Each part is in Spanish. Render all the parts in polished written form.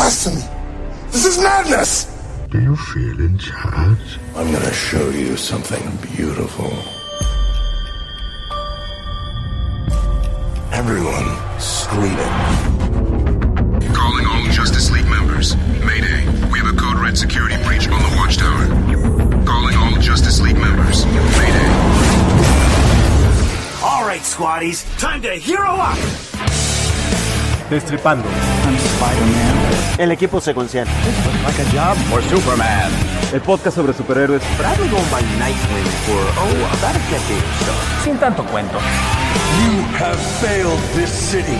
blasphemy. This is madness. Do you feel in charge? I'm gonna show you something beautiful. Everyone screaming. Calling all Justice League members. Mayday. We have a code red security breach on the watchtower. Calling all Justice League members. Mayday. All right, squaddies. Time to hero up. Destripando. I'm Spider-Man. El equipo secuencial. Like a job or Superman. El podcast sobre superhéroes. Probably going by Nightwing for, about a decade or so. Sin tanto cuento. You have failed this city.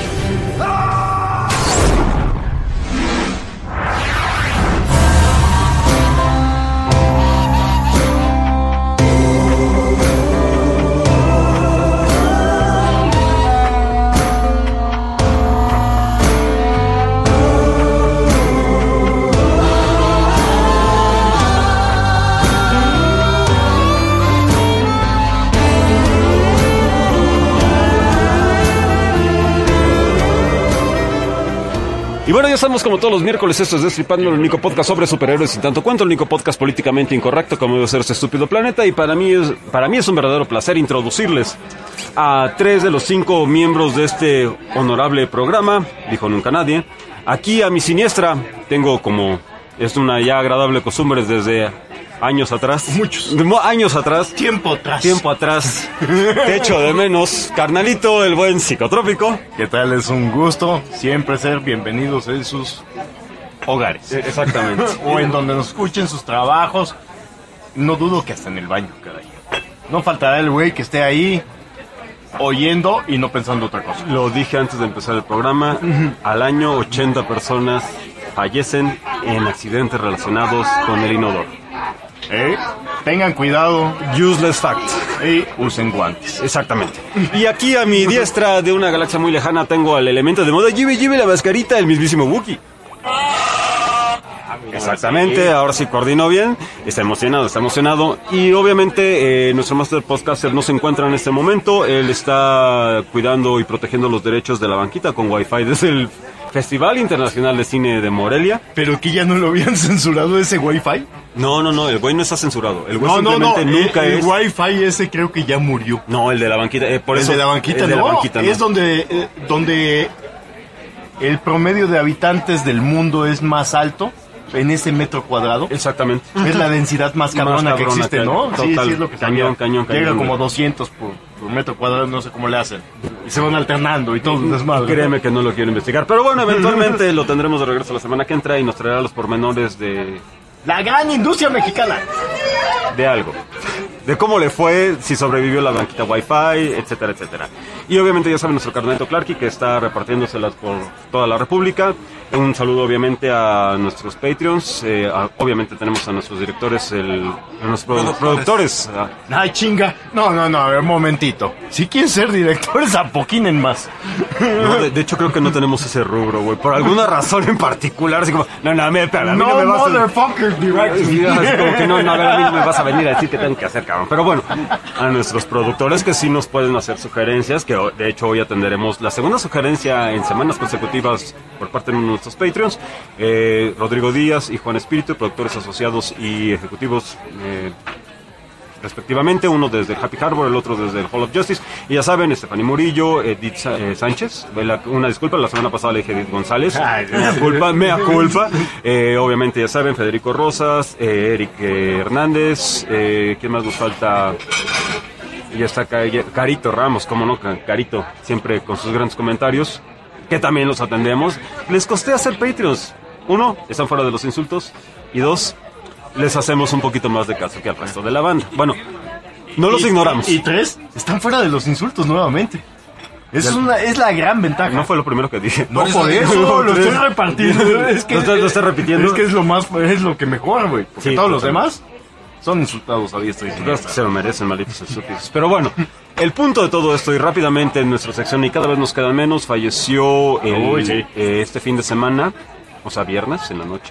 Y bueno, ya estamos como todos los miércoles, esto es Destripando, el único podcast sobre superhéroes sin tanto cuento, el único podcast políticamente incorrecto como debe ser este estúpido planeta, y para mí es un verdadero placer introducirles a 3 de los 5 miembros de este honorable programa, dijo nunca nadie. Aquí a mi siniestra tengo, como es una ya agradable costumbre desde años atrás. Muchos. Años atrás. Tiempo atrás. Te echo de menos. Carnalito, el buen psicotrópico. ¿Qué tal? Es un gusto siempre ser bienvenidos en sus hogares. Exactamente. O en donde nos escuchen sus trabajos. No dudo que hasta en el baño, caray. No faltará el güey que esté ahí oyendo y no pensando otra cosa. Lo dije antes de empezar el programa. Al año 80 personas fallecen en accidentes relacionados con el inodoro. Tengan cuidado. Useless fact. Y usen guantes. Exactamente. Y aquí a mi diestra de una galaxia muy lejana tengo al elemento de moda Jimmy, la mascarita, el mismísimo Wookiee. Exactamente, ahora sí coordinó bien, está emocionado. Y obviamente nuestro Master Podcaster no se encuentra en este momento, él está cuidando y protegiendo los derechos de la banquita con Wi-Fi desde el Festival Internacional de Cine de Morelia. ¿Pero que ya no lo habían censurado ese Wi-Fi? No, el güey no está censurado. El güey simplemente nunca el es... El Wi-Fi ese creo que ya murió. No, el de la banquita, por eso... El de la banquita no. Es donde el promedio de habitantes del mundo es más alto. En ese metro cuadrado. Exactamente. Es la densidad más cabrona que existe, ¿no? Total, sí, es lo que cañón. Llega como 200 por metro cuadrado, no sé cómo le hacen. Y se van alternando y todo un desmadre. Créeme que no lo quiero investigar. Pero bueno, eventualmente lo tendremos de regreso la semana que entra y nos traerá los pormenores de... la gran industria mexicana. De algo. De cómo le fue, si sobrevivió la banquita Wi-Fi, etcétera, etcétera. Y obviamente ya saben nuestro carnalito Clarky que está repartiéndoselas por toda la República. Un saludo obviamente a nuestros Patreons. Obviamente tenemos a nuestros directores, a nuestros productores. Ay, chinga. No, a ver, un momentito. Si quieren ser directores, apoquinen más. No, de hecho creo que no tenemos ese rubro, güey. Por alguna razón en particular, así como, no me vas a... motherfuckers directors. Como que no, a ver, a mí no me vas a venir a decir qué tengo que hacer, cabrón. Pero bueno, a nuestros productores que sí nos pueden hacer sugerencias, que de hecho hoy atenderemos la segunda sugerencia en semanas consecutivas por parte de nuestros Patreons, Rodrigo Díaz y Juan Espíritu, productores asociados y ejecutivos respectivamente, uno desde el Happy Harbor, el otro desde el Hall of Justice, y ya saben, Stephanie Murillo, Edith Sánchez, una disculpa, la semana pasada le dije Edith González, mea culpa, obviamente ya saben, Federico Rosas, Eric Hernández, ¿quién más nos falta? Ya está Carito Ramos, cómo no, Carito, siempre con sus grandes comentarios, que también los atendemos. Les costé hacer Patreons. 1, están fuera de los insultos, y 2, les hacemos un poquito más de caso que al resto de la banda. Bueno, no los ignoramos. Y 3, están fuera de los insultos nuevamente. Es la gran ventaja. No fue lo primero que dije. No, por eso lo estoy repartiendo. Es que lo estoy repitiendo. Es que es lo que mejor, güey. Porque todos los demás son insultados a diestra y siniestra. Se lo merecen, malditos estúpidos. Pero bueno, el punto de todo esto, y rápidamente en nuestra sección, y cada vez nos quedan menos, falleció este fin de semana, o sea, viernes en la noche.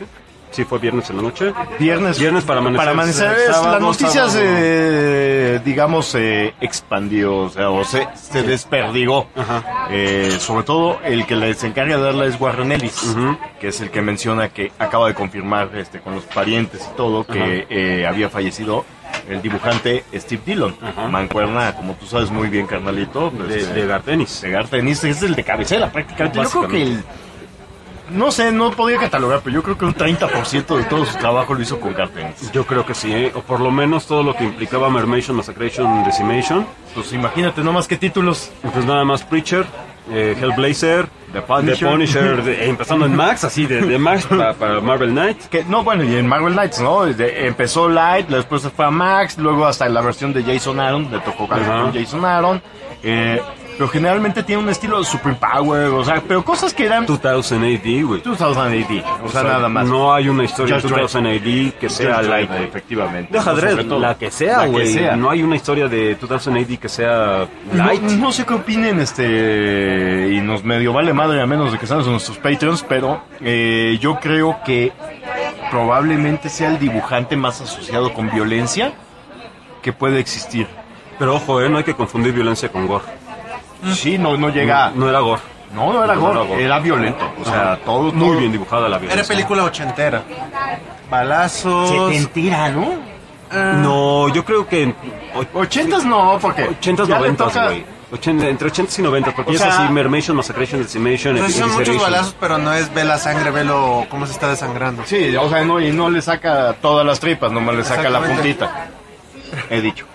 Sí, fue viernes en la noche. Viernes para amanecer. Sábado, las noticias, sábado. digamos, expandió, o sea, se desperdigó. Sobre todo el que les encarga de darla es Warren Ellis, que es el que menciona que acaba de confirmar con los parientes y todo que había fallecido el dibujante Steve Dillon. Mancuerna, como tú sabes muy bien, carnalito, pues, de Garth Ennis. De Garth Ennis, es el de cabecera prácticamente. Yo creo que no sé, no podría catalogar, pero yo creo que un 30% de todo su trabajo lo hizo con Garth Ennis. Yo creo que sí, o por lo menos todo lo que implicaba Mermation, Massacration, Decimation. Pues imagínate nomás qué títulos. Pues nada más Preacher, Hellblazer, The Punisher, empezando en Max, así de Max para Marvel Knights. Que, no, bueno, y en Marvel Knights, ¿no? Empezó Light, después se fue a Max, luego hasta la versión de Jason Aaron, le tocó con Jason Aaron. Pero generalmente tiene un estilo de Supreme Power, o sea, pero cosas que eran 2000 AD, güey. 2000 AD, o sea, nada más. No hay una historia de Just 2000 AD que sea light, efectivamente. Deja Dredd, la que sea, güey. No hay una historia de 2000 AD que sea light. No sé qué opinen, y nos medio vale madre a menos de que sean nuestros Patreons, pero yo creo que probablemente sea el dibujante más asociado con violencia que puede existir. Pero ojo, no hay que confundir violencia con gore. Sí, no llega. No era gore. No era gore, era violento. O sea, todo muy bien dibujada la violencia. Era película ochentera. Balazos. Setentera, ¿no? No, yo creo que 80s no, porque 80s, 90s, güey. Entre 80s y 90s, porque es así, Mermation, Massacration, Decimation, pues son muchos balazos, pero no es ve la sangre, velo cómo se está desangrando. Sí, o sea, y no le saca todas las tripas, nomás le saca la puntita. He dicho.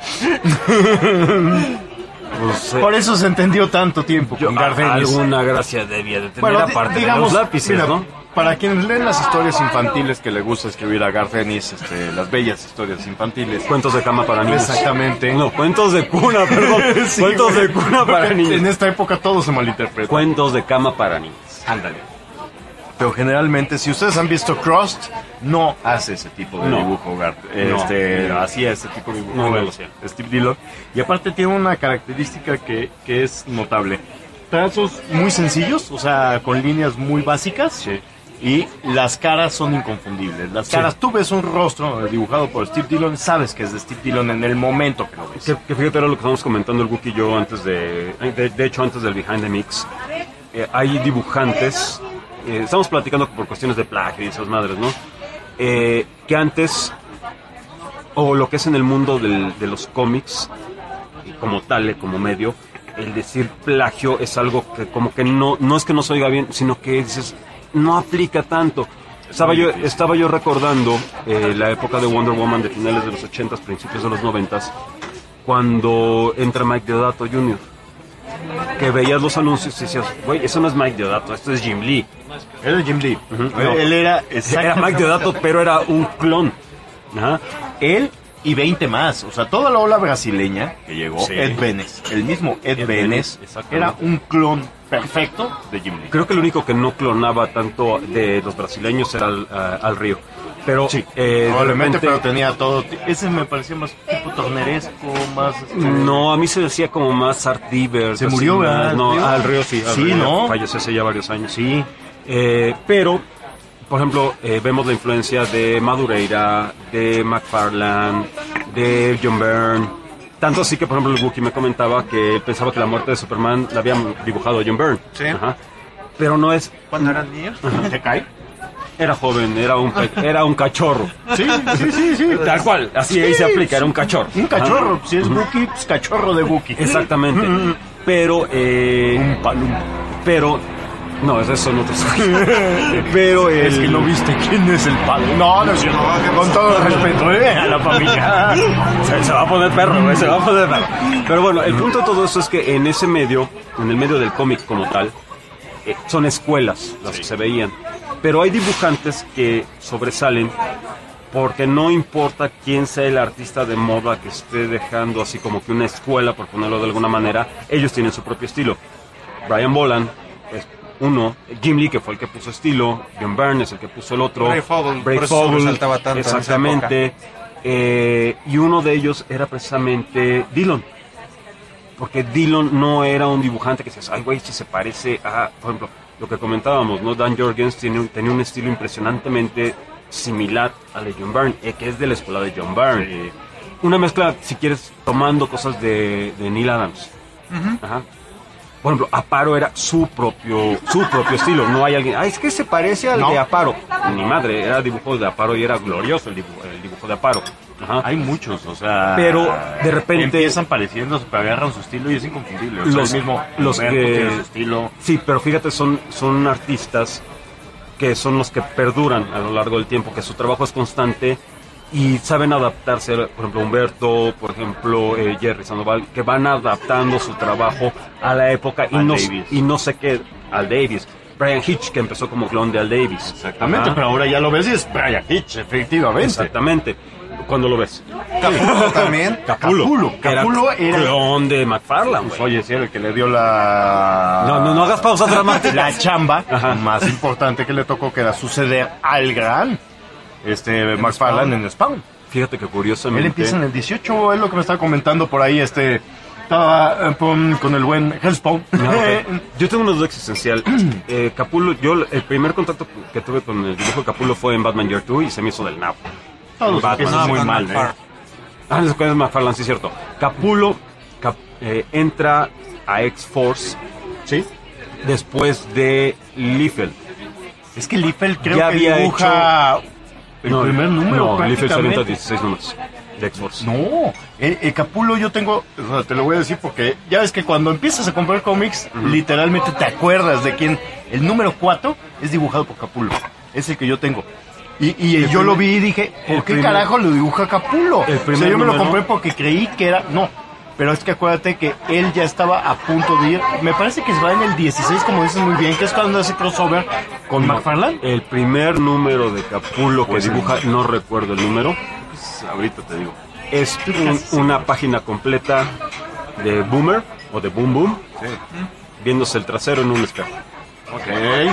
Pues, por eso se entendió tanto tiempo con Garth Ennis. Alguna gracia debía de tener, aparte digamos, de los lápices, mira, ¿no? Para quienes leen las historias infantiles que le gusta escribir a Garth Ennis, las bellas historias infantiles. Cuentos de cama para niños. Exactamente. No, cuentos de cuna, perdón. Sí, cuentos de cuna para niños. En esta época todo se malinterpreta. Cuentos de cama para niños. Ándale. Pero generalmente, si ustedes han visto Crust, no hace ese tipo de dibujo, Garth. Hacía ese tipo de dibujo. No lo hacía. Steve Dillon. Y aparte tiene una característica que es notable. Trazos muy sencillos, o sea, con líneas muy básicas. Sí. Y las caras son inconfundibles. Las caras, tú ves un rostro dibujado por Steve Dillon, sabes que es de Steve Dillon en el momento que lo ves. Que fíjate, era lo que estábamos comentando el Wookie y yo antes de hecho, antes del Behind the Mix. Hay dibujantes... estamos platicando por cuestiones de plagio y esas madres, ¿no? Que antes, o lo que es en el mundo de los cómics, como tal, como medio, el decir plagio es algo que como que no es que no se oiga bien, sino que dices, no aplica tanto. Estaba yo recordando la época de Wonder Woman de finales de los 80s, principios de los 90s, cuando entra Mike Deodato Jr., que veías los anuncios y decías, güey, eso no es Mike Deodato, esto es Jim Lee. Era Jim Lee. Él era Mike Deodato, pero era un clon. Él y 20 más. O sea, toda la ola brasileña que llegó, Ed Benes, el mismo Ed Benes, era un clon perfecto de Jim Lee. Creo que el único que no clonaba tanto de los brasileños era Al Río. Pero sí, probablemente, pero tenía todo. Ese me parecía más tipo torneresco, más. No, a mí se decía como más Art Diver. Se murió, ¿verdad? No, Al Río sí. Sí, Río, ¿no? Falleció hace ya varios años. Sí. Pero, por ejemplo, vemos la influencia de Madureira, de McFarlane, de John Byrne. Tanto así que, por ejemplo, el Wookiee me comentaba que pensaba que la muerte de Superman la habían dibujado John Byrne. Sí. Pero no es. ¿Cuándo eran niños? ¿Te cae? Era joven, era un cachorro. Sí. Tal cual, así ahí se aplica, era un cachorro. Un cachorro, si es Wookiee, pues cachorro de Wookiee. Exactamente. Pero, un palumpa. Pero, no, esos son otros. Pero es que no viste quién es el padre. No, con todo el respeto, a la familia. Se va a poner perro, güey, se va a poner perro. Pero bueno, el punto de todo esto es que en ese medio, en el medio del cómic como tal, son escuelas las que se veían. Pero hay dibujantes que sobresalen porque no importa quién sea el artista de moda que esté dejando así como que una escuela, por ponerlo de alguna manera, ellos tienen su propio estilo. Brian Boland es uno, Jim Lee, que fue el que puso estilo, John Byrne es el que puso el otro, Brave Fogel saltaba tanto exactamente, y uno de ellos era precisamente Dillon. Porque Dillon no era un dibujante que decías, ay güey, si se parece a, por ejemplo, lo que comentábamos, ¿no? Dan Jorgens tenía un estilo impresionantemente similar a la de John Byrne, que es de la escuela de John Byrne. Sí. Una mezcla, si quieres, tomando cosas de Neil Adams. Ajá. Por ejemplo, Aparo era su propio estilo. No hay alguien, es que se parece al de Aparo. Ni madre, era dibujo de Aparo y era glorioso el dibujo de Aparo. Ajá. Hay muchos, o sea... Pero de repente... Empiezan pareciendo, pero agarran su estilo y es inconfundible. O sea, los que tiene su estilo. Sí, pero fíjate, son artistas que son los que perduran a lo largo del tiempo, que su trabajo es constante y saben adaptarse. Por ejemplo, Humberto, por ejemplo, Jerry Sandoval, que van adaptando su trabajo a la época y no sé qué, Al Davis. Brian Hitch, que empezó como clon de Al Davis. Exactamente, pero ahora ya lo ves y es Brian Hitch, efectivamente. Exactamente. ¿Cuándo lo ves? Capullo también. Capullo era clon de McFarlane. Pues, oye, sí, era el que le dio la... No hagas pausas dramáticas. La chamba más importante que le tocó, que era suceder al gran McFarlane en Spawn. Fíjate que curiosamente... Él empieza en el 18, es lo que me estaba comentando por ahí, estaba con el buen Hellspawn. Yo tengo una duda existencial. Capullo, el primer contacto que tuve con el dibujo de Capullo fue en Batman Year 2 y se me hizo del nabo. Todos empiezan muy mal, es McFarlane, sí es cierto. Capullo entra a X-Force, ¿sí? Después de Liefeld. Es que Liefeld creo ya que había dibuja el primer número. No, Liefeld se avienta 16 números de X-Force. No, el Capullo yo tengo, o sea, te lo voy a decir porque ya ves que cuando empiezas a comprar cómics, literalmente te acuerdas de quién. El número 4 es dibujado por Capullo, es el que yo tengo. Y yo lo vi y dije, ¿por qué carajo lo dibuja Capullo? O sea, yo me lo compré porque creí que era... No, pero es que acuérdate que él ya estaba a punto de ir... Me parece que se va en el 16, como dices muy bien, que es cuando hace crossover con McFarlane. El primer número de Capullo que dibuja, no recuerdo el número, Pues, ahorita te digo. es una página completa de Boomer, o de Boom Boom, viéndose el trasero en un espejo. Ok.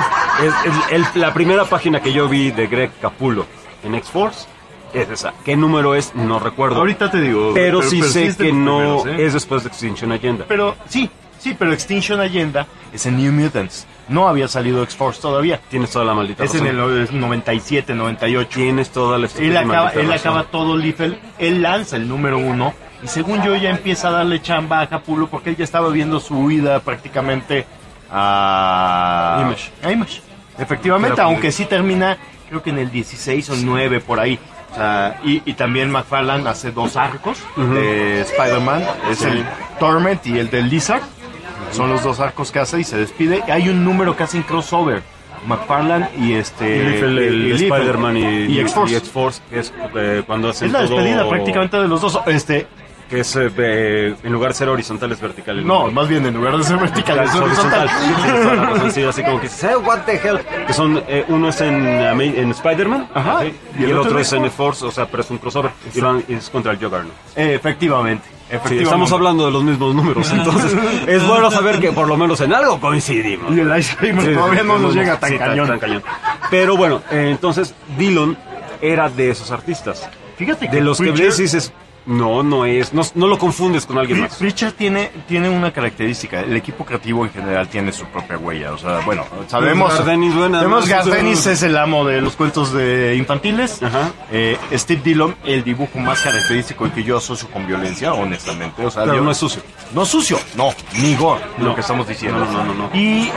La primera página que yo vi de Greg Capullo en X-Force es esa. ¿Qué número es? No recuerdo. Ahorita te digo. Pero sí sé es de que los no primeros, es después de Extinction Agenda. Pero sí, pero Extinction Agenda es en New Mutants. No había salido X-Force todavía. Tienes toda la maldita Es razón. en el 97, 98. Tienes toda la Él acaba razón. todo Liefeld, él lanza el número 1 y según yo ya empieza a darle chamba a Capullo porque él ya estaba viendo su huida prácticamente a Image. Efectivamente, Pero, aunque sí termina creo que en el 16 o 9 por ahí. O sea, y también McFarlane hace 2 arcos de Spider-Man, es el Torment y el del Lizard. Son los 2 arcos que hace y se despide. Hay un número que hacen crossover. McFarlane y el Liefeld Spider-Man y X-Force. X-Force, que es cuando hacen Es la despedida todo, prácticamente de los dos. que es en lugar de ser horizontal es vertical. No, más bien en lugar de ser vertical es horizontal. Sí, así como que dices, what the hell, que son uno es en Spider-Man, Ajá. ¿sí? y el otro es en X-Force, o sea, pero es un crossover y es contra el Juggernaut. Efectivamente. Sí, estamos hablando de los mismos números, entonces es bueno saber que por lo menos en algo coincidimos. Y el Ice Cream todavía no nos llega tan cañón. Pero bueno, entonces Dillon era de esos artistas. Fíjate que De los que Preacher- ves y dices, no lo confundes con alguien más. Preacher tiene una característica. El equipo creativo en general tiene su propia huella. O sea, bueno, sabemos. Gardenis, Gardenis es el amo de los cuentos infantiles. Ajá. Steve Dillon, el dibujo más característico y que yo asocio con violencia, honestamente. O sea, Pero no es sucio. No sucio, no, ni gore, lo que estamos diciendo. No. Y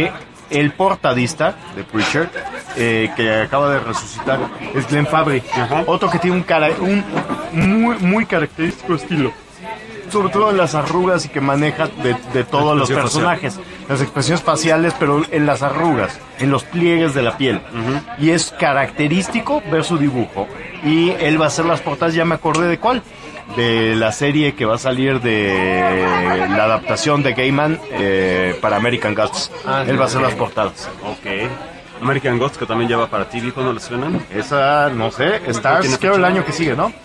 el portadista de Preacher, que acaba de resucitar, es Glenn Fabry. Ajá. Otro que tiene un muy característico estilo. Sobre todo en las arrugas y que maneja de todos los personajes. Las expresiones faciales, pero en las arrugas, en los pliegues de la piel. Y es característico ver su dibujo. Y él va a hacer las portadas, ya me acordé de cuál. De la serie que va a salir de la adaptación de Gaiman para American Gods. Él va a hacer las portadas. Ok. American Gods, que también ya va para TV cuando lo estrenan. Esa, no sé, está tiene creo el fecha. año que sigue, ¿no?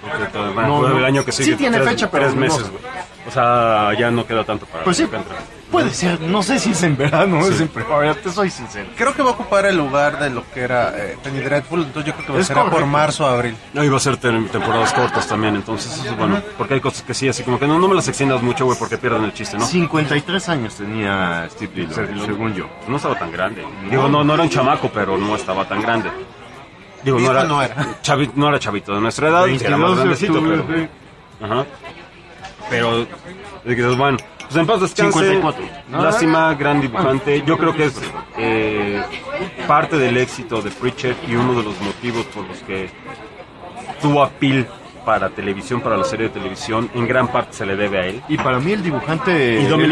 No, el año que sigue. Sí tiene fecha, pero 3 meses, no. güey. O sea, ya no queda tanto para Pues sí, lo que entra. puede ser, no sé si es en verano o es en primavera, te soy sincero. Creo que va a ocupar el lugar de lo que era Penny Dreadful, entonces yo creo que va a Es ser por correcto. marzo o abril. No, iba a ser temporadas cortas también, entonces eso es bueno. Porque hay cosas que sí, así como que no me las extiendas mucho, güey, porque pierden el chiste, ¿no? 53 años tenía Steve Dillon, según yo. No estaba tan grande. Digo, no era un chamaco, pero no estaba tan grande. Digo, Viejo no no era, era. no era chavito de nuestra edad, era más grandecito, pero... Ajá. Pero, dices, bueno, pues en paz descanse. 54. Lástima, gran dibujante. Yo creo que es parte del éxito de Preacher y uno de los motivos por los que tuvo appeal para televisión, para la serie de televisión, en gran parte se le debe a él. Y para mí el dibujante, Y Dominic- el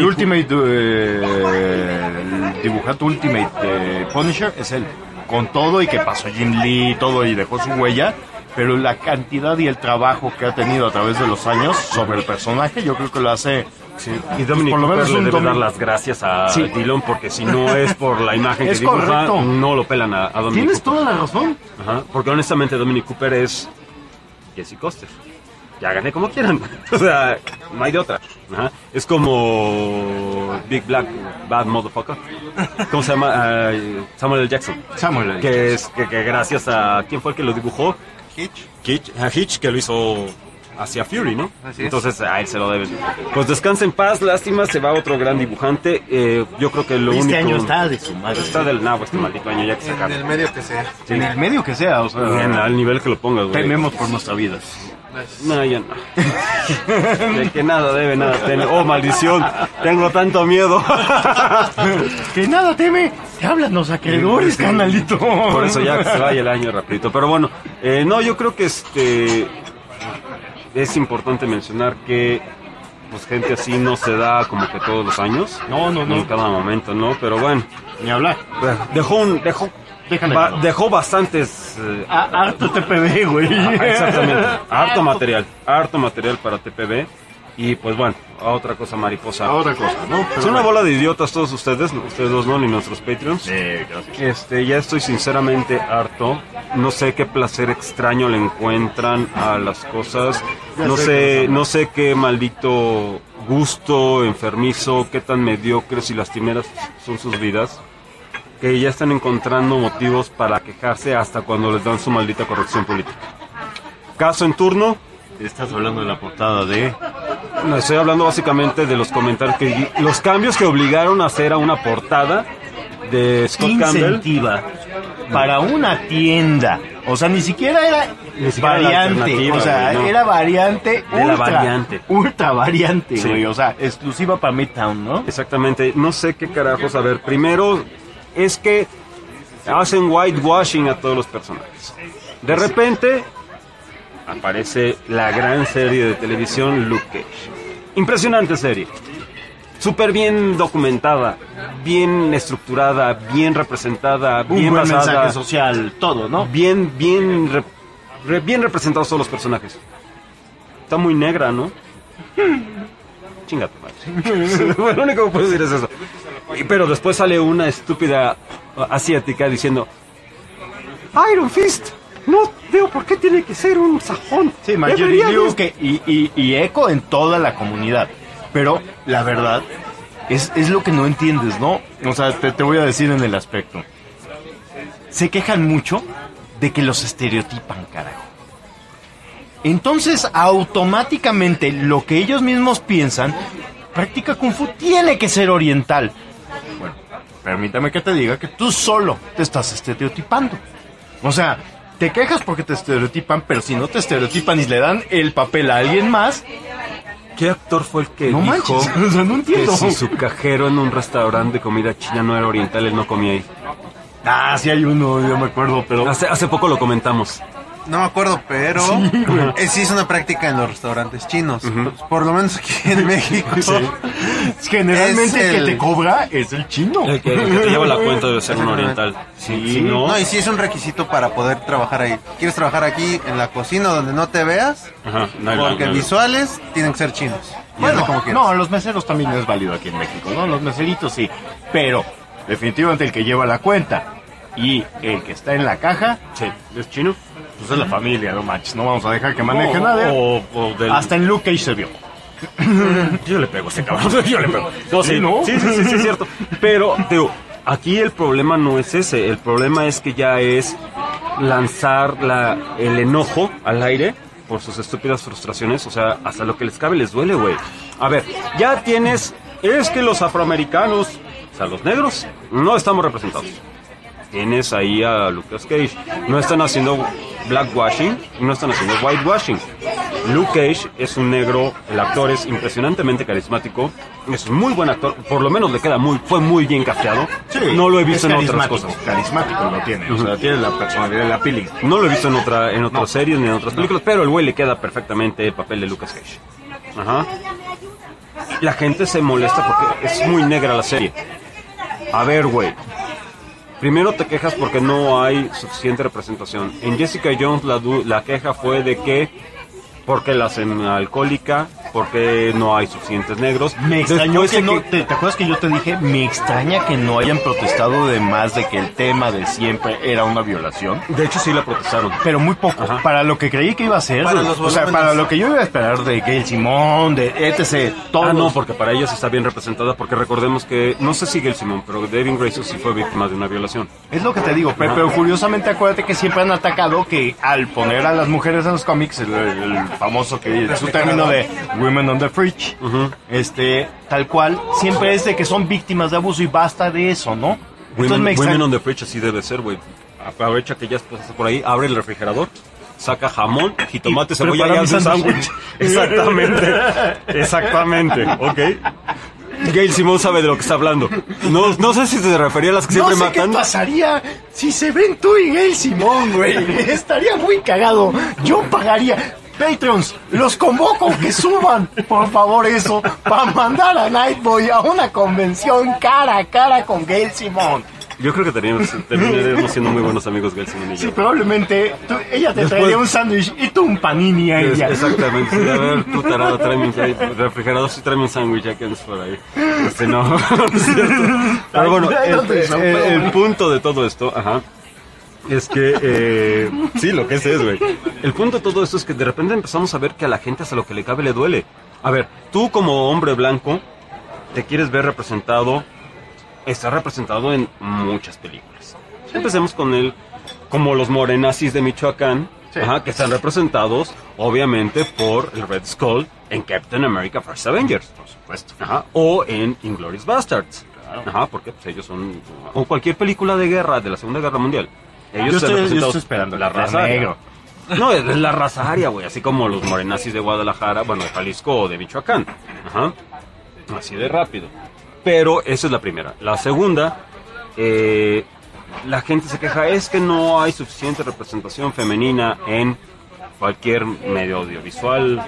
dibujante Ultimate de Punisher es él. Con todo y que pasó Jim Lee y todo y dejó su huella, pero la cantidad y el trabajo que ha tenido a través de los años sobre el personaje, yo creo que lo hace... Sí. Y Dominic por lo Cooper menos le un debe dar Dominic- las gracias a Sí. Dillon, porque si no es por la imagen que Es dibuja, correcto. no lo pelan a Dominic Tienes Cooper. toda la razón. Ajá, porque honestamente Dominic Cooper es Jesse Coster. Ya gané como quieran. O sea, no hay de otra. Ajá. Es como Big Black Bad Motherfucker. ¿Cómo se llama? Samuel L. Jackson. Samuel L. Que es que gracias a... ¿Quién fue el que lo dibujó? Hitch. A Hitch, que lo hizo hacia Fury, ¿no? Así es. Entonces a él se lo deben. Pues descansa en paz, lástima, se va otro gran dibujante. Yo creo que lo único... Este año está de su madre. Está del nabo este maldito año, ya que se En acabe. el medio que sea. En el medio que sea, o sea, Al nivel que lo pongas, güey. tememos por nuestra vida. No, ya no. De que nada debe, nada teme. Oh, maldición, tengo tanto miedo. Que nada teme, te hablan los acreedores, canalito. Por eso ya que se vaya el año rapidito. Pero bueno, no, yo creo que es importante mencionar que pues gente así no se da como que todos los años. No, no, no. En cada momento, ¿no? Pero bueno, Ni hablar. Déjame. dejó bastantes... Harto TPB, güey. exactamente, harto material para TPB. Y pues bueno, a otra cosa mariposa. Otra cosa, ¿no? Son una bola de idiotas todos ustedes dos no, ni nuestros Patreons. Gracias. Ya estoy sinceramente harto. No sé qué placer extraño le encuentran a las cosas. No sé qué maldito gusto enfermizo, qué tan mediocres y lastimeras son sus vidas, que ya están encontrando motivos para quejarse hasta cuando les dan su maldita corrección política. Caso en turno. Estás hablando de la portada de... No, estoy hablando básicamente de los comentarios los cambios que obligaron a hacer a una portada de Scott Campbell. Incentiva para una tienda. O sea, ni siquiera era siquiera la variante. alternativa, O sea, güey, no. era variante De la ultra. variante. Ultra variante, Sí. güey. O sea, exclusiva para Midtown, ¿no? Exactamente, no sé qué carajos. A ver, primero es que hacen whitewashing a todos los personajes. De repente aparece la gran serie de televisión Luke Cage. Impresionante serie. Súper bien documentada, bien estructurada, bien representada, Un bien buen basada. mensaje social, todo, ¿no? Bien representados todos los personajes. Está muy negra, ¿no? Chinga tu madre. Lo único que puedo decir es eso. Pero después sale una estúpida asiática diciendo: Iron Fist, no veo por qué tiene que ser un sajón. Sí, Marjorie Debería Liu de- y eco en toda la comunidad. Pero la verdad es lo que no entiendes, ¿no? O sea, te voy a decir en el aspecto. Se quejan mucho de que los estereotipan, carajo. Entonces, automáticamente, lo que ellos mismos piensan, práctica Kung Fu tiene que ser oriental. Bueno, permítame que te diga que tú solo te estás estereotipando. O sea, te quejas porque te estereotipan, pero si no te estereotipan y le dan el papel a alguien más, ¿Qué actor fue el que no dijo manches, o sea, no que entiendo. si su cajero en un restaurante de comida china no era oriental, él no comía ahí? Ah, sí hay uno, yo me acuerdo, pero... Hace poco lo comentamos. No me acuerdo, pero sí es una práctica en los restaurantes chinos. Por lo menos aquí en México. Generalmente Es el que el- te cobra es el chino. El que te lleva la cuenta debe ser un oriental. Sí, ¿no? No, y sí es un requisito para poder trabajar ahí. ¿Quieres trabajar aquí en la cocina donde no te veas? Ajá, no hay Porque blanco. visuales tienen que ser chinos. Y Bueno, hazle como quieras. no, los meseros también es válido aquí en México, ¿no? Los meseritos sí. Pero, definitivamente el que lleva la cuenta y el que está en la caja, Sí, ¿es chino? pues es la familia, no manches. No vamos a dejar que maneje nadie. O del... Hasta en Luke Cage se vio. Yo le pego a este cabrón, yo le pego. No, sí, ¿no? sí, es cierto. Pero, digo, aquí el problema no es ese. El problema es que ya es lanzar el enojo al aire por sus estúpidas frustraciones. O sea, hasta lo que les cabe les duele, güey. A ver, ya tienes... Es que los afroamericanos, o sea, los negros, no estamos representados. tienes ahí a Lucas Cage. No están haciendo blackwashing, no están haciendo whitewashing. Luke Cage es un negro, el actor es impresionantemente carismático, es un muy buen actor, por lo menos le queda fue muy bien casteado. Sí, no lo he visto es en otras cosas. Carismático lo tiene, o sea, tiene la personalidad de la pili. No lo he visto en otras series ni en otras películas, pero el güey le queda perfectamente el papel de Lucas Cage. Ajá. La gente se molesta porque es muy negra la serie. A ver, güey. Primero te quejas porque no hay suficiente representación. En Jessica Jones la queja fue de que porque la hacen alcohólica, porque no hay suficientes negros. Me extrañó Después que de no, ¿te acuerdas que yo te dije? Me extraña que no hayan protestado de más de que el tema de siempre era una violación. De hecho sí la protestaron. Pero muy poco. Ajá. Para lo que creí que iba a ser. Para los o sea, volúmenes. para lo que yo iba a esperar de Gail Simón, de etc. Todos. No, porque para ella sí está bien representada, porque recordemos que, no sé si Gail Simón, pero Devin Grayson sí fue víctima de una violación. Es lo que te digo, pero curiosamente acuérdate que siempre han atacado que al poner a las mujeres en los cómics, el famoso que su término de Women on the Fridge, tal cual, siempre es de que son víctimas de abuso y basta de eso, ¿no? Entonces me Women extraña- on the Fridge así debe ser, güey. Aprovecha que ya estás por ahí, abre el refrigerador, saca jamón, jitomate, Y cebolla y prepara hace un mi sándwich. sándwich. Exactamente, ok. Gail Simón sabe de lo que está hablando. No sé si se refería a las que siempre no sé matan. qué pasaría si se ven tú y Gail Simón, güey. Estaría muy cagado. Yo pagaría. Patrons, los convoco que suban, por favor, eso, para mandar a Nightboy a una convención cara a cara con Gail Simón. Yo creo que terminaremos siendo muy buenos amigos, Gail Simón y yo. Sí, probablemente ella te Después- traería un sándwich y tú un panini a ella. Exactamente. Sí, a ver, tú tarado, tráeme un refrigerador, sí tráeme un sándwich, ya que andas por ahí. No, no es cierto. Pero bueno, el punto de todo esto, es que, sí, lo que es, güey. El punto de todo esto es que de repente empezamos a ver que a la gente hasta lo que le cabe le duele. A ver, tú como hombre blanco te quieres ver representado, está representado en muchas películas. Empecemos con como los morenazis de Michoacán, que están representados, obviamente, por el Red Skull en Captain America First Avengers, por supuesto. O en Inglourious Basterds. Porque pues, ellos son... O cualquier película de guerra, de la Segunda Guerra Mundial. Ellos Yo están estoy representados esperando la que sea raza negro. No, es la raza aria, güey. Así como los morenazis de Guadalajara, bueno, de Jalisco o de Michoacán. Así de rápido. Pero esa es la primera. La segunda, la gente se queja, es que no hay suficiente representación femenina en cualquier medio audiovisual.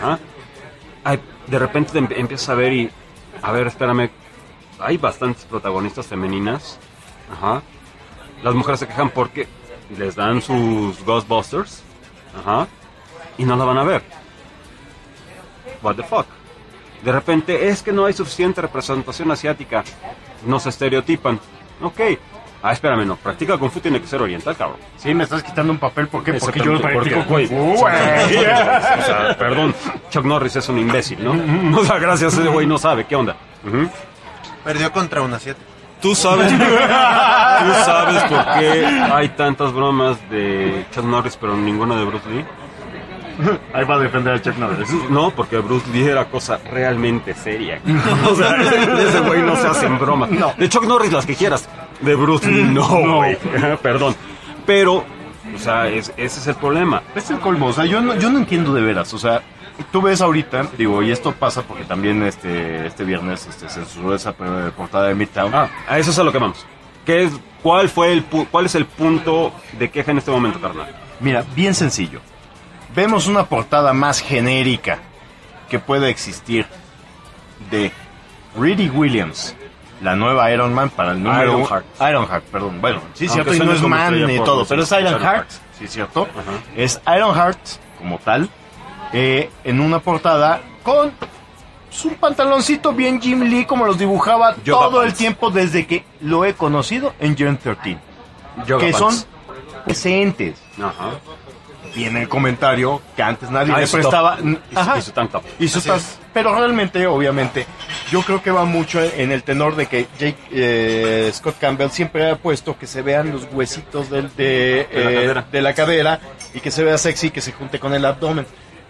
De repente empiezas a ver y, a ver, espérame, hay bastantes protagonistas femeninas. Las mujeres se quejan porque les dan sus Ghostbusters, y no la van a ver. What the fuck? De repente, es que no hay suficiente representación asiática. Nos estereotipan. Ok. Espérame, no. Practica Kung Fu tiene que ser oriental, cabrón. Sí, me estás quitando un papel, ¿por qué? Porque yo Exactamente, practico porque, Kung Fu, güey. güey. O sea, perdón. Chuck Norris es un imbécil, ¿no? O sea, gracias, ese güey no sabe. ¿Qué onda? Perdió contra una 7. Tú sabes por qué hay tantas bromas de Chuck Norris, pero ninguna de Bruce Lee. Ahí va a defender a Chuck Norris. No, porque Bruce Lee era cosa realmente seria. O sea, ese güey no se hacen bromas. No. De Chuck Norris las que quieras. De Bruce Lee no, güey. Perdón. Pero, o sea, ese es el problema. Es el colmo, o sea, yo no entiendo de veras, o sea, tú ves ahorita, digo, y esto pasa porque también este viernes censuró esa portada de Midtown. A eso es a lo que vamos. ¿Cuál es el punto de queja en este momento, carnal? Mira, bien sencillo. Vemos una portada más genérica que puede existir de Riri Williams, la nueva Iron Man para el número Ironheart. Ironheart, perdón. Bueno, sí es Aunque cierto, y suene no es como Man estrella ni porno, todo, sí, pero es Ironheart, sí es cierto. Es Ironheart como tal, en una portada con un pantaloncito bien Jim Lee como los dibujaba Yoga todo el pants. tiempo desde que lo he conocido en Gen 13. Yoga Que pants. son decentes. Ajá. Viene el comentario que antes nadie le y su prestaba. top. Ajá. Y su tank top. Y su Así tas- es. Pero realmente, obviamente, yo creo que va mucho en el tenor de que Scott Campbell siempre ha puesto que se vean los huesitos de la cadera. la cadera y que se vea sexy, que se junte con el abdomen.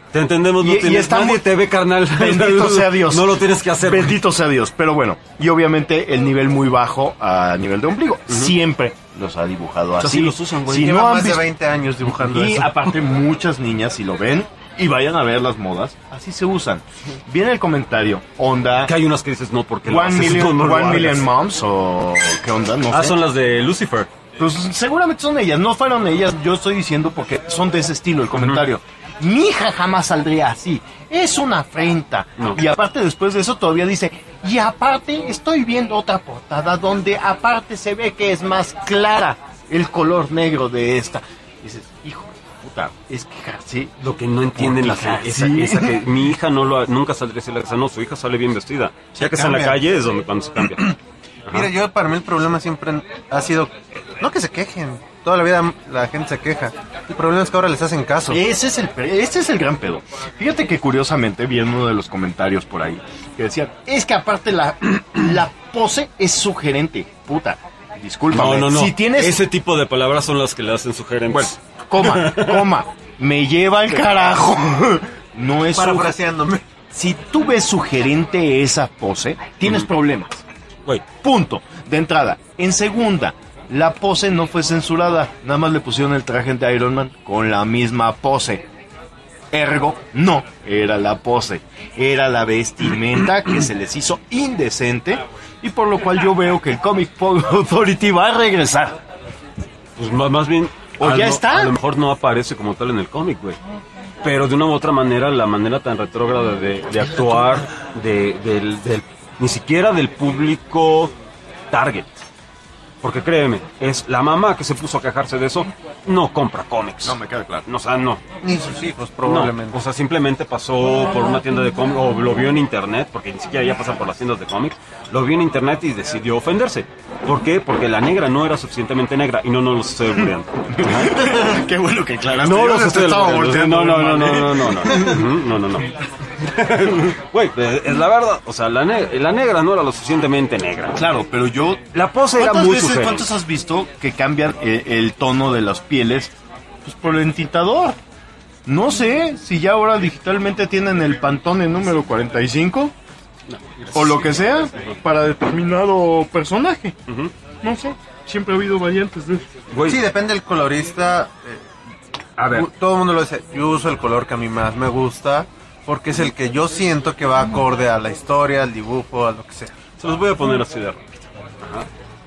Te entendemos, no Y tienes, está nadie muy- te ve, carnal. Bendito sea Dios. No lo tienes que hacer. Bendito sea Dios. Pero bueno, y obviamente el nivel muy bajo a nivel de ombligo. Siempre los ha dibujado así. Así los usan, güey. Si Lleva no han más de visto- 20 años dibujando Y eso. aparte muchas niñas, si lo ven y vayan a ver las modas, así se usan. Viene el comentario, onda, Que hay unas que dices no, porque lo 1 haces, million, no lo One hagas. Million Moms o qué onda, no sé. Son las de Lucifer. Pues seguramente son ellas, no fueron ellas, yo estoy diciendo porque son de ese estilo el comentario. Mi hija jamás saldría así, es una afrenta. No. Y aparte después de eso todavía dice, y aparte estoy viendo otra portada donde aparte se ve que es más clara el color negro de esta. Dices, hijo de puta, es que sí. Lo que no entienden Porque la esa que mi hija nunca saldría así a la casa, no, su hija sale bien vestida. Ya que está en la cambia. calle es donde cuando se cambia. Mira, yo para mí el problema siempre ha sido, no que se quejen, toda la vida la gente se queja. El problema es que ahora les hacen caso. Ese es el gran pedo. Fíjate que curiosamente vi en uno de los comentarios por ahí que decían, es que aparte la pose es sugerente. Puta, discúlpame. No. Si tienes... Ese tipo de palabras son las que le hacen sugerentes. Bueno, coma, me lleva al carajo. No es Parafraseándome. Si tú ves sugerente esa pose, tienes problemas. Güey, Punto. De entrada. En segunda, la pose no fue censurada. Nada más le pusieron el traje de Iron Man con la misma pose. Ergo, no era la pose. Era la vestimenta que se les hizo indecente. Y por lo cual yo veo que el Comic Book Authority va a regresar. pues más bien... O ya está. A lo mejor no aparece como tal en el cómic, güey. Pero de una u otra manera, la manera tan retrógrada de actuar, ni siquiera del público target. Porque créeme, es la mamá que se puso a quejarse de eso, no compra cómics. No, me queda claro. O sea, no. Ni sus hijos, probablemente. No, o sea, simplemente pasó por una tienda de cómics o lo vio en internet, porque ni siquiera ya pasan por las tiendas de cómics, lo vio en internet y decidió ofenderse. ¿Por qué? Porque la negra no era suficientemente negra y no los estoy burleando. Qué bueno que aclaraste. No Yo los te estoy estaba burleando. volteando, No. Güey, es la verdad, o sea, la negra no era lo suficientemente negra. Claro, pero yo... La pose era ¿Cuántas muy veces, sugerente. cuántos has visto que cambian el tono de las pieles? Pues por el entintador. No sé si ya ahora digitalmente tienen el Pantone número 45 o lo que sea para determinado personaje. No sé, siempre ha habido variantes de eso. Güey, Sí, depende del colorista. a ver, Todo el mundo lo dice. Yo uso el color que a mí más me gusta porque es el que yo siento que va acorde a la historia, al dibujo, a lo que sea. se los voy a poner así de rápido. Ajá.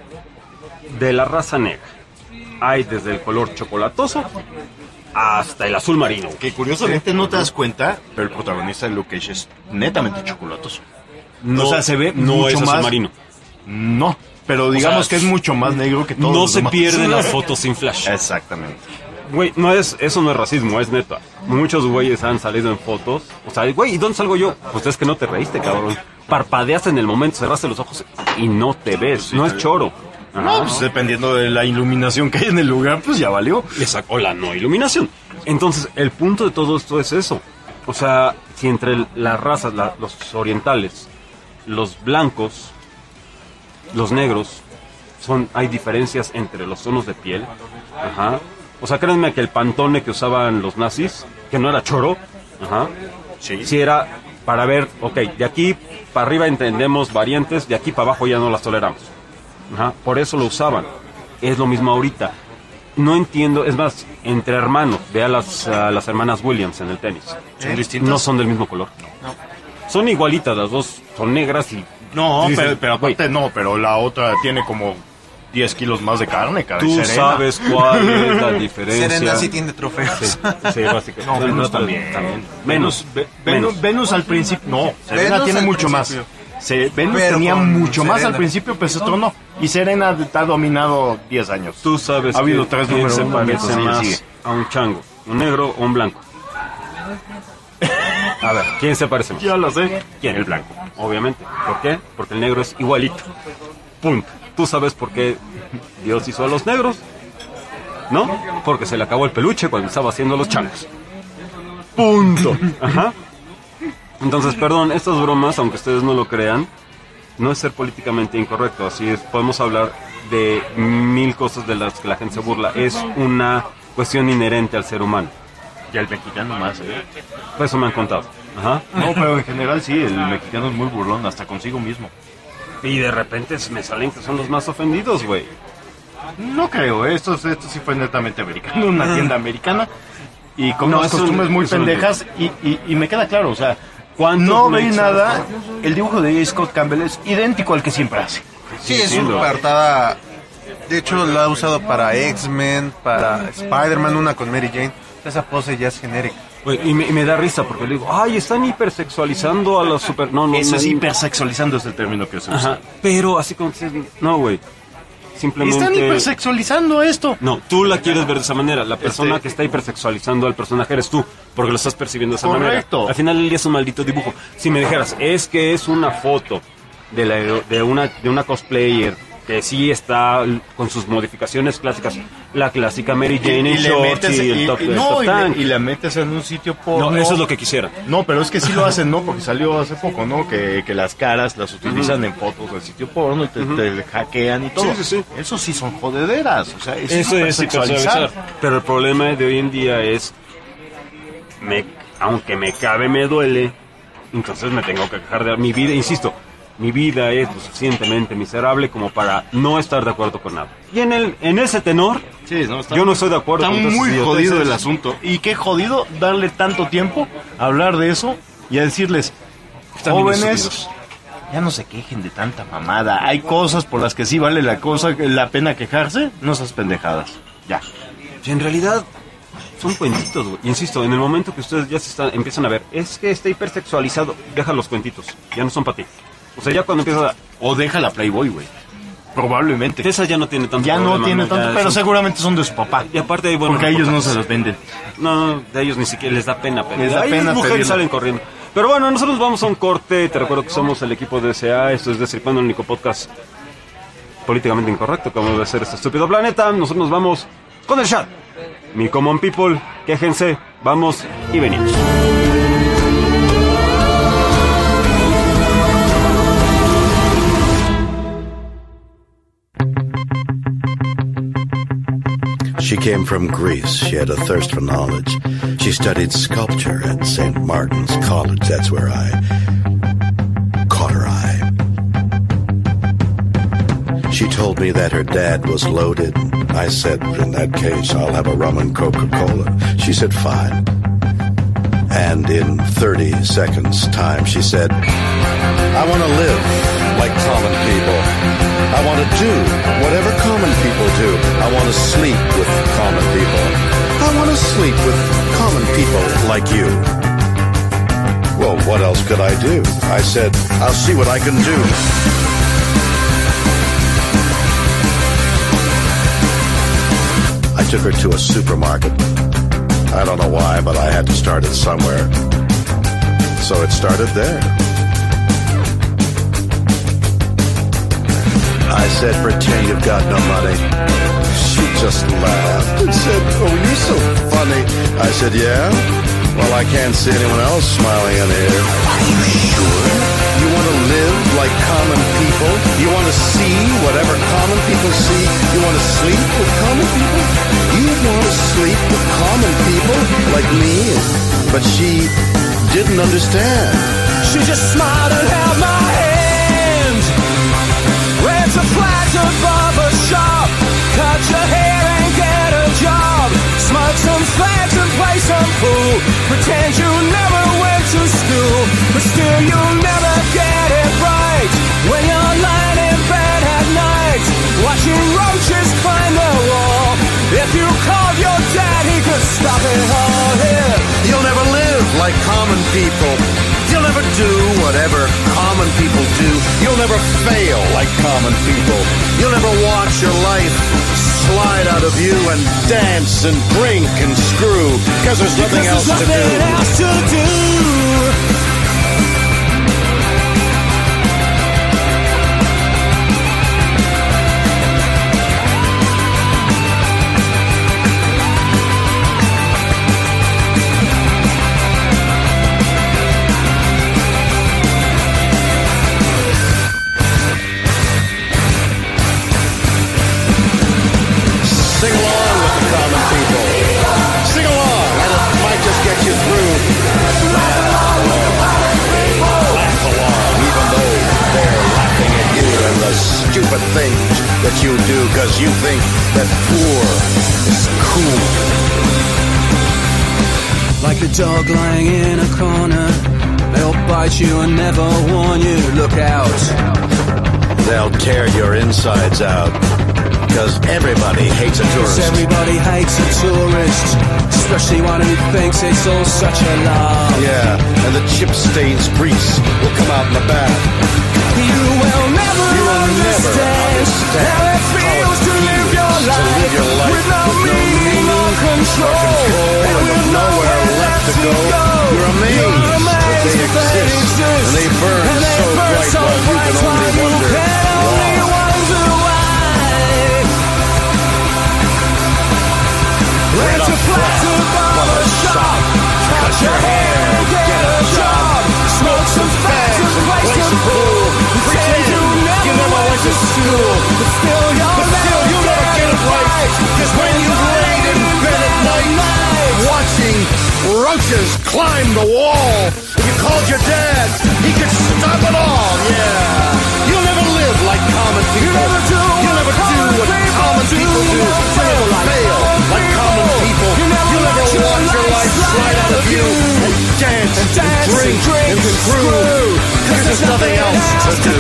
De la raza negra, hay desde el color chocolatoso hasta el azul marino. Que curiosamente no te das cuenta, pero el protagonista de Luke Cage es netamente chocolatoso. No, o sea, se ve no mucho es azul más marino. No, pero digamos sea, que es mucho más negro que todo. No se pierden las fotos sin flash. Exactamente. Güey, eso no es racismo, es neta. Muchos güeyes han salido en fotos. O sea, güey, ¿y dónde salgo yo? Pues es que no te reíste, cabrón. Parpadeaste en el momento, cerraste los ojos y no te ves. No es choro. Ajá. No, pues dependiendo de la iluminación que hay en el lugar, pues ya valió. Le sacó la no iluminación. Entonces, el punto de todo esto es eso. O sea, si entre las razas, los orientales, los blancos, los negros, hay diferencias entre los tonos de piel. Ajá. O sea, créanme que el Pantone que usaban los nazis, que no era choro, ajá, sí era para ver, ok, de aquí para arriba entendemos variantes, de aquí para abajo ya no las toleramos. Ajá, por eso lo usaban. Es lo mismo ahorita. No entiendo, es más, entre hermanos, ve a las hermanas Williams en el tenis. ¿Son distintas? No son del mismo color. Son igualitas, las dos son negras y... No, Sí, pero güey, aparte no, pero la otra tiene como 10 kilos más de carne, cara. tú Serena. sabes cuál es la diferencia. Serena sí tiene trofeos. Sí, básicamente. No, Venus también. Venus al principio. No, Serena Venus tiene al mucho más. principio. Venus Pero tenía con mucho más Serena. al principio, pero se tronó. Y Serena ha dominado 10 años. Tú sabes Ha habido que 3 quién números se uno, parece mientras ella más sigue. a un chango, un negro o un blanco. A ver, ¿quién se parece más? Ya lo sé. ¿Quién? El blanco, obviamente. ¿Por qué? Porque el negro es igualito. Punto. ¿Tú sabes por qué Dios hizo a los negros? ¿No? Porque se le acabó el peluche cuando estaba haciendo los changos. Punto. Ajá. Entonces, perdón, estas bromas, aunque ustedes no lo crean, no es ser políticamente incorrecto. Así es, podemos hablar de 1000 cosas de las que la gente se burla. Es una cuestión inherente al ser humano. Y el mexicano más, Eso me han contado. Ajá. No, pero en general sí, el mexicano es muy burlón, hasta consigo mismo. Y de repente me salen que son los más ofendidos, güey. No creo, esto sí fue netamente americano, una tienda americana. Y con No, unas eso costumbres muy eso no pendejas. Y me queda claro, o sea, ¿Cuántos no veis mexas? nada. El dibujo de Scott Campbell es idéntico al que siempre hace. Sí, es entiendo. una cartada. De hecho, la ha usado para X-Men, para Spider-Man, una con Mary Jane. Esa pose ya es genérica. Güey, y me da risa porque le digo, ay, están hipersexualizando a los super... No, Eso es no, hipersexualizando, es el término que se usa. Ajá, pero así como que... No, güey. Simplemente... Están hipersexualizando esto. No, tú la quieres ver de esa manera. La persona Este- que está hipersexualizando al personaje eres tú, porque lo estás percibiendo de esa Correcto. manera. Al final del día es un maldito dibujo. Si me dijeras, es que es una foto de una cosplayer que sí está con sus modificaciones clásicas, la clásica Mary Jane en shorts y el top tank. y la metes en un sitio porno. No, eso es lo que quisiera. No, pero es que sí lo hacen, ¿no? Porque salió hace poco, ¿no? Que las caras las utilizan en fotos del sitio porno y te hackean y todo. Sí, sí, sí. Eso sí son jodederas, o sea, Eso es hipersexualizar. hipersexualizar. Pero el problema de hoy en día es, aunque me cabe, me duele, entonces me tengo que quejar de mi vida. Insisto, mi vida es lo suficientemente miserable como para no estar de acuerdo con nada. Y en ese tenor, Sí, no, está yo no estoy de acuerdo Está con todas muy esas jodido idioteces. el asunto. Y qué jodido darle tanto tiempo a hablar de eso y a decirles, Están bien jóvenes, estúpidos. ya no se quejen de tanta mamada. Hay cosas por las que sí vale la pena quejarse, no esas pendejadas. Ya. Y en realidad son cuentitos, güey. Insisto, en el momento que ustedes ya empiezan a ver, es que está hipersexualizado, deja los cuentitos, ya no son para ti. O sea, ya cuando empiezas a... O deja la Playboy, güey. Probablemente. Esa ya no tiene tanto Ya problema, no tiene tanto, Ya pero es un- seguramente son de su papá. Y aparte hay buenos Porque a ellos no reportajes. se los venden. No, de ellos ni siquiera les da pena pedir. Les da Ahí pena las mujeres pedirlo. salen corriendo. Pero bueno, nosotros vamos a un corte. Te recuerdo que somos el equipo de SA. Esto es Destripando, el único podcast políticamente incorrecto que vamos a hacer este estúpido planeta. Nosotros nos vamos con el chat. Mi common people, quéjense. Vamos y venimos. She came from Greece. She had a thirst for knowledge. She studied sculpture at St. Martin's College. That's where I caught her eye. She told me that her dad was loaded. I said, in that case, I'll have a rum and Coca-Cola. She said, fine. And in 30 seconds time, she said, I want to live like common people. I want to do whatever common people do. I want to sleep with common people. I want to sleep with common people like you. Well, what else could I do? I said, I'll see what I can do. I took her to a supermarket. I don't know why, but I had to start it somewhere. So it started there. I said, pretend you've got no money. She just laughed and said, oh, you're so funny. I said, yeah? Well, I can't see anyone else smiling in here. Are you sure? You want to live like common people? You want to see whatever common people see? You want to sleep with common people? You want to sleep with common people like me? But she didn't understand. She just smiled and held my hand. It's a flat barber shop. Cut your hair and get a job. Smoke some fags and play some pool. Pretend you never went to school, but still you'll never get it right. When you're lying in bed at night, watching roaches climb the wall. If you called your dad, he could stop it all here. You'll never live like common people. You'll never do whatever common people do. You'll never fail like common people. You'll never watch your life slide out of you and dance and drink and screw because there's nothing else to do. Else to do. Sing along with the common people. Sing along, and it might things that you do because you think that poor is cool. Like a dog lying in a corner, they'll bite you and never warn you. Look out. They'll tear your insides out because everybody hates a tourist. Everybody hates a tourist, especially one who thinks it's all such a laugh. Yeah, and the chip stains grease will come out in the bath. You will never understand how it feels to live your life with no meaning or control, and with nowhere left to go. You're amazed that they exist, and they burn so bright while you can only wonder why. Rent a flat to barber shop, cut your hair, get a job, smoke some fags and play some pool. Pretend you never went to school, but still you'll never get it right. Cause when you laid in bed at night, watching roaches climb the wall, if you called your dad, he could stop it all. Yeah, you'll never live like common people. You'll never do what common people do. You'll never fail like common people. You'll never watch your life slide out of you and dance and drink and screw, because there's nothing else to do.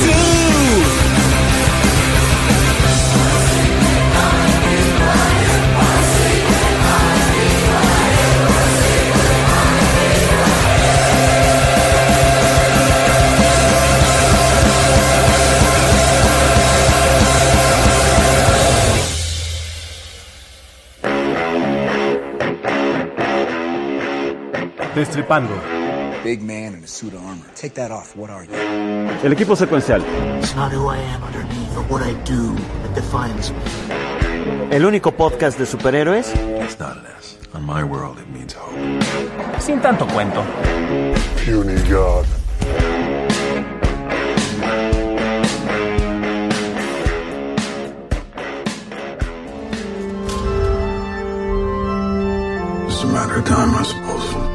Destripando. Big man in a suit of armor. Take that off. What are you? El equipo secuencial. It's not who I am underneath, but what I do that defines me. El único podcast de superhéroes. It's not less. On my world, it means hope. Sin tanto cuento. Puny God. It's a matter of time, I suppose.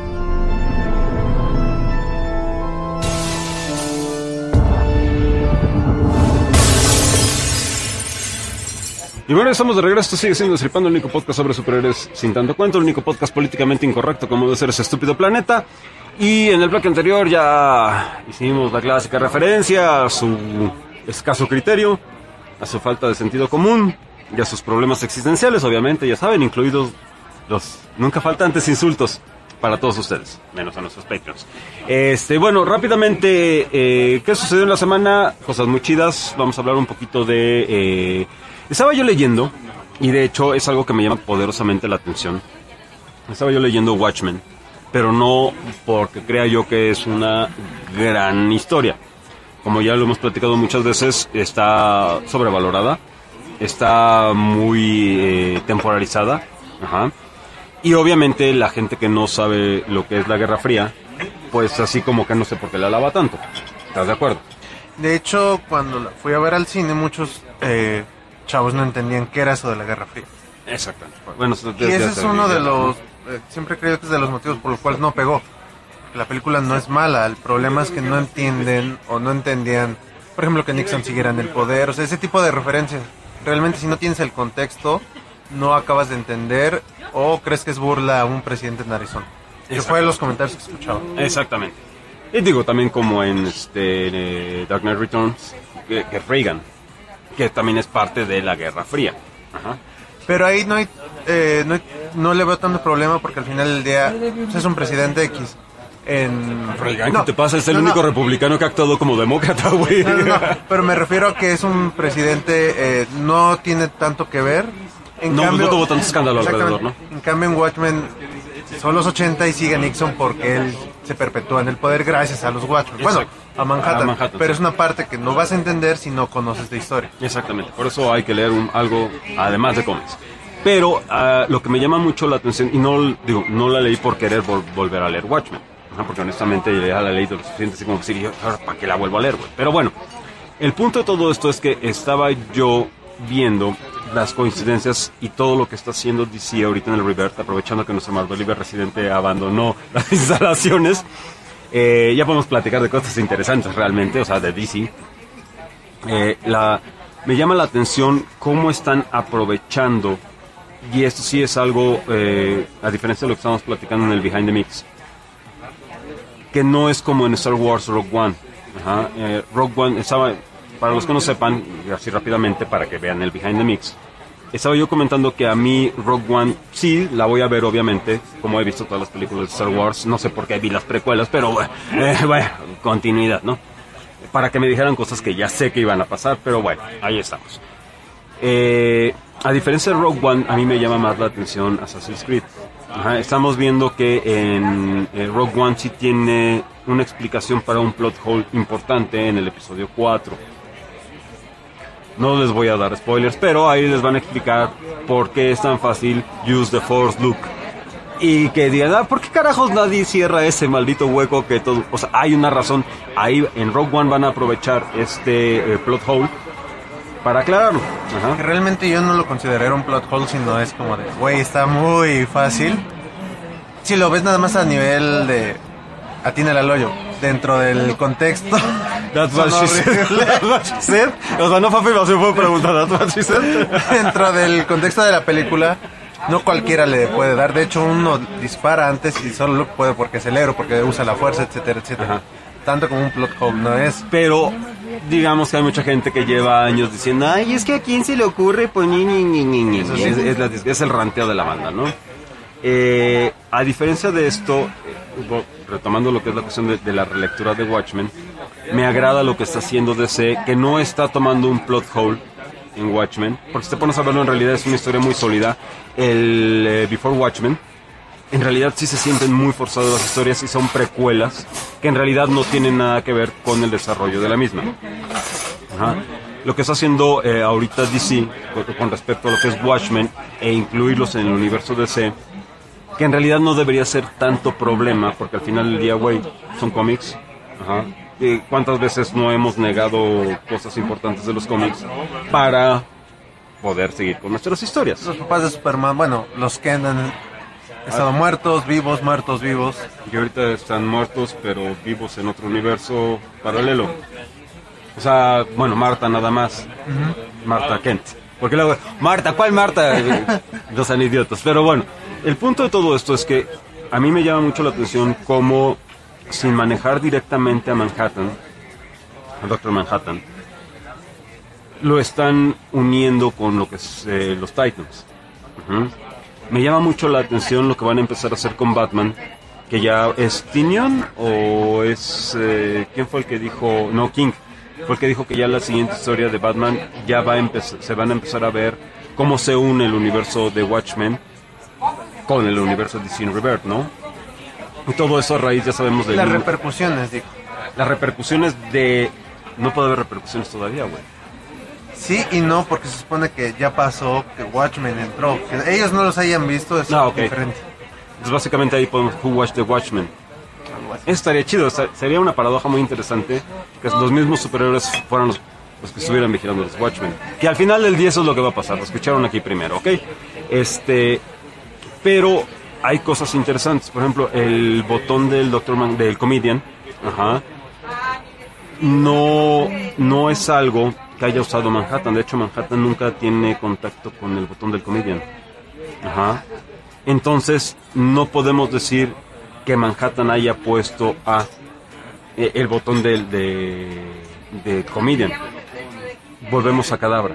Y bueno, estamos de regreso. Esto sigue siendo Destripando, el único podcast sobre superhéroes sin tanto cuento, el único podcast políticamente incorrecto como debe ser ese estúpido planeta. Y en el bloque anterior ya hicimos la clásica referencia a su escaso criterio, a su falta de sentido común y a sus problemas existenciales, obviamente, ya saben, incluidos los nunca faltantes insultos para todos ustedes, menos a nuestros Patreons. Bueno, rápidamente, ¿qué sucedió en la semana? Cosas muy chidas. Vamos a hablar un poquito de... Estaba yo leyendo, y de hecho es algo que me llama poderosamente la atención. Estaba yo leyendo Watchmen, pero no porque crea yo que es una gran historia. Como ya lo hemos platicado muchas veces, está sobrevalorada, está muy temporalizada. Ajá. Y obviamente la gente que no sabe lo que es la Guerra Fría, pues así como que no sé por qué la alaba tanto. ¿Estás de acuerdo? De hecho, cuando la fui a ver al cine, muchos chavos no entendían qué era eso de la Guerra Fría. Exactamente. Bueno, y ese es uno de los... siempre he creído que es de los motivos por los cuales no pegó. La película no es mala, el problema es que no entienden o no entendían, por ejemplo, que Nixon siguiera en el poder, o sea, ese tipo de referencias. Realmente si no tienes el contexto, no acabas de entender o crees que es burla a un presidente narizón. Que fue de los comentarios que escuchaba. Exactamente. Y digo, también como en Dark Knight Returns, que Reagan, que también es parte de la Guerra Fría. Ajá. Pero ahí no le veo tanto problema porque al final del día pues, es un presidente X. Reagan, ¿qué te pasa? Es el único republicano que ha actuado como demócrata, güey. No, pero me refiero a que es un presidente, no tiene tanto que ver. No tuvo tanto escándalo alrededor, ¿no? En cambio en Watchmen son los 80 y sigue Nixon porque él se perpetúa en el poder gracias a los Watchmen. Bueno, a Manhattan, pero es una parte que no vas a entender si no conoces de historia. Exactamente, por eso hay que leer algo además de cómics. Pero lo que me llama mucho la atención, y no la leí por querer volver a leer Watchmen, porque honestamente ya la leí lo suficiente, así como que sí, ¿para qué la vuelvo a leer, güey? Pero bueno, el punto de todo esto es que estaba yo viendo las coincidencias y todo lo que está haciendo DC ahorita en el Rebirth, aprovechando que nuestro Marvel Residente abandonó las instalaciones. Ya podemos platicar de cosas interesantes realmente, o sea, de DC. me llama la atención cómo están aprovechando, y esto sí es algo, a diferencia de lo que estamos platicando en el Behind the Mix, que no es como en Star Wars Rogue One. Ajá. Rogue One estaba, para los que no sepan, y así rápidamente para que vean el Behind the Mix, estaba yo comentando que a mí Rogue One sí la voy a ver, obviamente, como he visto todas las películas de Star Wars. No sé por qué vi las precuelas, pero bueno, continuidad, ¿no? Para que me dijeran cosas que ya sé que iban a pasar, pero bueno, ahí estamos. A diferencia de Rogue One, a mí me llama más la atención Assassin's Creed. Ajá, estamos viendo que en Rogue One sí tiene una explicación para un plot hole importante en el episodio 4. No les voy a dar spoilers, pero ahí les van a explicar por qué es tan fácil use the Force, Luke. Y que digan, ¿por qué carajos nadie cierra ese maldito hueco que todo? O sea, hay una razón. Ahí en Rogue One van a aprovechar este plot hole para aclararlo. Ajá. Que realmente yo no lo consideraría un plot hole, sino es como de, güey, está muy fácil. Si lo ves nada más a nivel de atínale al hoyo, dentro del contexto. That's what she said. That's what she said. O sea, no fue afirmación, fue pregunta. That's what she said. Dentro del contexto de la película, no cualquiera le puede dar. De hecho, uno dispara antes y solo Luke puede porque es el héroe, porque usa la fuerza, etcétera, etcétera. Ajá. Tanto como un plot hole no es. Pero digamos que hay mucha gente que lleva años diciendo, ay, es que a quién se le ocurre, pues ni. Eso sí. Es el ranteo de la banda, ¿no? A diferencia de esto, retomando lo que es la cuestión de la relectura de Watchmen, me agrada lo que está haciendo DC, que no está tomando un plot hole en Watchmen, porque si te pones a verlo, en realidad es una historia muy sólida. El Before Watchmen, en realidad sí se sienten muy forzadas las historias y son precuelas que en realidad no tienen nada que ver con el desarrollo de la misma. Ajá. Lo que está haciendo ahorita DC con respecto a lo que es Watchmen e incluirlos en el universo DC, que en realidad no debería ser tanto problema, porque al final del día, güey, son cómics. Ajá. ¿Cuántas veces no hemos negado cosas importantes de los cómics para poder seguir con nuestras historias? Los papás de Superman, bueno, los que han estado muertos, vivos. Que ahorita están muertos, pero vivos en otro universo paralelo. O sea, bueno, Marta nada más. Marta Kent. Porque luego, Marta, ¿cuál Marta? No sean idiotas. Pero bueno, el punto de todo esto es que a mí me llama mucho la atención cómo, sin manejar directamente a Manhattan, al Doctor Manhattan, lo están uniendo con lo que es los Titans. Me llama mucho la atención lo que van a empezar a hacer con Batman, que ya es Tynion o es... ¿quién fue el que dijo? No, King. Fue el que dijo que ya la siguiente historia de Batman ya se van a empezar a ver cómo se une el universo de Watchmen con el universo de DC Rebirth, ¿no? Y todo eso a raíz, ya sabemos, de... Las repercusiones, digo. Las repercusiones de... No puede haber repercusiones todavía, güey. Sí y no, porque se supone que ya pasó, que Watchmen entró. Que ellos no los hayan visto, es diferente. Entonces básicamente ahí podemos Who Watched the Watchmen. Eso estaría chido, sería una paradoja muy interesante que los mismos superhéroes fueran los que estuvieran vigilando los Watchmen. Que al final del día eso es lo que va a pasar, lo escucharon aquí primero, ¿ok? Pero hay cosas interesantes, por ejemplo, el botón del del Comedian, no es algo que haya usado Manhattan. De hecho, Manhattan nunca tiene contacto con el botón del Comedian. Entonces, no podemos decir que Manhattan haya puesto el botón de Comedian. Volvemos a Cadabra.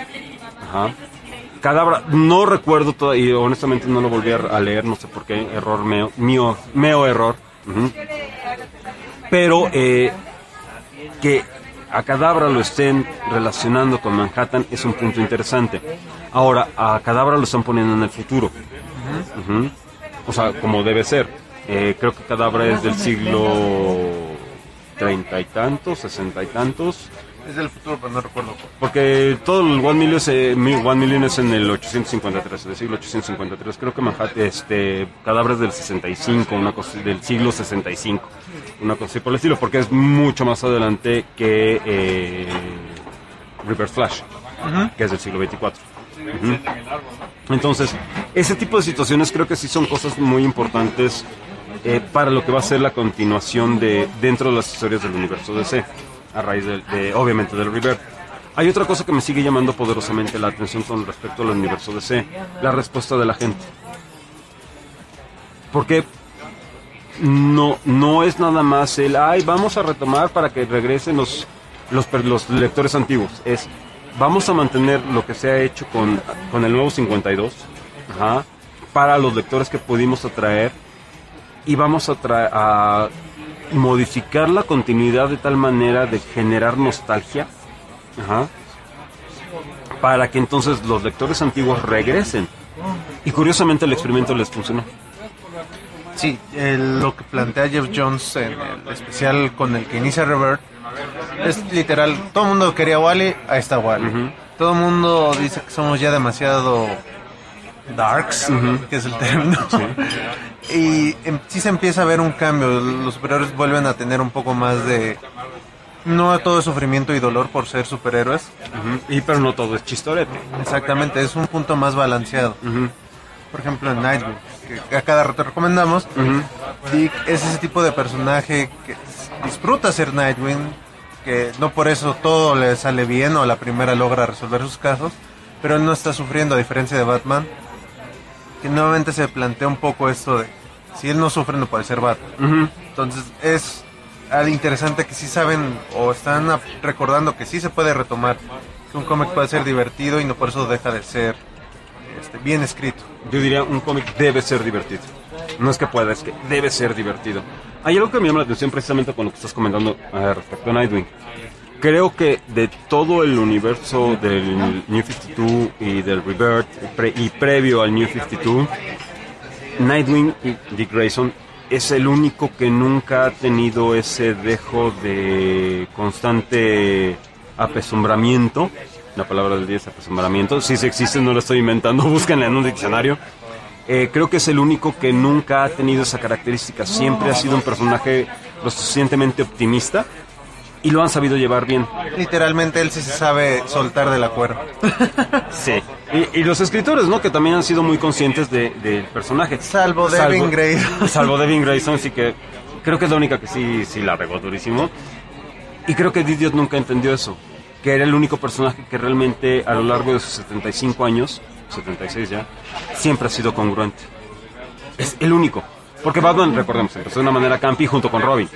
Cadabra, no recuerdo todo, y honestamente no lo volví a leer, no sé por qué, error meo error. Pero que a Cadabra lo estén relacionando con Manhattan es un punto interesante. Ahora, a Cadabra lo están poniendo en el futuro. O sea, como debe ser. Creo que Cadabra es del siglo 30 y tantos, 60 y tantos. Es del futuro, pero no recuerdo. Porque todo el One Million es en el 853, del siglo 853. Creo que Manhattan, Cadabra es del 65, una cosa del siglo 65, una cosa así por el estilo, porque es mucho más adelante que Reverse Flash, que es del siglo 24. Entonces, ese tipo de situaciones creo que sí son cosas muy importantes para lo que va a ser la continuación dentro de las historias del universo DC, a raíz obviamente del Rebirth. Hay otra cosa que me sigue llamando poderosamente la atención con respecto al universo DC, la respuesta de la gente. Porque no es nada más vamos a retomar para que regresen los lectores antiguos. Es, vamos a mantener lo que se ha hecho con el nuevo 52, para los lectores que pudimos atraer, y vamos a modificar la continuidad de tal manera de generar nostalgia, para que entonces los lectores antiguos regresen. Y curiosamente el experimento les funcionó. Sí, lo que plantea Jeff Jones en el especial con el que inicia Rebirth es literal, todo el mundo quería Wally, ahí está Wally. Todo el mundo dice que somos ya demasiado darks, que es el término. Y sí se empieza a ver un cambio, los superhéroes vuelven a tener un poco más de... No todo es sufrimiento y dolor por ser superhéroes. Pero no todo es chistorete. Exactamente, es un punto más balanceado. Por ejemplo, en Nightwing, que a cada rato recomendamos, Dick es ese tipo de personaje que disfruta ser Nightwing, que no por eso todo le sale bien o a la primera logra resolver sus casos, pero él no está sufriendo, a diferencia de Batman, que nuevamente se plantea un poco esto de, si él no sufre no puede ser Batman. Entonces es algo interesante que sí saben o están recordando que sí se puede retomar, que un cómic puede ser divertido y no por eso deja de ser bien escrito. Yo diría, un cómic debe ser divertido. No es que pueda, es que debe ser divertido. Hay algo que me llama la atención precisamente con lo que estás comentando respecto a Nightwing. Creo que de todo el universo del New 52 y del Rebirth y previo al New 52, Nightwing y Dick Grayson es el único que nunca ha tenido ese dejo de constante apesumbramiento. La palabra del día es apesumbramiento. Si existe, no lo estoy inventando, búsquenla en un diccionario. Creo que es el único que nunca ha tenido esa característica. Siempre ha sido un personaje lo suficientemente optimista y lo han sabido llevar bien. Literalmente él sí se sabe soltar de la cuerda. Sí. Y los escritores, ¿no? Que también han sido muy conscientes del personaje. Salvo Devin Grayson. Salvo Devin Grayson, sí, que creo que es la única que sí la regó durísimo. Y creo que Didiot nunca entendió eso, que era el único personaje que realmente a lo largo de sus 75 años, 76 ya, siempre ha sido congruente. Es el único. Porque Batman, recordemos, empezó de una manera campy junto con Robin.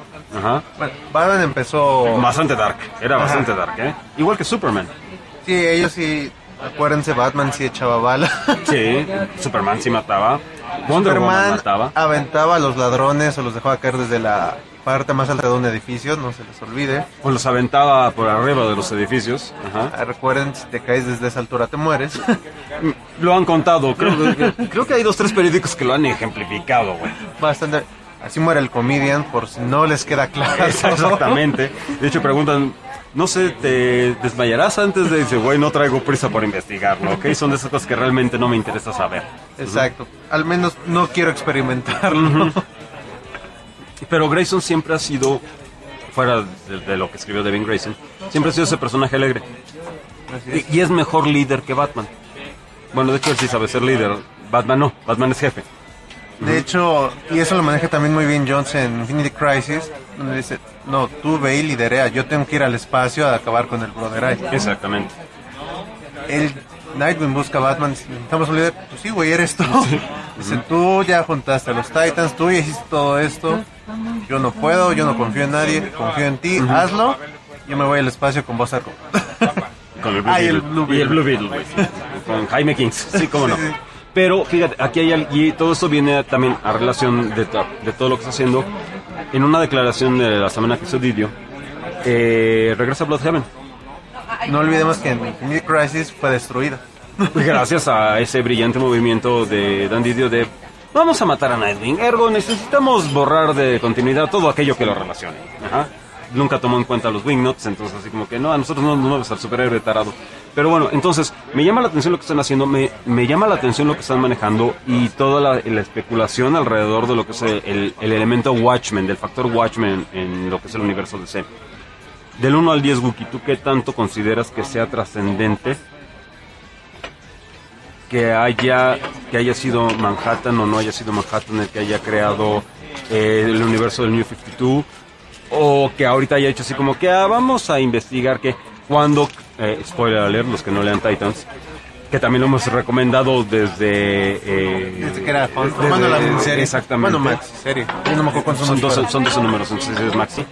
Bueno, Batman empezó... Bastante dark, era bastante dark, ¿eh? Igual que Superman. Sí, ellos sí, acuérdense, Batman sí echaba bala. Sí, Superman sí mataba. Wonder Woman mataba. Aventaba a los ladrones o los dejaba caer desde la parte más alta de un edificio, no se les olvide. O los aventaba por arriba de los edificios. Recuerden, si te caes desde esa altura te mueres. Lo han contado, creo que hay 2-3 periódicos que lo han ejemplificado, güey. Bastante. Así muere el comedian, por si no les queda claro. Exactamente. De hecho, preguntan, no sé, ¿te desmayarás antes de...? Dice, güey, no traigo prisa por investigarlo, ¿ok? Son de esas cosas que realmente no me interesa saber. Exacto. Al menos no quiero experimentarlo. Pero Grayson siempre ha sido, fuera de lo que escribió Devin Grayson, siempre ha sido ese personaje alegre. Y es mejor líder que Batman. Bueno, de hecho él sí sabe ser líder. Batman no, Batman es jefe. De hecho, y eso lo maneja también muy bien Jones en Infinity Crisis, donde dice, no, tú ve y liderea, yo tengo que ir al espacio a acabar con el Brother Eye. Exactamente. Nightwing busca a Batman, dice, necesitamos un líder, pues sí, güey, eres tú. Sí. Dice, tú ya juntaste a los Titans, tú ya hiciste todo esto, yo no puedo, yo no confío en nadie, confío en ti, hazlo, yo me voy al espacio con vos a... Con el Blue Beetle. Y el Blue Beetle, güey. Con Jaime Kings, sí, cómo no. Sí. Pero fíjate, aquí hay y todo esto viene también a relación de todo lo que está haciendo. En una declaración de la semana que hizo Didio, regresa a Bloodhaven. No olvidemos que en Infinite Crisis fue destruida. Gracias a ese brillante movimiento de Dan Didio de vamos a matar a Nightwing, ergo necesitamos borrar de continuidad todo aquello que lo relacione. Nunca tomó en cuenta los Wingnuts, entonces así como que no, a nosotros no nos vamos al superhéroe tarado. Pero bueno, entonces, me llama la atención lo que están haciendo, me llama la atención lo que están manejando y toda la especulación alrededor de lo que es el elemento Watchmen, del factor Watchmen en lo que es el universo DC. Del 1 al 10, Wookie, ¿tú qué tanto consideras que sea trascendente que haya sido Manhattan o no haya sido Manhattan el que haya creado el universo del New 52? O que ahorita haya hecho así como que vamos a investigar que cuando spoiler alert, los que no lean Titans, que también lo hemos recomendado desde que era cuando la miniserie. Exactamente. Bueno, Maxi serie. Yo no me acuerdo cuántos son 12 números, entonces es Maxi.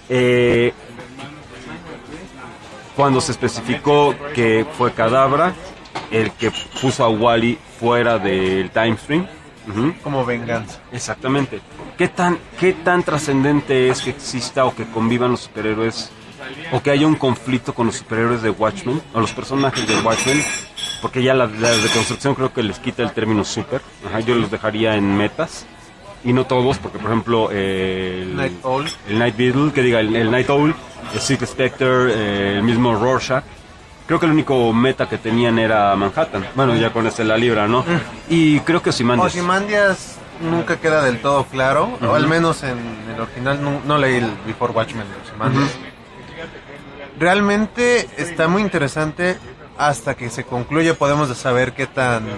Cuando se especificó que fue Cadabra el que puso a Wally fuera del time stream. Como venganza. Exactamente. ¿Qué tan trascendente es que exista o que convivan los superhéroes o que haya un conflicto con los superhéroes de Watchmen o los personajes de Watchmen? Porque ya la deconstrucción creo que les quita el término super. Yo los dejaría en metas y no todos, porque por ejemplo el Night Beetle, que diga el Night Owl, el Silk Spectre, el mismo Rorschach. Creo que el único meta que tenían era Manhattan. Bueno, ya con la libra, ¿no? Y creo que Ozymandias nunca queda del todo claro, o al menos en el original no leí el Before Watchmen de Ozymandias. Realmente está muy interesante. Hasta que se concluye podemos saber qué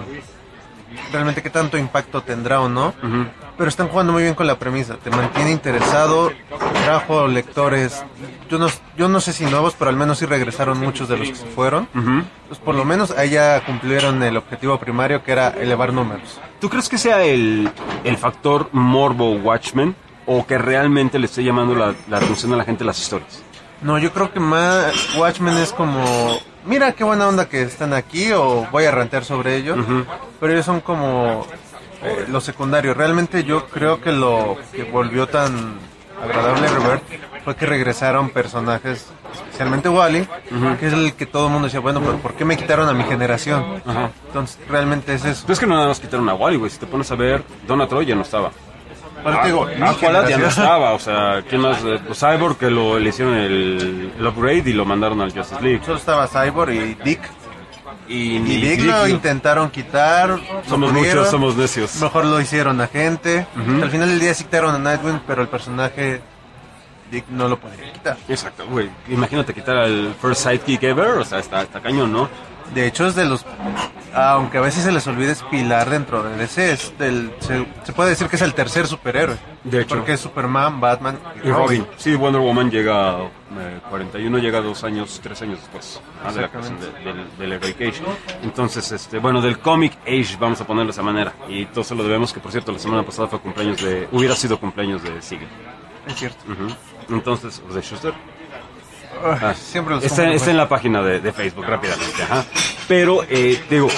tanto impacto tendrá o no. Pero están jugando muy bien con la premisa, te mantiene interesado, trajo lectores, yo no sé si nuevos, pero al menos sí regresaron muchos de los que se fueron. Pues por lo menos ahí ya cumplieron el objetivo primario, que era elevar números. ¿Tú crees que sea el factor morbo Watchmen o que realmente le esté llamando la atención a la gente las historias? No, yo creo que más Watchmen es como, mira qué buena onda que están aquí, o voy a rantear sobre ellos, pero ellos son como lo secundario. Realmente yo creo que lo que volvió tan agradable Rebirth fue que regresaron personajes, especialmente Wally, que es el que todo el mundo decía, bueno, pero ¿por qué me quitaron a mi generación? Entonces realmente es eso. Pero es que no nada más quitaron a Wally, güey. Si te pones a ver, Donna Troy ya no estaba. Aqualad ya no estaba, o sea, ¿quién más? Cyborg, que le hicieron el upgrade y lo mandaron al Justice League. Solo estaba Cyborg y Dick. Y Dick lo intentaron quitar. Somos muchos, somos necios. Mejor lo hicieron agente. Al final del día sí quitaron a Nightwing, pero el personaje Dick no lo podía quitar. Exacto, güey. Imagínate quitar al first sidekick ever, o sea, está cañón, ¿no? De hecho es de los, aunque a veces se les olvide, es pilar dentro de DC, se puede decir que es el tercer superhéroe. De hecho. Porque es Superman, Batman y Robin. Sí, Wonder Woman llega 41, llega 3 años después de la creación del Heroic Age. Entonces, bueno, del Comic Age, vamos a ponerlo de esa manera. Y todo se lo debemos, que por cierto, la semana pasada fue hubiera sido cumpleaños de Siegel. Es cierto. Entonces, de Schuster. Siempre los está en la página de Facebook rápidamente, pero digo,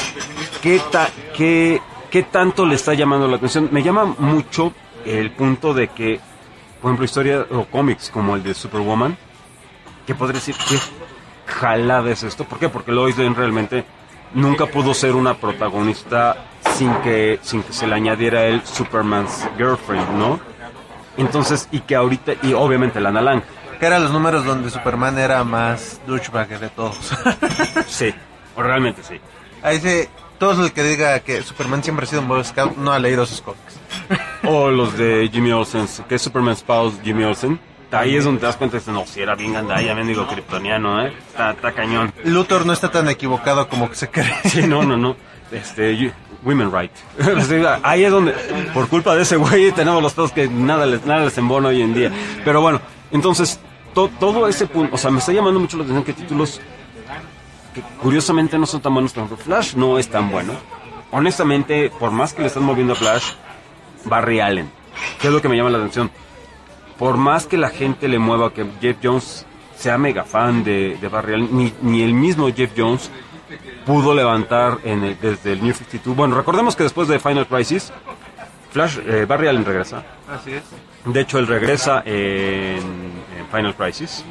¿qué tanto le está llamando la atención? Me llama mucho el punto de que, por ejemplo, historias o cómics como el de Superwoman, que podría decir que jalada es esto. ¿Por qué? Porque Lois Lane realmente nunca pudo ser una protagonista sin que se le añadiera el Superman's girlfriend, ¿no? Entonces, y que ahorita, y obviamente Lana Lang, que eran los números donde Superman era más douchebag de todos. Sí, realmente sí. Ahí sí, todo el que diga que Superman siempre ha sido un Boy Scout no ha leído sus cómics. O los de Jimmy Olsen, que es Superman Spouse Jimmy Olsen. Ahí es donde te das cuenta de no, si era bien gandalla, mendigo kryptoniano, está cañón. Luthor no está tan equivocado como que se cree. Sí, no. Women right. Ahí es donde, por culpa de ese güey, tenemos los pedos que nada les embona hoy en día. Pero bueno, entonces, todo ese punto, o sea, me está llamando mucho la atención que títulos que curiosamente no son tan buenos. Por ejemplo, Flash no es tan bueno. Honestamente, por más que le están moviendo a Flash, Barry Allen, que es lo que me llama la atención. Por más que la gente le mueva, que Jeff Jones sea mega fan de Barry Allen, ni el mismo Jeff Jones pudo levantar desde el New 52. Bueno, recordemos que después de Final Crisis, Barry Allen regresa. Así es. De hecho, él regresa en Final Crisis.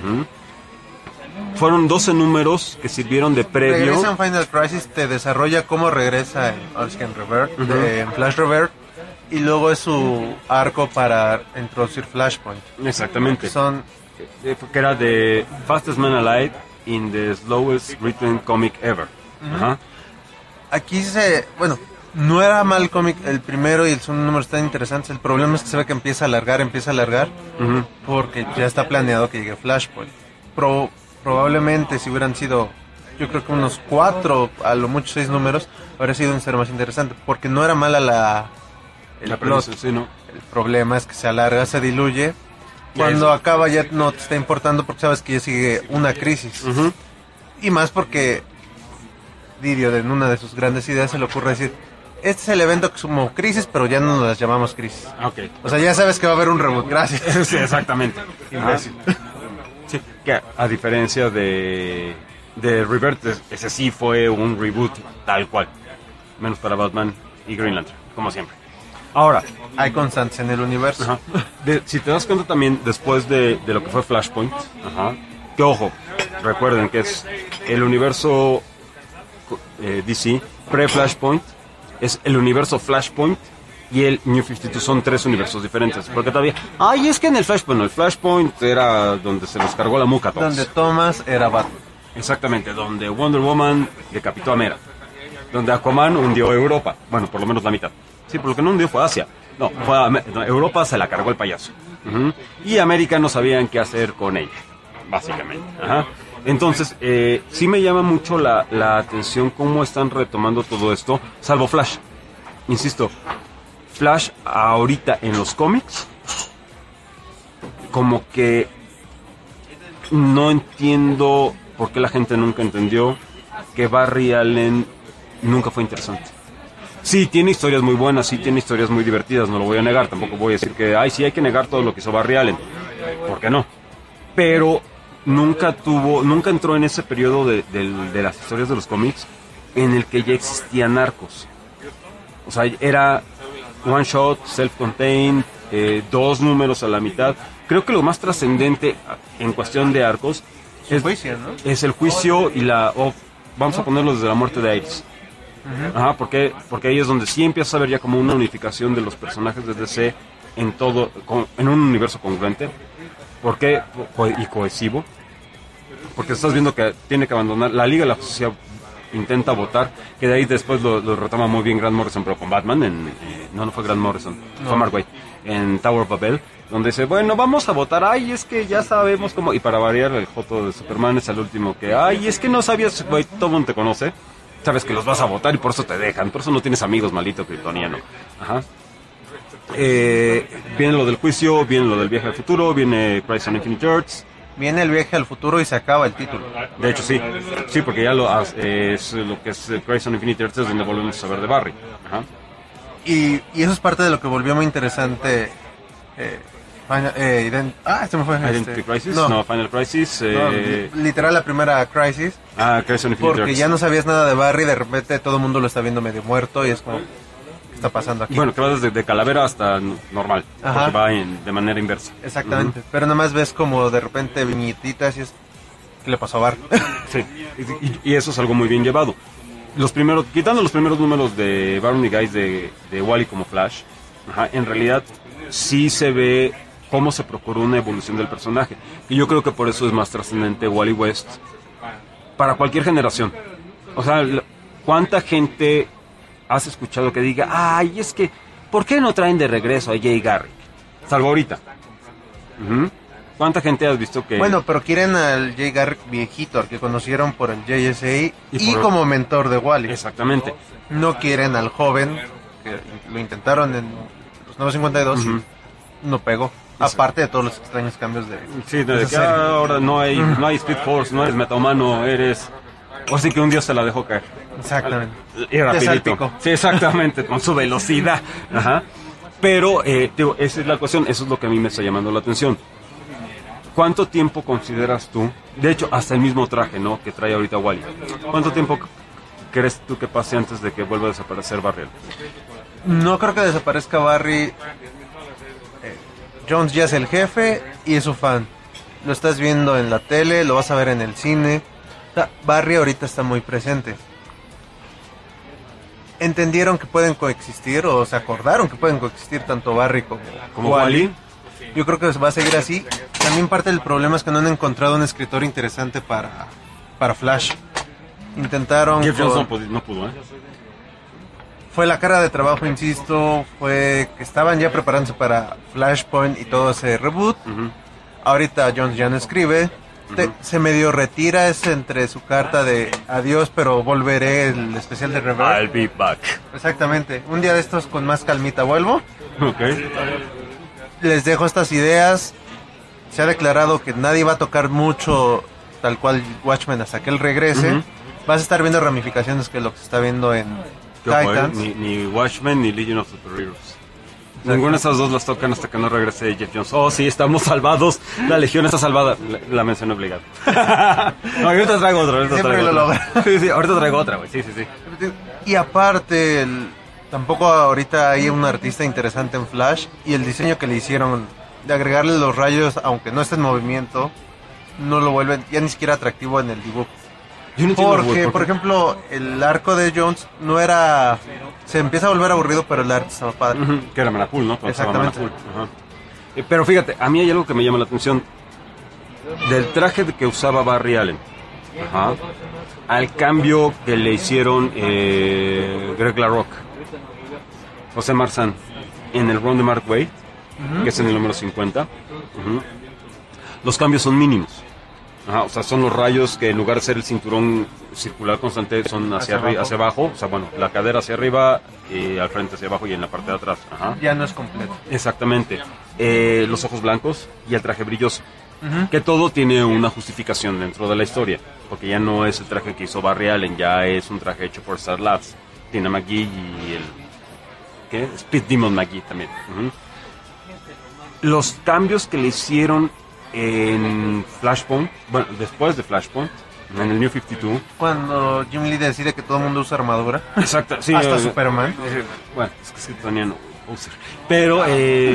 Fueron 12 números que sirvieron de previo. Regresa en Final Crisis, te desarrolla cómo regresa en Rebirth, en Flash Rebirth, y luego es su arco para introducir Flashpoint. Exactamente. Que era The Fastest Man Alive in the Slowest Written Comic Ever. Aquí no era mal cómic el primero y el segundo número están interesantes. El problema es que se ve que empieza a alargar, porque ya está planeado que llegue Flashpoint. Probablemente si hubieran sido, yo creo que unos 4, a lo mucho 6 números, habría sido un ser más interesante, porque no era mala el plot. Sí, ¿no? El problema es que se alarga, se diluye. Cuando acaba ya no te está importando porque sabes que ya sigue una crisis. Y más porque Didio, en una de sus grandes ideas, se le ocurre decir, este es el evento que sumo Crisis, pero ya no nos las llamamos Crisis. Okay. O sea, ya sabes que va a haber un reboot, gracias. Sí, exactamente. Imbécil. Sí, que a diferencia de Rebirth, ese sí fue un reboot tal cual. Menos para Batman y Green Lantern, como siempre. Ahora, hay constantes en el universo. Si te das cuenta también, después de lo que fue Flashpoint, que ojo, recuerden que es el universo DC pre-Flashpoint, es el universo Flashpoint y el New 52, son 3 universos diferentes. Porque todavía, es que en el Flashpoint era donde se los cargó la muca a todos. Donde Thomas era Batman. Exactamente, donde Wonder Woman decapitó a Mera. Donde Aquaman hundió Europa. Bueno, por lo menos la mitad. Sí, por lo que no hundió fue Asia. No, Europa se la cargó el payaso. Y América no sabían qué hacer con ella, básicamente. Entonces, sí me llama mucho la atención cómo están retomando todo esto, salvo Flash. Insisto, Flash ahorita en los cómics, como que no entiendo por qué la gente nunca entendió que Barry Allen nunca fue interesante. Sí, tiene historias muy buenas, sí tiene historias muy divertidas, no lo voy a negar, tampoco voy a decir que, sí hay que negar todo lo que hizo Barry Allen, ¿por qué no? Pero nunca entró en ese periodo de las historias de los cómics en el que ya existían arcos. O sea, era one shot, self-contained, 2 números a la mitad. Creo que lo más trascendente en cuestión de arcos es el juicio y vamos a ponerlo desde la muerte de Iris. Porque ahí es donde sí empiezas a ver ya como una unificación de los personajes de DC en un universo congruente. ¿Por qué? Y cohesivo. Porque estás viendo que tiene que abandonar la Liga de la Justicia, intenta votar, que de ahí después lo retoma muy bien Grant Morrison, pero con Batman no fue Grant Morrison, fue Mark Waid en Tower of Babel, donde dice, bueno, vamos a votar, es que ya sabemos cómo, y para variar el joto de Superman es el último que, es que no sabías, güey, todo el mundo te conoce, sabes que los vas a votar y por eso te dejan, por eso no tienes amigos, maldito kryptoniano. Viene lo del juicio, viene lo del viaje al futuro, viene Crisis on Infinite Earths. Viene el viaje al futuro y se acaba el título. De hecho sí, porque ya es lo que es Crisis on Infinite Earths, es donde volvemos a saber de Barry. Y eso es parte de lo que volvió muy interesante se me fue. Identity Crisis, no, Final Crisis. Literal la primera Crisis. Crisis on Infinite Earths. Porque ya no sabías nada de Barry, de repente todo el mundo lo está viendo medio muerto y es como, ¿qué está pasando aquí? Bueno, que va desde de calavera hasta normal, porque va de manera inversa. Exactamente, pero nada más ves como de repente viñetitas y es, ¿qué le pasó a Barry? Sí, y eso es algo muy bien llevado. Quitando los primeros números de Baron y Guys de Wally como Flash, en realidad sí se ve cómo se procuró una evolución del personaje. Y yo creo que por eso es más trascendente Wally West para cualquier generación. O sea, ¿cuánta gente has escuchado que diga, es que, ¿por qué no traen de regreso a Jay Garrick? Salvo ahorita. ¿Cuánta gente has visto que...? Bueno, pero quieren al Jay Garrick viejito, al que conocieron por el JSA y como mentor de Wally. Exactamente. No quieren al joven, que lo intentaron en los 952 y no pegó. Aparte de todos los extraños cambios de... Sí, de que ahora no hay Speed Force, no eres metahumano, eres... O sí que un dios se la dejó caer. Exactamente. Y rapidito. Sí, exactamente, con su velocidad. Pero, esa es la cuestión, eso es lo que a mí me está llamando la atención. ¿Cuánto tiempo consideras tú? De hecho, hasta el mismo traje, ¿no? Que trae ahorita Wally. ¿Cuánto tiempo crees tú que pase antes de que vuelva a desaparecer Barry? No creo que desaparezca Barry. Jones ya es el jefe y es su fan. Lo estás viendo en la tele, lo vas a ver en el cine. Barry ahorita está muy presente. Entendieron que pueden coexistir, o se acordaron que pueden coexistir tanto Barry como Wally. Yo creo que va a seguir así. También parte del problema es que no han encontrado un escritor interesante para Flash. Intentaron... Jeff Jones no pudo, Fue la cara de trabajo, insisto, fue que estaban ya preparándose para Flashpoint y todo ese reboot. Ahorita Jones ya no escribe. Se medio retira, es entre su carta de adiós, pero volveré, el especial de Reverse. I'll be back. Exactamente. Un día de estos con más calmita vuelvo. Okay. Les dejo estas ideas. Se ha declarado que nadie va a tocar mucho tal cual Watchmen hasta que él regrese, vas a estar viendo ramificaciones que es lo que se está viendo en Titans. Ni Watchmen ni Legion of Superheroes. Ninguna de esas dos las tocan hasta que no regrese Jeff Jones. Oh, sí, estamos salvados. La Legión está salvada. La mencioné obligada. No, ahorita traigo otra. Siempre lo logra. Sí, ahorita traigo otra, güey. Sí. Y aparte, tampoco ahorita hay un artista interesante en Flash. Y el diseño que le hicieron de agregarle los rayos, aunque no esté en movimiento, no lo vuelven ya ni siquiera atractivo en el dibujo. Yo no entiendo, Porque, por ejemplo, el arco de Jones no era... Se empieza a volver aburrido, pero el arte estaba padre. Que era Manapul, ¿no? Exactamente. Pero fíjate, a mí hay algo que me llama la atención. Del traje que usaba Barry Allen, al cambio que le hicieron Greg LaRocque, José Marzán, en el run de Mark Waid, que es en el número 50, los cambios son mínimos. O sea, son los rayos que en lugar de ser el cinturón circular constante son hacia abajo, o sea, bueno, la cadera hacia arriba, al frente hacia abajo y en la parte de atrás. Ya no es completo. Exactamente. Los ojos blancos y el traje brilloso. Que todo tiene una justificación dentro de la historia, porque ya no es el traje que hizo Barry Allen, ya es un traje hecho por Star Labs. Tina McGee y el Speed Demon McGee también. Los cambios que le hicieron en Flashpoint, bueno, después de Flashpoint, en el New 52, cuando Jim Lee decide que todo el mundo usa armadura. Exacto, sí, hasta Superman. Bueno, es que Tony no usa. Pero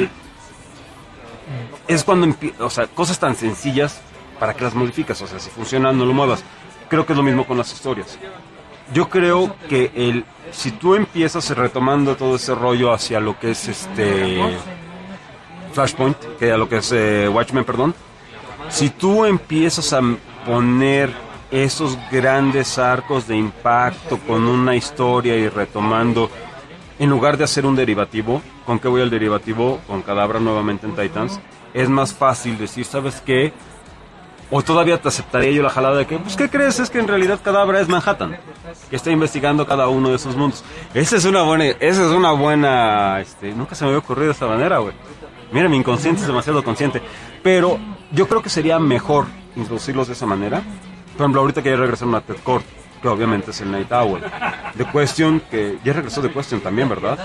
es cuando o sea, cosas tan sencillas para que las modificas, o sea, si funcionan no lo muevas. Creo que es lo mismo con las historias. Yo creo que si tú empiezas retomando todo ese rollo hacia lo que es Flashpoint, que a lo que es Watchmen, perdón, si tú empiezas a poner esos grandes arcos de impacto con una historia y retomando, en lugar de hacer un derivativo, ¿con qué voy al derivativo? Con Kadabra nuevamente en Titans, es más fácil decir, ¿sabes qué? O todavía te aceptaría yo la jalada de que, pues, ¿qué crees? Es que en realidad Kadabra es Manhattan, que está investigando cada uno de esos mundos. Esa es una buena, nunca se me había ocurrido de esta manera, güey. Mira, mi inconsciente es demasiado consciente. Pero yo creo que sería mejor introducirlos de esa manera. Por ejemplo, ahorita que ya regresaron a Ted Kord, que obviamente es el Night Owl. The Question, que ya regresó The Question también, ¿verdad?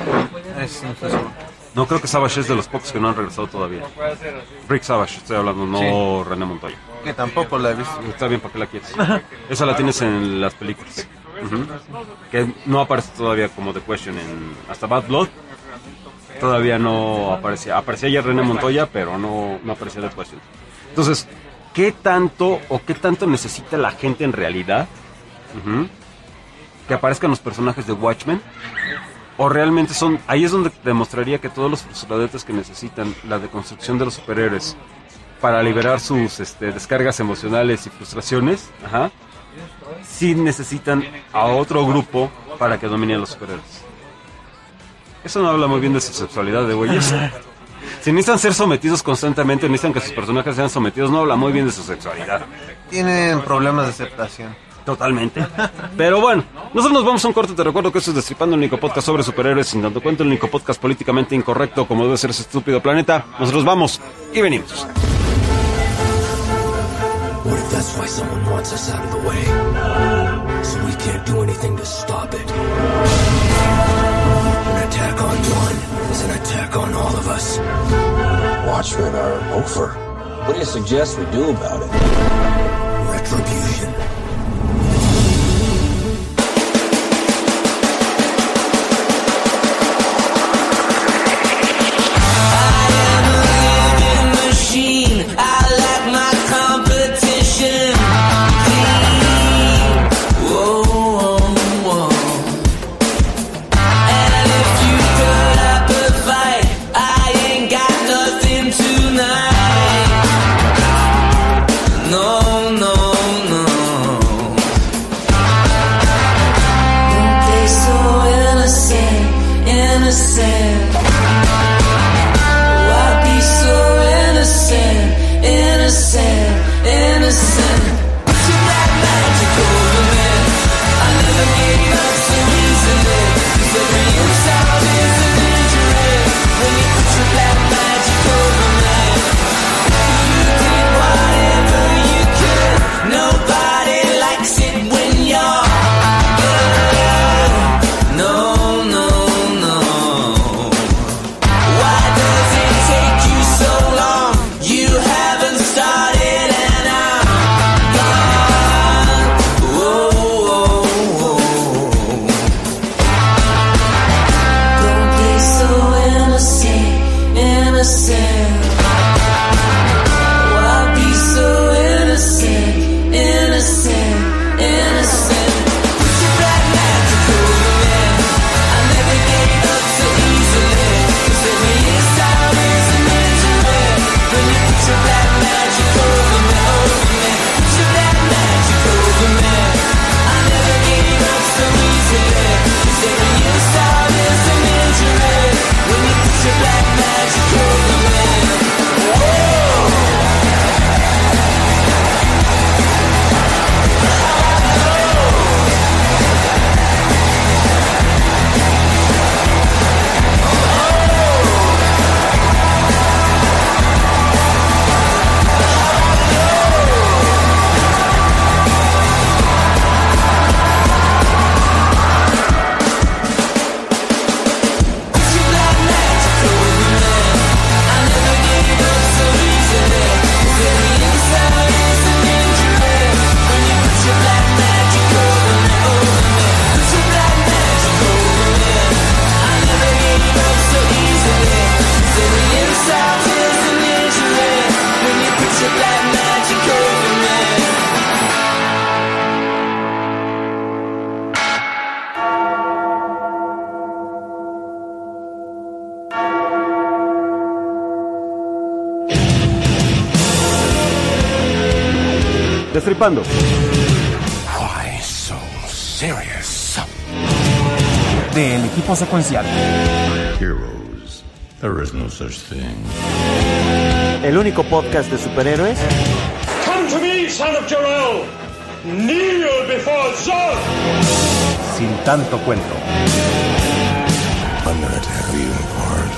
No, creo que Savage es de los pocos que no han regresado todavía. Rick Savage, estoy hablando, no René Montoya. Que tampoco la he visto. Está bien, ¿para qué la quieres? Esa la tienes en las películas. Que no aparece todavía como The Question hasta Bad Blood. Todavía no aparecía. Aparecía ya René Montoya, pero no aparecía The Question. Entonces, ¿qué tanto necesita la gente en realidad que aparezcan los personajes de Watchmen? O realmente ahí es donde demostraría que todos los frustradores que necesitan la deconstrucción de los superhéroes para liberar sus descargas emocionales y frustraciones, sí necesitan a otro grupo para que domine a los superhéroes. Eso no habla muy bien de su sexualidad, de güeyes. Si necesitan ser sometidos constantemente, necesitan que sus personajes sean sometidos, no habla muy bien de su sexualidad. Tienen problemas de aceptación. Totalmente. Pero bueno, nosotros nos vamos a un corte. Te recuerdo que esto es Destripando, el único podcast sobre superhéroes sin tanto cuento, el único podcast políticamente incorrecto como debe ser ese estúpido planeta. Nosotros vamos y venimos. What if that's why someone wants us out of the way? So we can't do anything to stop it. An attack on one is an attack on all of us. Watchmen are over. What do you suggest we do about it? Retribution. Destripando. Why so serious? Del equipo secuencial. Heroes. There is no such thing. El único podcast de superhéroes. Come to me, son of Jor-El. Kneel before Zod. Sin tanto cuento. I'm gonna tear you apart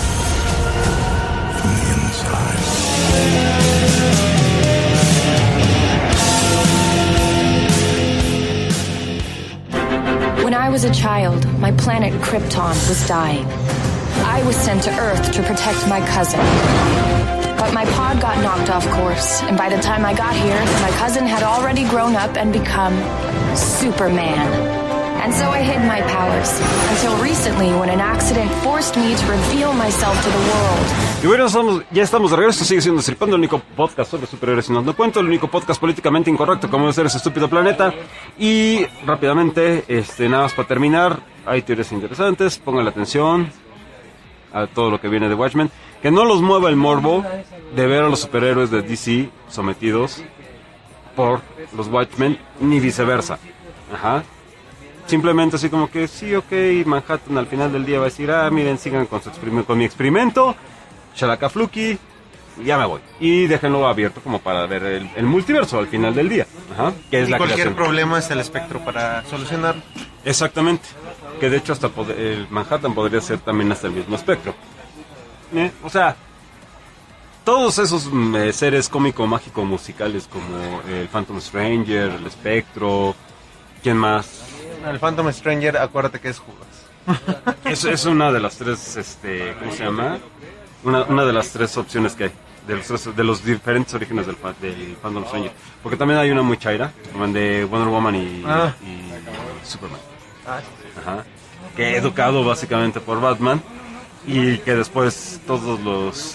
from the inside. When I was a child, my planet Krypton was dying. I was sent to Earth to protect my cousin. But my pod got knocked off course, and by the time I got here, my cousin had already grown up and become Superman. And so I hid my powers, until recently when an accident forced me to reveal myself to the world. Y bueno, ya estamos de regreso, sigue siendo Destripando, el único podcast sobre superhéroes y no cuento, el único podcast políticamente incorrecto como debe ser ese estúpido planeta. Y rápidamente, nada más para terminar, hay teorías interesantes, pongan la atención a todo lo que viene de Watchmen. Que no los mueva el morbo de ver a los superhéroes de DC sometidos por los Watchmen, ni viceversa. Ajá. Simplemente así como que sí, ok, Manhattan al final del día va a decir, miren, sigan con mi experimento, Shalakafluki, ya me voy. Y déjenlo abierto como para ver el multiverso al final del día. Ajá, que es y la cualquier creación. problema es el espectro para solucionar. Exactamente. Que de hecho hasta el Manhattan podría ser también hasta el mismo espectro. O sea, todos esos seres cómico-mágico-musicales como el Phantom Stranger, el Espectro, ¿quién más? El Phantom Stranger, acuérdate que es Judas. Es una de las tres, ¿cómo se llama? Una de las tres opciones que hay, de los diferentes orígenes del Phantom Stranger. Porque también hay una muy chaira, de Wonder Woman y Superman. Ajá. Que educado básicamente por Batman. Y que después todos los...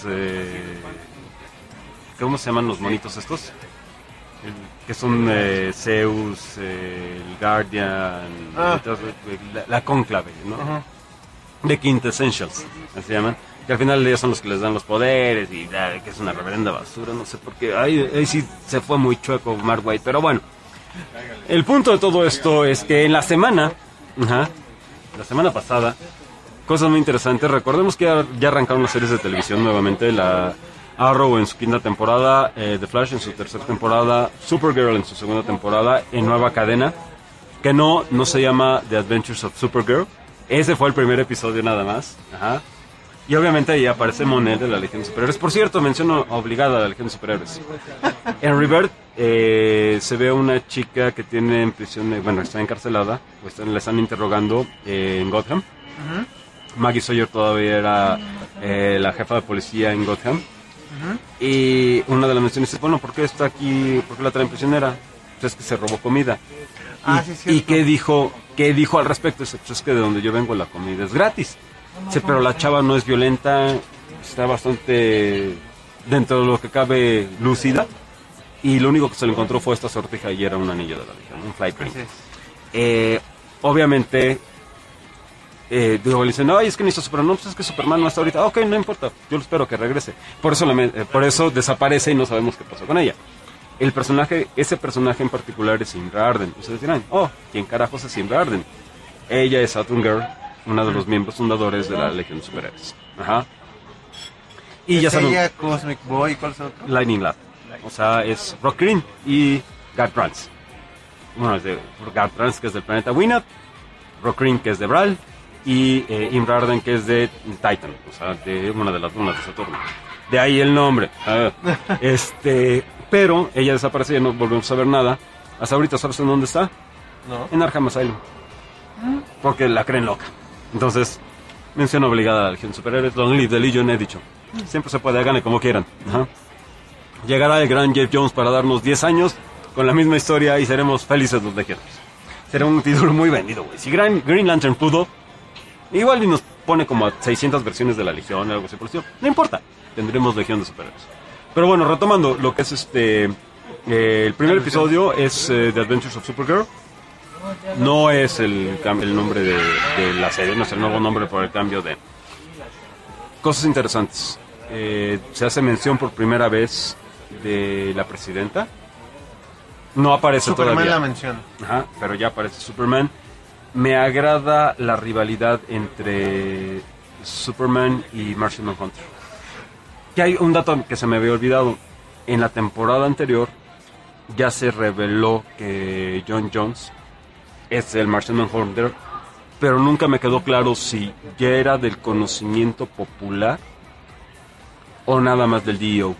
¿cómo se llaman los monitos estos? Que son Zeus, el Guardian, la Cónclave, ¿no? The Quintessentials, se llaman. Que al final ellos son los que les dan los poderes y que es una reverenda basura, no sé por qué. Ahí sí se fue muy chueco Mark Waid, pero bueno. El punto de todo esto es que en la semana pasada, cosas muy interesantes. Recordemos que ya arrancaron las series de televisión nuevamente. La Arrow en su quinta temporada, The Flash en su tercera temporada, Supergirl en su segunda temporada, en nueva cadena, que no se llama The Adventures of Supergirl. Ese fue el primer episodio nada más. Ajá. Y obviamente ahí aparece Mon-El de la Legión de Superhéroes. Por cierto, menciono obligada a la Legión de Superhéroes. En Rebirth se ve una chica que tiene en prisión, está encarcelada, la están interrogando en Gotham. Maggie Sawyer todavía era la jefa de policía en Gotham. Y una de las menciones es, bueno, ¿por qué está aquí? ¿Por qué la traen prisionera? Pues es que se robó comida. ¿Y qué dijo al respecto? Dice, pues es que de donde yo vengo la comida es gratis. Dice, pero la chava no es violenta, está bastante dentro de lo que cabe lúcida. Y lo único que se le encontró fue esta sortija y era un anillo de la Legión, un flight ring. Obviamente... le dicen, es que necesito Superman. No, pues es que Superman no está ahorita. Ok, no importa, yo lo espero que regrese. Por eso desaparece y no sabemos qué pasó con ella. Ese personaje en particular es Imra Arden. Ustedes dirán, ¿quién carajos es Imra Arden? Ella es Atom Girl, una de los miembros fundadores de la Legión de Superhéroes. Ajá. Y ya saben. Ella, Cosmic Boy, ¿cuál es otro? Lightning Lad. O sea, es Rock Green y Garth Rance. Bueno, es de Garth Rance, que es del planeta Winnet, Rock Green, que es de Bral, y Imra Arden, que es de Titan, o sea, de una de las lunas de Saturno. De ahí el nombre. Pero ella desaparece y no volvemos a ver nada. Hasta ahorita, ¿sabes en dónde está? No. En Arkham Asylum. Porque la creen loca. Entonces, mención obligada a la Legión de Superhéroes. Long live the Legion, he dicho. Siempre se puede, gane como quieran. Ajá. Llegará el gran Jeff Jones para darnos 10 años con la misma historia y seremos felices los legionarios. Será un título muy vendido, güey. Si Green Lantern pudo, igual y nos pone como a 600 versiones de la Legión o algo así por el estilo. No importa, tendremos Legión de Superhéroes. Pero bueno, retomando lo que es el primer episodio es The Adventures of Supergirl. No es el nombre de la serie, no es el nuevo nombre por el cambio de... Cosas interesantes. Se hace mención por primera vez de la presidenta. No aparece Superman todavía. la menciona. Ajá, pero ya aparece Superman. Me agrada la rivalidad entre Superman y Martian Manhunter. Que hay un dato que se me había olvidado. En la temporada anterior ya se reveló que John Jones es el Martian Manhunter, pero nunca me quedó claro si ya era del conocimiento popular o nada más del DEO.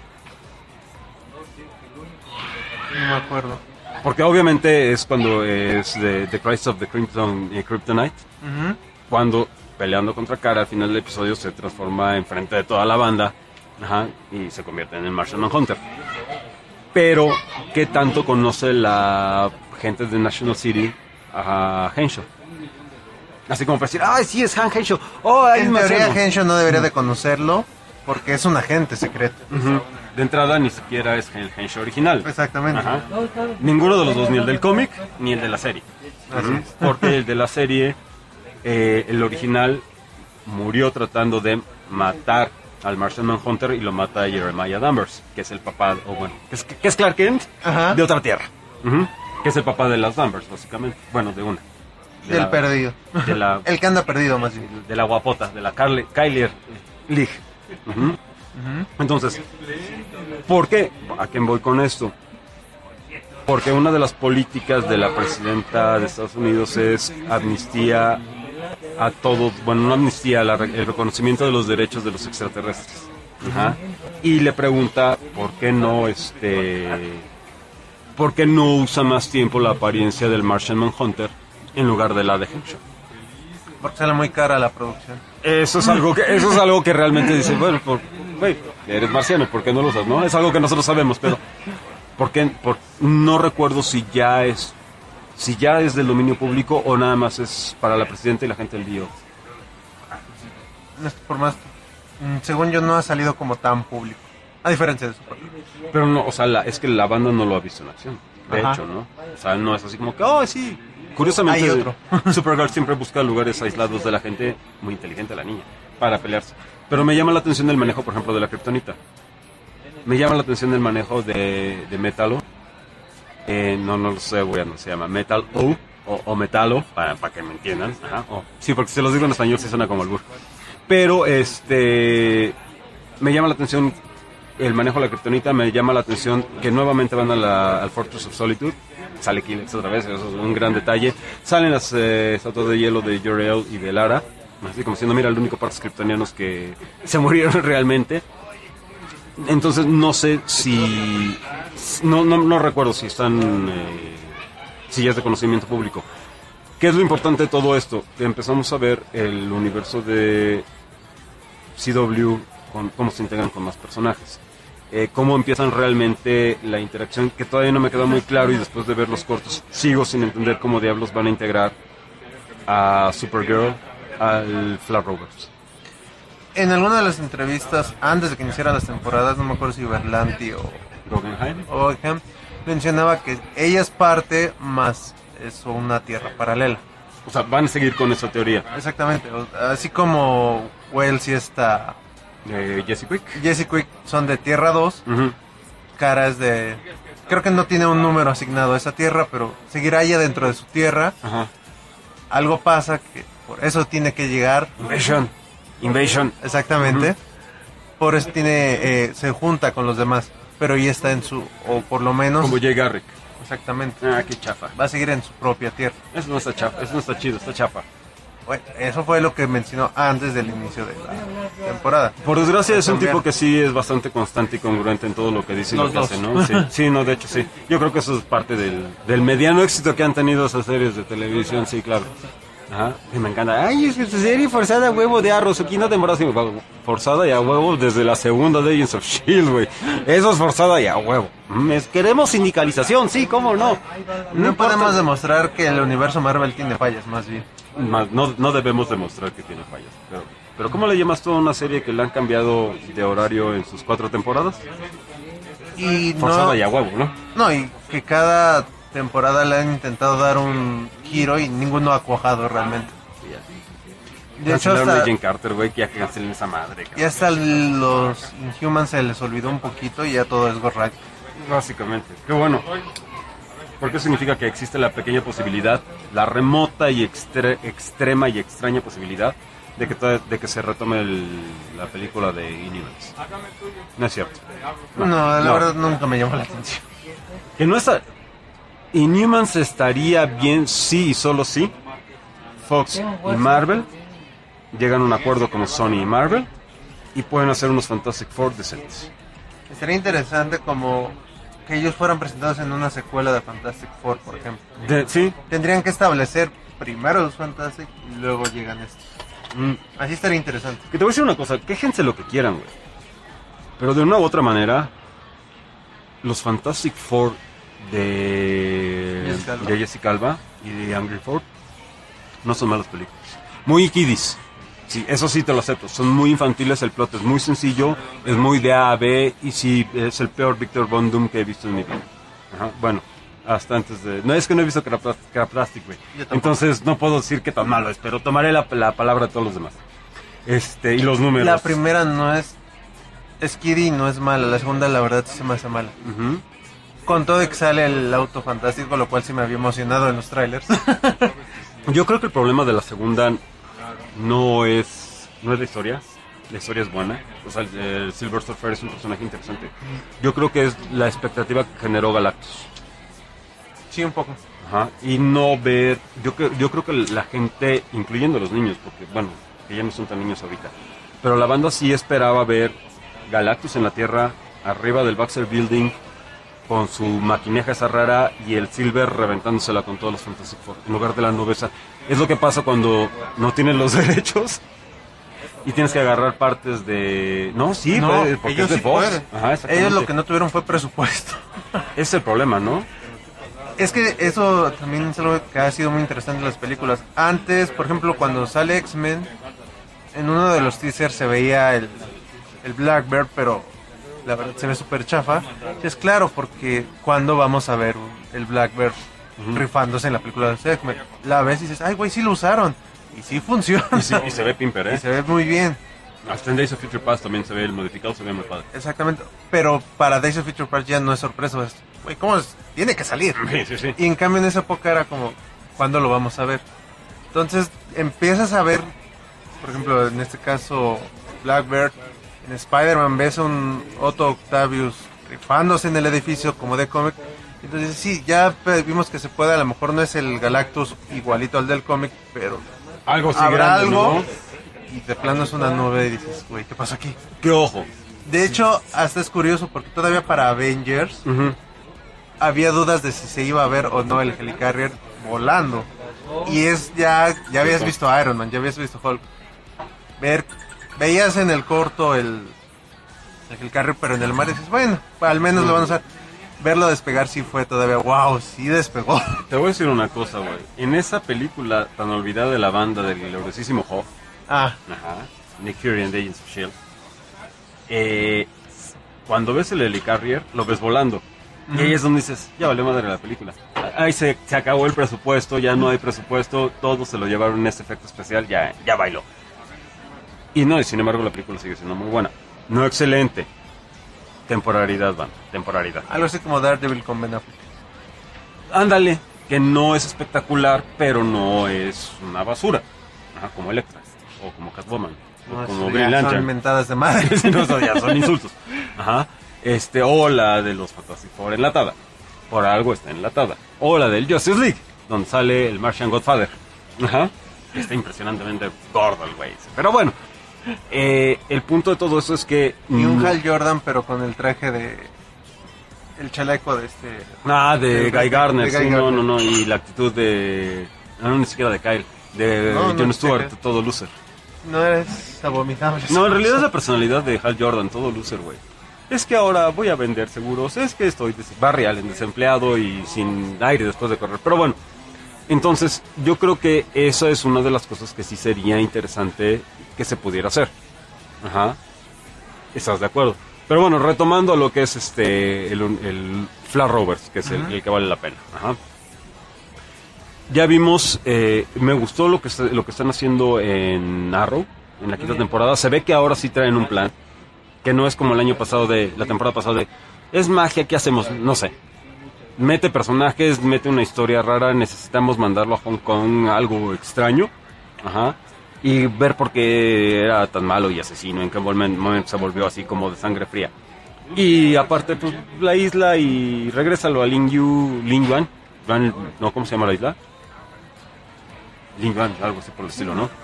No me acuerdo. Porque obviamente es cuando es de The Christ of the Kryptonite, cuando peleando contra Kara al final del episodio se transforma enfrente de toda la banda, y se convierte en el Martian Manhunter. Pero, ¿qué tanto conoce la gente de National City a Henshaw? Así como para decir, ¡ay, sí, es Han Henshaw! ¡Oh, hay en un teoría marciano! Henshaw no debería de conocerlo porque es un agente secreto. De entrada ni siquiera es el Henshaw original. Exactamente. Ajá. Ninguno de los dos, ni el del cómic ni el de la serie. Así es. Porque el de la serie, el original, murió tratando de matar al Martian Manhunter y lo mata a Jeremiah Danvers, que es el papá, que es Clark Kent de otra tierra. Que es el papá de las Danvers, básicamente. Bueno, de una. Del perdido. El que anda perdido, más bien. De la guapota, de la Kylie League. Entonces, ¿por qué? ¿A quién voy con esto? Porque una de las políticas de la presidenta de Estados Unidos es amnistía a todos, bueno, no amnistía, el reconocimiento de los derechos de los extraterrestres. Y le pregunta por qué no usa más tiempo la apariencia del Martian Manhunter en lugar de la de Henshaw. Porque sale muy cara la producción. Eso es algo que realmente dice, bueno, eres marciano, ¿por qué no lo usas? ¿No? Es algo que nosotros sabemos, pero no recuerdo si ya es del dominio público o nada más es para la presidenta y la gente del DEO. Por más, según yo, no ha salido como tan público, a diferencia de Supergirl. Pero no, o sea, es que la banda no lo ha visto en acción, de hecho, ¿no? O sea, no es así como que, sí. Curiosamente, hay otro. Supergirl siempre busca lugares aislados de la gente, muy inteligente la niña, para pelearse. Pero me llama la atención el manejo, por ejemplo, de la Kryptonita. Me llama la atención el manejo de Metalo. No lo sé, se llama Metal o Metalo, para que me entiendan. Sí, porque si los digo en español se suena como albur. Pero me llama la atención el manejo de la Kryptonita, me llama la atención que nuevamente van al Fortress of Solitude. Sale Killex otra vez, eso es un gran detalle. Salen las estatuas de hielo de Jor-El y de Lara, así como diciendo, mira, el único partes kryptonianos que se murieron realmente. Entonces no sé si no recuerdo si están si ya es de conocimiento público. ¿Qué es lo importante de todo esto? Que empezamos a ver el universo de CW, cómo se integran con más personajes. Cómo empiezan realmente la interacción, que todavía no me queda muy claro, y después de ver los cortos sigo sin entender cómo diablos van a integrar a Supergirl al Flash Rovers. En alguna de las entrevistas antes de que iniciaran las temporadas, no me acuerdo si Berlanti o Guggenheim mencionaba que ella es parte más es una tierra paralela. O sea, van a seguir con esa teoría. Exactamente, así como Wells y esta Jesse Quick son de Tierra 2. Kara es de... Creo que no tiene un número asignado a esa tierra, pero seguirá ella dentro de su tierra. Algo pasa que por eso tiene que llegar... Invasion. Exactamente. Por eso se junta con los demás, pero ella está en su... o por lo menos... Como Jay Garrick. Exactamente. Qué chafa. Va a seguir en su propia tierra. Eso no está chafa, eso no está chido, está chafa. Bueno, eso fue lo que mencionó antes del inicio de la temporada. Por desgracia es un tipo que sí es bastante constante y congruente en todo lo que dice y lo que hace, ¿no? Sí, no, de hecho sí. Yo creo que eso es parte del mediano éxito que han tenido esas series de televisión, sí, claro. Y me encanta. Ay, es que esta serie forzada a huevo de Arrow, su quinta temporada forzada y a huevo desde la segunda de Agents of S.H.I.E.L.D., güey. Eso es forzada y a huevo. Queremos sindicalización, sí, cómo no. No podemos demostrar que el universo Marvel tiene fallas, más bien. No debemos demostrar que tiene fallas. Pero ¿cómo le llamas tú a una serie que le han cambiado de horario en sus 4 temporadas? Y forzada y a huevo, ¿no? No, y que cada temporada le han intentado dar un giro y ninguno ha cuajado realmente. De hecho, hasta Jane Carter, güey, que ya cancelen esa madre. Y hasta los Inhumans se les olvidó un poquito y ya todo es Ghost Rider. Básicamente, qué bueno. Porque significa que existe la pequeña posibilidad, la remota y extrema y extraña posibilidad de que se retome la película de Inhumans. No es cierto. No, la verdad nunca me llamó la atención. Que no está... Inhumans estaría bien sí y solo sí Fox y Marvel llegan a un acuerdo como Sony y Marvel y pueden hacer unos Fantastic Four decentes. Sería interesante como que ellos fueran presentados en una secuela de Fantastic Four, por ejemplo. Sí. Tendrían que establecer primero los Fantastic y luego llegan estos. Así estaría interesante. Que te voy a decir una cosa, quéjense lo que quieran, güey. Pero de una u otra manera, los Fantastic Four de Jessica Alba y de Angry Ford no son malas películas. Muy kiddies. Sí, eso sí te lo acepto. Son muy infantiles, el plot es muy sencillo, es muy de A a B y sí, es el peor Victor Von Doom que he visto en mi vida. Ajá, bueno, hasta antes de... No, es que no he visto Craptastic, güey. Entonces no puedo decir que tan malo es, pero tomaré la palabra de todos los demás. Y los números. La primera no es kiddie, no es mala. La segunda, la verdad, sí se me hace mala. Con todo que sale el auto fantástico, lo cual sí me había emocionado en los trailers. Yo creo que el problema de la segunda no es la historia. La historia es buena. O sea, el Silver Surfer es un personaje interesante. Yo creo que es la expectativa que generó Galactus. Sí, un poco. Ajá. Y no ver... Yo creo que la gente, incluyendo los niños, porque, bueno, que ya no son tan niños ahorita, pero la banda sí esperaba ver Galactus en la Tierra, arriba del Baxter Building, con su maquineja esa rara y el Silver reventándosela con todos los Fantastic Four, en lugar de la nube esa. Es lo que pasa cuando no tienes los derechos y tienes que agarrar partes de... No, sí, no, porque ellos es de sí Fox. pueden. Ajá, ellos lo que no tuvieron fue presupuesto. Es el problema, ¿no? Es que eso también es algo que ha sido muy interesante en las películas. Antes, por ejemplo, cuando sale X-Men, en uno de los teasers se veía el Blackbird, pero la verdad se ve súper chafa. Es claro, porque cuando vamos a ver el Blackbird rifándose en la película de X-Men, la ves y dices, ay güey, sí lo usaron. Y sí funciona. Y se ve pimper, ¿eh? Y se ve muy bien. Hasta en Days of Future Past también se ve el modificado, se ve muy padre. Exactamente, pero para Days of Future Past ya no es sorpresa, es, güey, ¿cómo es? Tiene que salir. Sí. Y en cambio en esa época era como, ¿cuándo lo vamos a ver? Entonces empiezas a ver, por ejemplo, en este caso Blackbird, en Spider-Man ves un Otto Octavius rifándose en el edificio como de cómic. Entonces sí, ya vimos que se puede, a lo mejor no es el Galactus igualito al del cómic, pero algo sí habrá grande, algo, ¿no? Y de plano es una nube y dices, güey, ¿qué pasa aquí? ¡Qué ojo! De hecho, hasta es curioso porque todavía para Avengers había dudas de si se iba a ver o no el Helicarrier volando. Y es ya habías visto Iron Man, ya habías visto Hulk. Veías en el corto el Helicarrier, pero en el mar dices, bueno, al menos lo van a usar. Verlo despegar sí fue todavía, wow, sí despegó. Te voy a decir una cosa, güey. En esa película tan olvidada de la banda del gloriosísimo Hoff, Nick Fury and Agents of S.H.I.E.L.D., cuando ves el Helicarrier, lo ves volando. Y ahí es donde dices, ya valió madre la película. Ahí se acabó el presupuesto, ya no hay presupuesto, todo se lo llevaron en este efecto especial, ya bailó. Y no, y sin embargo la película sigue siendo muy buena. No excelente. Temporalidad, van, temporalidad. Algo así como Daredevil con Ben Affleck. Ándale, que no es espectacular, pero no es una basura. Ajá, como Electra, o como Catwoman, o como Green Lantern. Son mentadas de madre. No, ya son insultos. Ajá. O la de los Fantastic Four enlatada. Por algo está enlatada. O la del Justice League, donde sale el Martian Godfather. Ajá. Está impresionantemente gordo el güey. Pero bueno, el punto de todo eso es que... Y un Hal Jordan, pero con el traje de... El chaleco de de Guy Gardner. Sí, no. Y la actitud de... No, ni siquiera de Kyle. De Jon Stewart, todo loser. No eres abominable. No, en realidad es la personalidad de Hal Jordan, todo loser, güey. Es que ahora voy a vender seguros, es que estoy Barry Allen, desempleado y sin aire después de correr. Pero bueno, entonces yo creo que eso es una de las cosas que sí sería interesante que se pudiera hacer. Ajá. ¿Estás de acuerdo? Pero bueno, retomando a lo que es el Flash Rovers, que es el que vale la pena. Ajá. Ya vimos, me gustó lo que están haciendo en Arrow, en la quinta temporada. Se ve que ahora sí traen un plan, que no es como el año pasado la temporada pasada es magia, ¿qué hacemos? No sé. mete personajes, mete una historia rara, necesitamos mandarlo a Hong Kong, algo extraño, ajá, y ver por qué era tan malo y asesino, en qué momento se volvió así como de sangre fría. Y aparte, pues, la isla y regrésalo a Lingyuan, no, ¿cómo se llama la isla? Lingyuan, algo así por el estilo, ¿no?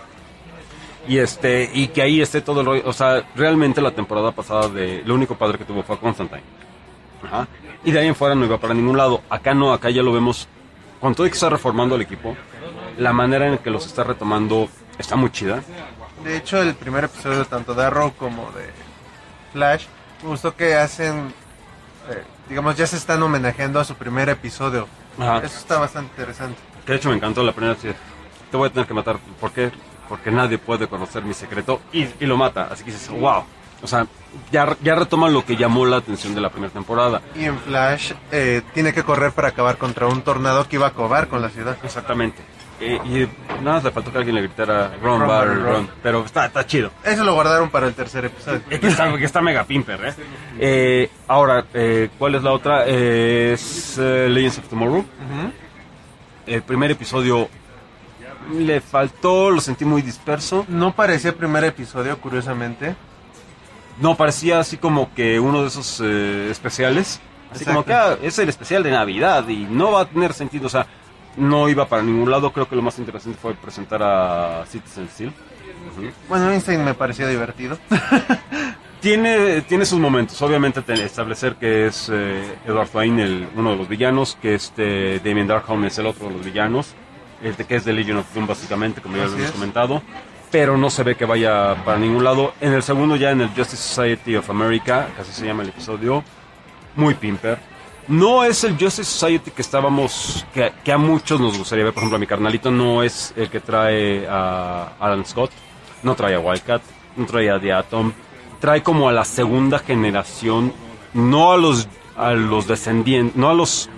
Y que ahí esté todo el rollo, o sea, realmente la temporada pasada lo único padre que tuvo fue Constantine. Ajá. Y de ahí en fuera no iba para ningún lado. Acá no, acá ya lo vemos, con todo y que está reformando el equipo, la manera en que los está retomando está muy chida. De hecho, el primer episodio tanto de Arrow como de Flash, me gustó que hacen, digamos, ya se están homenajeando a su primer episodio. Ajá. Eso está bastante interesante. Que de hecho me encantó la primera, te voy a tener que matar. ¿Por qué? Porque nadie puede conocer mi secreto, y lo mata. Así que dices, wow. O sea, ya retoman lo que llamó la atención de la primera temporada. Y en Flash tiene que correr para acabar contra un tornado que iba a acabar con la ciudad. Exactamente. Y nada más le faltó que alguien le gritara Ron Barry, Ron. Pero está chido. Eso lo guardaron para el tercer episodio. Que está mega pimper, ahora, ¿cuál es la otra? Es Legends of Tomorrow. Uh-huh. El primer episodio le faltó, lo sentí muy disperso. No parecía el primer episodio, curiosamente. No, parecía así como que uno de esos especiales. Así Exacto. Como que es el especial de Navidad y no va a tener sentido, o sea, no iba para ningún lado. Creo que lo más interesante fue presentar a Citizen Steel. Uh-huh. Bueno, Einstein me pareció divertido. Tiene sus momentos, obviamente establecer que es Edward Fine uno de los villanos, que Damien Darkholm es el otro de los villanos, que es de Legion of Doom básicamente, como ya lo hemos comentado, pero no se ve que vaya para ningún lado. En el segundo ya en el Justice Society of America, casi se llama el episodio, muy pimper. No es el Justice Society que estábamos, que a muchos nos gustaría ver. Por ejemplo, a mi carnalito no es el que trae a Alan Scott, no trae a Wildcat, no trae a The Atom, trae como a la segunda generación, no a los descendientes, no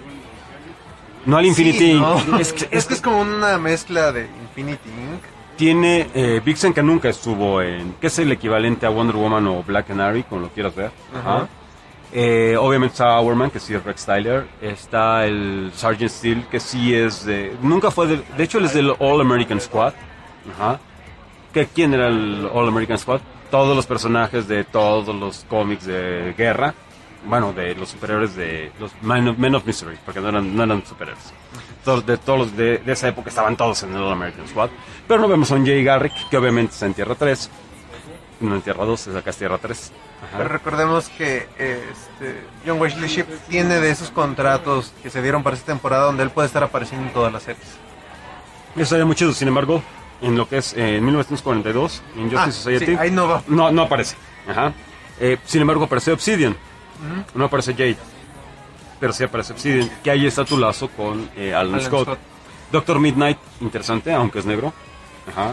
al Infinity Inc. No. Es que es como una mezcla de Infinity Inc. Tiene Vixen, que nunca estuvo que es el equivalente a Wonder Woman o Black Canary, como lo quieras ver. Ajá. Obviamente está Hourman, que sí es Rex Tyler. Está el Sergeant Steel, que sí es nunca fue de hecho él es del All American Squad. Ajá. ¿Quién era el All American Squad? Todos los personajes de todos los cómics de guerra, bueno, de los superhéroes de los Men of Mystery, porque no eran superhéroes. Todos los de esa época estaban todos en el All American Squad. Pero no vemos a un Jay Garrick, que obviamente está en Tierra 3. No en Tierra 2, acá es Tierra 3. Ajá. Pero recordemos que John Wesley Shipp tiene de esos contratos que se dieron para esta temporada donde él puede estar apareciendo en todas las series. Eso sería muy chido. Sin embargo, en lo que es en 1942, en Justice Society, sí, ahí no va. No aparece. Ajá. Sin embargo, aparece Obsidian. Uh-huh. No aparece Jade, pero sí aparece Obsidian, que ahí está tu lazo con Alan Scott. Doctor Midnight, interesante, aunque es negro. Ajá.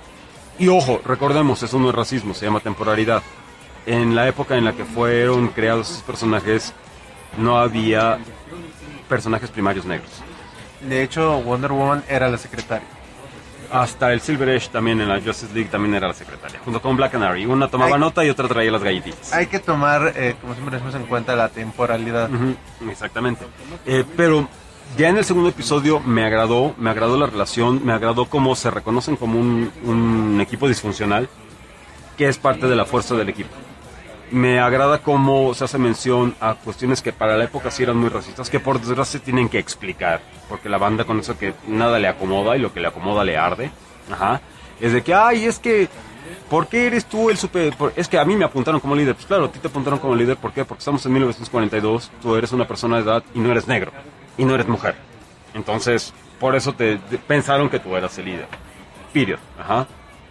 Y ojo, recordemos, eso no es racismo, se llama temporalidad. En la época en la que fueron creados esos personajes, no había personajes primarios negros. De hecho, Wonder Woman era la secretaria. Hasta el Silver Age también en la Justice League también era la secretaria, junto con Black Canary. Una tomaba nota y otra traía las galletitas. Hay que tomar, como siempre decimos, en cuenta la temporalidad. Uh-huh, exactamente. Pero ya en el segundo episodio me agradó la relación, me agradó cómo se reconocen como un equipo disfuncional, que es parte de la fuerza del equipo. Me agrada cómo se hace mención a cuestiones que para la época sí eran muy racistas, que por desgracia tienen que explicar, porque la banda con eso que nada le acomoda y lo que le acomoda le arde. Ajá. Es de que, es que, ¿por qué eres tú el super...? Es que a mí me apuntaron como líder. Pues claro, a ti te apuntaron como líder, ¿por qué? Porque estamos en 1942, tú eres una persona de edad y no eres negro, y no eres mujer. Entonces, por eso pensaron que tú eras el líder. Period. Ajá.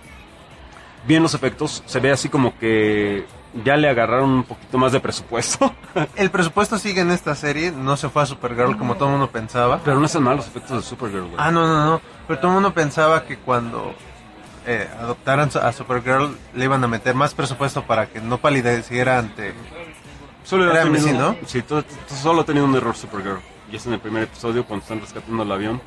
Bien los efectos, se ve así como que ya le agarraron un poquito más de presupuesto. El presupuesto sigue en esta serie, no se fue a Supergirl como todo el mundo pensaba. Pero no son malos los efectos de Supergirl, güey. No. Pero todo el mundo pensaba que cuando adoptaran a Supergirl le iban a meter más presupuesto para que no palideciera ante... Solo era MC, ¿no? Sí, solo ha tenido un error Supergirl. Y es en el primer episodio cuando están rescatando el avión.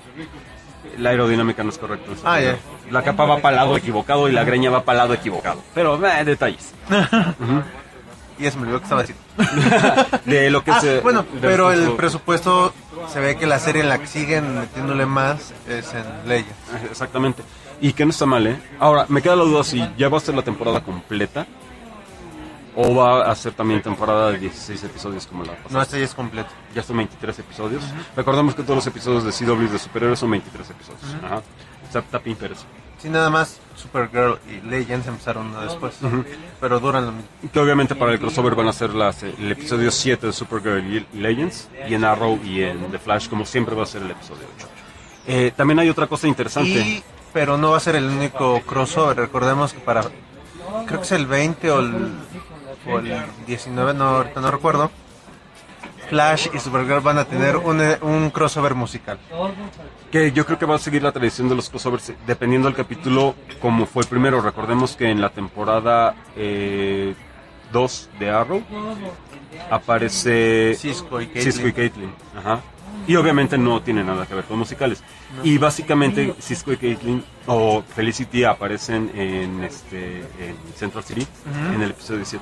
La aerodinámica no es correcta. La capa va para el lado equivocado y la greña va para el lado equivocado. Pero detalles. Uh-huh. Y ya se me olvidó que estaba así. De lo que bueno, pero el presupuesto se ve que la serie en la que siguen metiéndole más es en Legends. Exactamente. Y que no está mal, ¿eh? Ahora, me queda la duda si ya va a ser la temporada completa o va a ser también temporada de 16 episodios como la pasada. No, esta ya es completa. Ya son 23 episodios. Recordemos que todos los episodios de CW de superhéroes son 23 episodios. Ajá. Está Pimpers. Sí, nada más Supergirl y Legends empezaron uno después, pero duran lo mismo. Que obviamente para el crossover van a ser el episodio 7 de Supergirl y Legends, y en Arrow y en The Flash, como siempre, va a ser el episodio 8. También hay otra cosa interesante. Pero no va a ser el único crossover. Recordemos que creo que es el 20 o el 19, ahorita no recuerdo, Flash y Supergirl van a tener un crossover musical. Que yo creo que va a seguir la tradición de los crossovers, dependiendo del capítulo, como fue el primero. Recordemos que en la temporada 2 de Arrow aparece Cisco y Caitlin. Ajá. Y obviamente no tiene nada que ver con musicales. No. Y básicamente Cisco y Caitlin o Felicity aparecen en Central City en el episodio 7.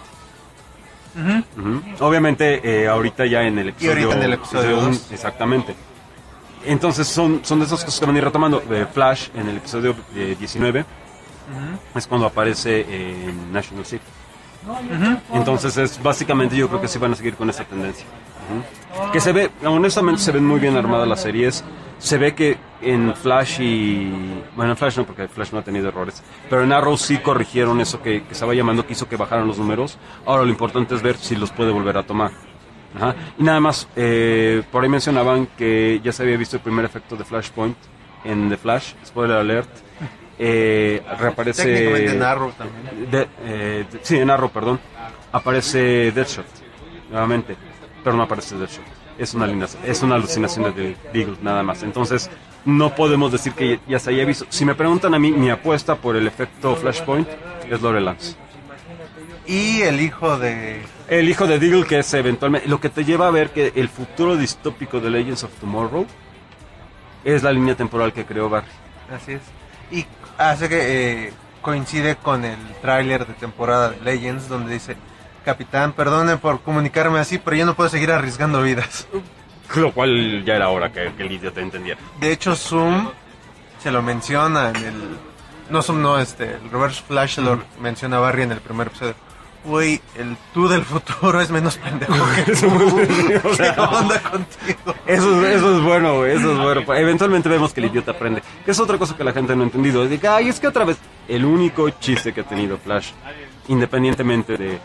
Obviamente ahorita ya en el episodio 2. Exactamente. Entonces son de esas cosas que van a ir retomando. Flash en el episodio 19 es cuando aparece en National City. Entonces es básicamente, yo creo que sí van a seguir con esa tendencia. Que se ve, honestamente se ven muy bien armadas las series. Se ve que en Flash bueno, en Flash no, porque Flash no ha tenido errores, pero en Arrow sí corrigieron eso que estaba llamando, que hizo que bajaran los números. Ahora lo importante es ver si los puede volver a tomar. Ajá. Y nada más, por ahí mencionaban que ya se había visto el primer efecto de Flashpoint en The Flash, spoiler alert. Reaparece técnicamente en Arrow también. Sí, en Arrow, perdón. Aparece Deadshot nuevamente, pero no aparece Deadshot. Es una alucinación de Deagle, nada más. Entonces, no podemos decir que ya se haya visto. Si me preguntan a mí, mi apuesta por el efecto Flashpoint es Lore Lance. Y el hijo de Deagle, que es eventualmente lo que te lleva a ver que el futuro distópico de Legends of Tomorrow es la línea temporal que creó Barry. Así es. Y hace que coincide con el tráiler de temporada de Legends, donde dice: Capitán, perdone por comunicarme así, pero yo no puedo seguir arriesgando vidas. Lo cual ya era hora que el idiota entendiera. De hecho, Zoom se lo menciona en el... No, Zoom no, el Reverse Flash lo menciona a Barry en el primer episodio. Uy, el tú del futuro es menos pendejo que tú. O sea, ¿qué onda contigo? Eso es bueno, eso es bueno. Eventualmente vemos que el idiota aprende. Que es otra cosa que la gente no ha entendido. Es de que, es que otra vez, el único chiste que ha tenido Flash, independientemente de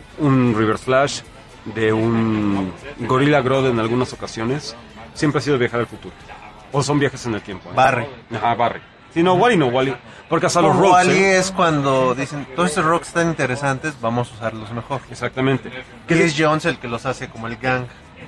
un Reverse Flash, de un Gorilla Grodd en algunas ocasiones, siempre ha sido viajar al futuro. O son viajes en el tiempo. Barry. Ajá, Barry. Sí, no, Wally. Porque hasta los rocks. Wally es cuando dicen, todos estos rocks están interesantes, vamos a usarlos mejor. Exactamente. Que es Jones el que los hace como el gang.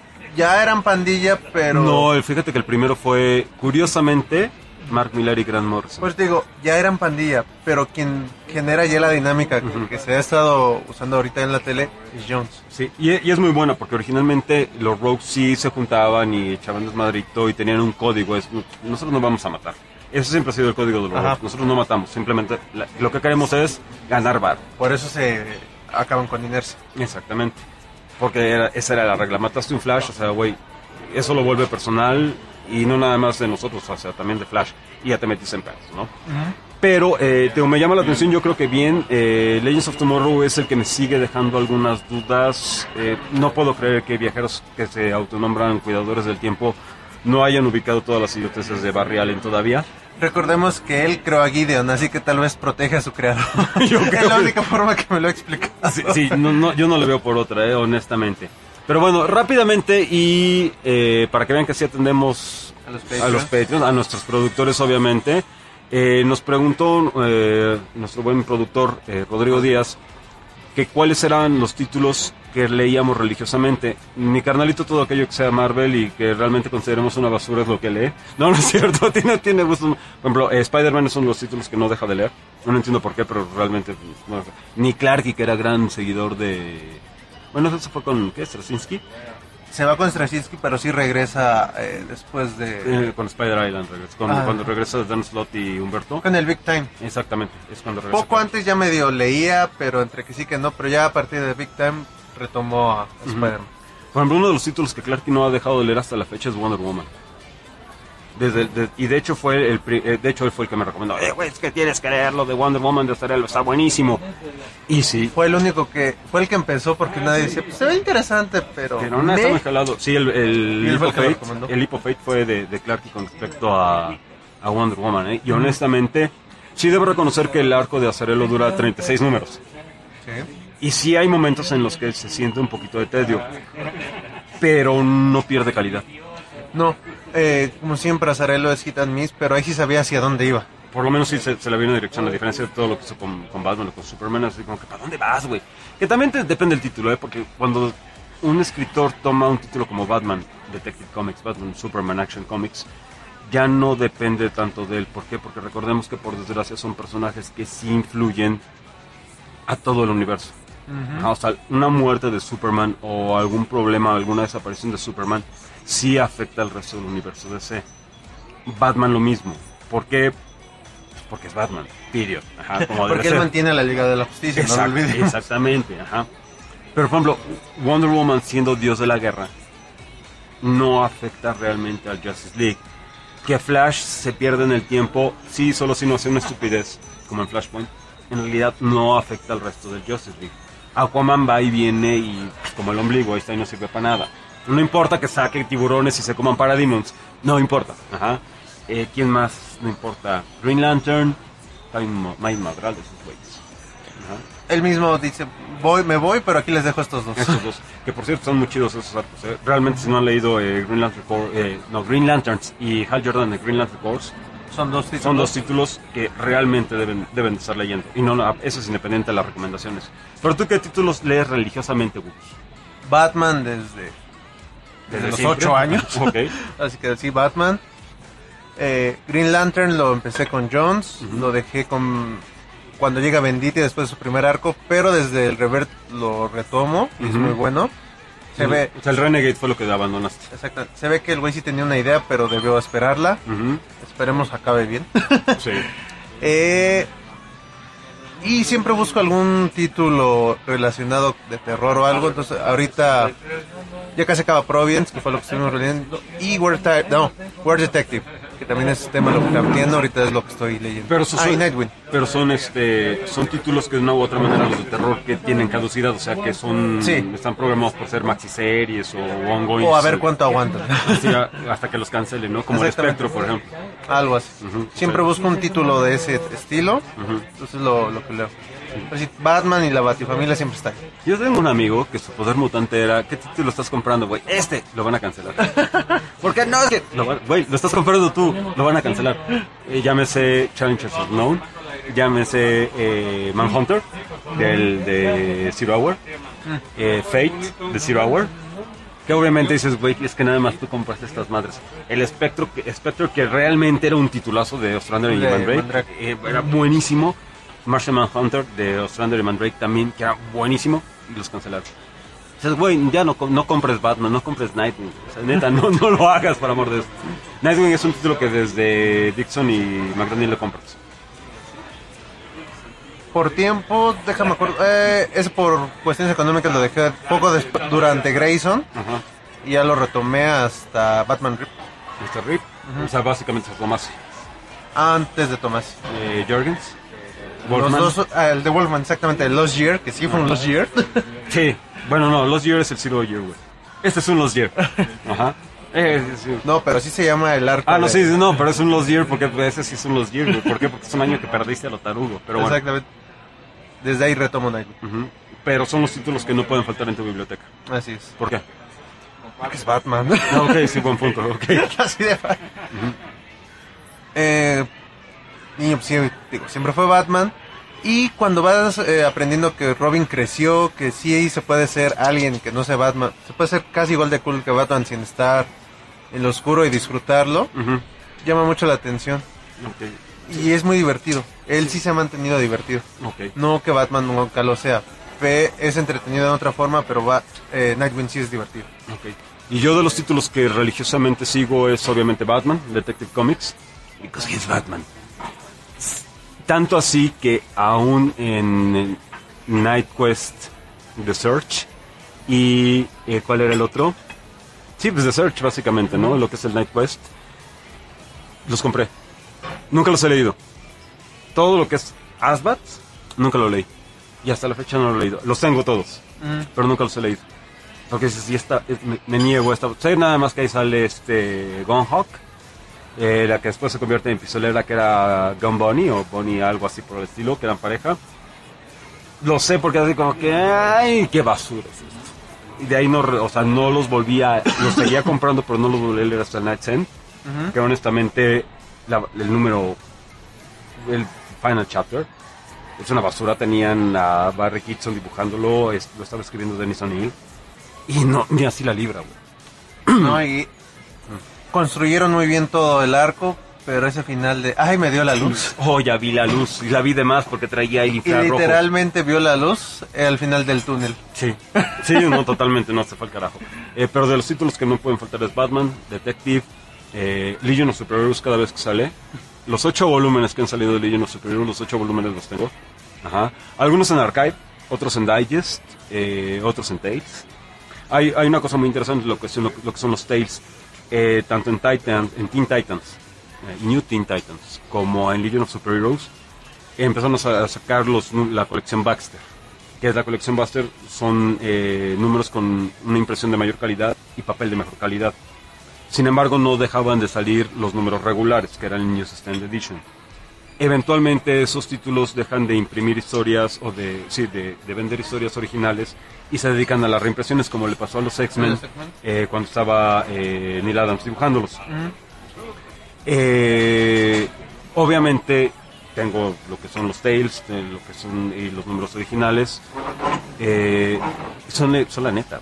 Ya eran pandilla, pero... No, fíjate que el primero fue, curiosamente, Mark Millar y Grant Morrison. Pues te digo, ya eran pandilla, pero quien genera ya la dinámica que se ha estado usando ahorita en la tele es Jones. Sí, y es muy buena porque originalmente los rogues sí se juntaban y echaban desmadrito y tenían un código. Nosotros no vamos a matar. Eso siempre ha sido el código de los rogues. Nosotros no matamos, simplemente lo que queremos es ganar bar. Por eso se acaban con inercia. Exactamente. Porque esa era la regla. Mataste un Flash, o sea, güey, eso lo vuelve personal y no nada más de nosotros, o sea, también de Flash. Y ya te metiste en pedos, ¿no? Pero me llama la atención, yo creo que bien, Legends of Tomorrow es el que me sigue dejando algunas dudas. No puedo creer que viajeros que se autonombran cuidadores del tiempo no hayan ubicado todas las idioteces de Barry Allen todavía. Recordemos que él creó a Gideon, así que tal vez protege a su creador. Es la única forma que me lo ha explicado. Sí, no, yo no lo veo por otra, honestamente. Pero bueno, rápidamente y para que vean que sí atendemos a los Patreons, a nuestros productores obviamente. Nos preguntó nuestro buen productor Rodrigo Díaz que cuáles eran los títulos que leíamos religiosamente. Mi carnalito, todo aquello que sea Marvel y que realmente consideremos una basura es lo que lee. No es cierto, tiene gustos. Por ejemplo, Spider-Man es uno de los títulos que no deja de leer. No entiendo por qué, pero realmente no. Ni Clarky, que era gran seguidor de... Bueno, eso fue con, ¿qué? Straczynski. Se va con Straczynski, pero sí regresa después de... con Spider Island regresa. Cuando regresa Dan Slott y Humberto. Con el Big Time. Exactamente, es cuando regresa. Poco antes ya medio leía, pero entre que sí que no, pero ya a partir de Big Time retomó a Spider-Man. Por ejemplo, uno de los títulos que Clarky no ha dejado de leer hasta la fecha es Wonder Woman. Y de hecho él fue el que me recomendó, güey, es que tienes que leer lo de Wonder Woman de Azarello, está buenísimo. Y sí. Fue el que empezó porque nadie decía, pues se ve interesante, pero no está muy jalado. Sí, el Leap of Fate fue de Clarky con respecto a Wonder Woman, Y honestamente, sí debo reconocer que el arco de Azarello dura 36 números. Sí. Y sí hay momentos en los que se siente un poquito de tedio, pero no pierde calidad. No, como siempre Azarello es hit and miss, pero ahí sí sabía hacia dónde iba. Por lo menos sí se le vio una dirección, a diferencia de todo lo que hizo con Batman o con Superman, así como que ¿para dónde vas, güey? Que también depende del título, porque cuando un escritor toma un título como Batman, Detective Comics, Batman, Superman, Action Comics, ya no depende tanto de él. ¿Por qué? Porque recordemos que por desgracia son personajes que sí influyen a todo el universo. O sea, una muerte de Superman o algún problema, alguna desaparición de Superman sí afecta al resto del universo DC. Batman lo mismo. ¿Por qué? Porque es Batman, period. Ajá, como porque él mantiene la Liga de la Justicia, no lo olviden. Exactamente, ajá. Pero por ejemplo, Wonder Woman siendo dios de la guerra no afecta realmente al Justice League. Que Flash se pierde en el tiempo, sí, solo si no hace una estupidez, como en Flashpoint, en realidad no afecta al resto del Justice League. Aquaman va y viene y pues, como el ombligo, ahí no sirve para nada. No importa que saque tiburones y se coman Parademons, no importa. Ajá. ¿Quién más? No importa. Green Lantern, Miles Morales de sus güeyes. Él mismo dice, me voy, pero aquí les dejo estos dos. Que por cierto son muy chidos esos arcos. Realmente si no han leído Green Lanterns y Hal Jordan de Green Lantern Corps, son dos títulos que realmente deben de estar leyendo. Y no, eso es independiente de las recomendaciones. Pero tú, ¿qué títulos lees religiosamente, Wookie? Batman desde los 8 años. Okay. Así que sí, Batman. Green Lantern lo empecé con Jones, lo dejé cuando llega Venditti después de su primer arco, pero desde el Revert lo retomo y es muy bueno. Se ve, o sea, el Renegade fue lo que abandonaste. Exacto. Se ve que el güey sí tenía una idea, pero debió esperarla. Esperemos acabe bien. Sí. Y siempre busco algún título relacionado de terror o algo. Entonces ahorita ya casi acaba Providence, que fue lo que estuvimos leyendo, y War Detective, que también es tema de lo que estamos viendo. Ahorita es lo que estoy leyendo. Pero y Nightwing. Pero son títulos que de una u otra manera, los de terror, que tienen caducidad, o sea que están programados por ser maxiseries o ongoing. O a ver cuánto aguantan. Hasta que los cancelen, ¿no? Como el Spectro, por ejemplo. Algo así. Siempre busco un título de ese estilo. Entonces lo que leo. Así, Batman y la Batifamilia siempre están. Yo tengo un amigo que su poder mutante era, ¿qué título estás comprando, güey? Lo van a cancelar. ¿Por qué no? Güey, lo estás comprando tú, lo van a cancelar. Llámese Challengers Unknown, llámese Manhunter de Zero Hour, Fate de Zero Hour. Que obviamente dices, güey, es que nada más tú compraste estas madres. El Spectro que realmente era un titulazo de Ostrander y Mandrake, era buenísimo. Martian Manhunter de Ostrander y Mandrake también, que era buenísimo, y los cancelaron. Dices, güey, ya no compres Batman, no compres Nightwing. O sea, neta, no lo hagas, por amor de Dios. Nightwing es un título que desde Dixon y McDaniel le compras. Por tiempo, déjame acordar, es por cuestiones económicas, lo dejé poco durante Grayson. Y ya lo retomé hasta Batman Rip. ¿Mr. Rip? O sea, básicamente es Tomás. Antes de Tomás. ¿Jorgens? Los dos, el de Wolfman, exactamente, el Lost Year, que sí fue un Lost Year. Sí, bueno, no, Lost Year es el Zero Year, güey. Este es un Lost Year. Ajá. Sí. No, pero sí se llama el arco. No, pero es un Lost Year porque ese sí es un Lost Year, güey. ¿Por qué? Porque es un año que perdiste a lo tarugo. Pero bueno. Exactamente. Desde ahí retomo Nightwing. Pero son los títulos que no pueden faltar en tu biblioteca. Así es. ¿Por qué? Porque es Batman. Ok, sí, buen punto. Okay. Así de fácil. Y sí, digo, siempre fue Batman. Y cuando vas aprendiendo que Robin creció, que sí se puede ser alguien que no sea Batman, se puede ser casi igual de cool que Batman sin estar en lo oscuro y disfrutarlo, llama mucho la atención. Y es muy divertido. Él sí se ha mantenido divertido. No que Batman nunca lo sea. Es entretenido de otra forma, pero Nightwing sí es divertido. Y yo de los títulos que religiosamente sigo es obviamente Batman, Detective Comics, because he's Batman. Tanto así que aún en Night Quest The Search Y ¿cuál era el otro? Sí, pues The Search, básicamente, ¿no? Lo que es el Night Quest. Los compré. Nunca los he leído. Todo lo que es Asbat, nunca lo leí. Y hasta la fecha no lo he leído. Los tengo todos, pero nunca los he leído. Porque si me niego a esta... Sé nada más que ahí sale Gunhawk, la que después se convierte en pistolera, que era Gun Bunny, o Bunny, algo así por el estilo, que eran pareja. Lo sé porque así como que... ¡Ay, qué basura es esto! Y de ahí no los volvía... Los seguía comprando, pero no los volví a leer hasta el Night's End. Que honestamente, el número... El Final Chapter... Es una basura. Tenían a Barry Kitson dibujándolo, lo estaba escribiendo Dennis O'Neil. Y no, ni así la libra, güey. No, y construyeron muy bien todo el arco, pero ese final de... ¡Ay, me dio la luz! Oh, ya vi la luz, y la vi de más porque traía el infrarrojo. Y literalmente vio la luz al final del túnel. Sí, no, totalmente, no se fue al carajo. Pero de los títulos que no pueden faltar es Batman, Detective, Legion of Superheroes cada vez que sale. Los 8 volúmenes que han salido de Legion of Superheroes, los 8 volúmenes los tengo. Ajá. Algunos en Archive, otros en Digest, otros en Tales. Hay una cosa muy interesante, lo que son los Tales, tanto en Teen Titans, New Teen Titans, como en Legion of Superheroes. Empezaron a sacar la colección Baxter, que es la colección Baxter, son números con una impresión de mayor calidad y papel de mejor calidad. Sin embargo, no dejaban de salir los números regulares, que eran el Newsstand Edition. Eventualmente esos títulos dejan de imprimir historias o de vender historias originales y se dedican a las reimpresiones, como le pasó a los X-Men cuando estaba Neil Adams dibujándolos. Obviamente tengo lo que son los Tales, lo que son los números originales. Son la neta.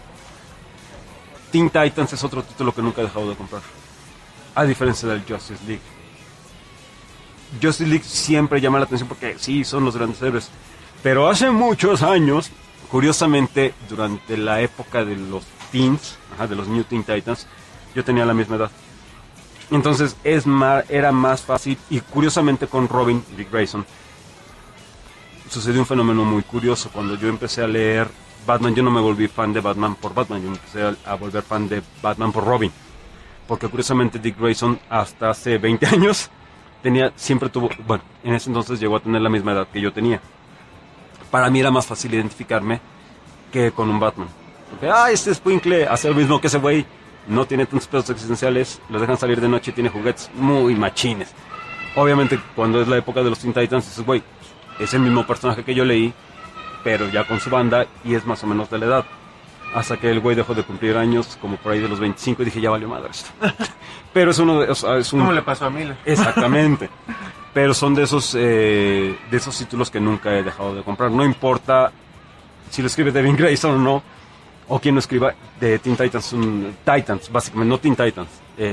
Teen Titans es otro título que nunca he dejado de comprar, a diferencia del Justice League. Justice League siempre llama la atención porque sí, son los grandes héroes, pero hace muchos años, curiosamente, durante la época de los teens, de los New Teen Titans, yo tenía la misma edad. Entonces era más fácil, y curiosamente con Robin, Dick Grayson, sucedió un fenómeno muy curioso. Cuando yo empecé a leer Batman, yo no me volví fan de Batman por Batman, yo me empecé a volver fan de Batman por Robin, porque curiosamente Dick Grayson hasta hace 20 años siempre tuvo, bueno, en ese entonces llegó a tener la misma edad que yo tenía. Para mí era más fácil identificarme que con un Batman, porque este escuincle hace lo mismo que ese güey, no tiene tantos pedos existenciales, los dejan salir de noche y tiene juguetes muy machines. Obviamente cuando es la época de los Teen Titans, dices, güey, es el mismo personaje que yo leí, pero ya con su banda, y es más o menos de la edad. Hasta que el güey dejó de cumplir años, como por ahí de los 25, y dije, ya valió madre esto. Pero es uno de esos... ¿Cómo le pasó a Miller? Exactamente. Pero son de esos títulos que nunca he dejado de comprar. No importa si lo escribe Devin Grayson o no, o quien lo escriba, de Teen Titans, Titans, básicamente, no Teen Titans.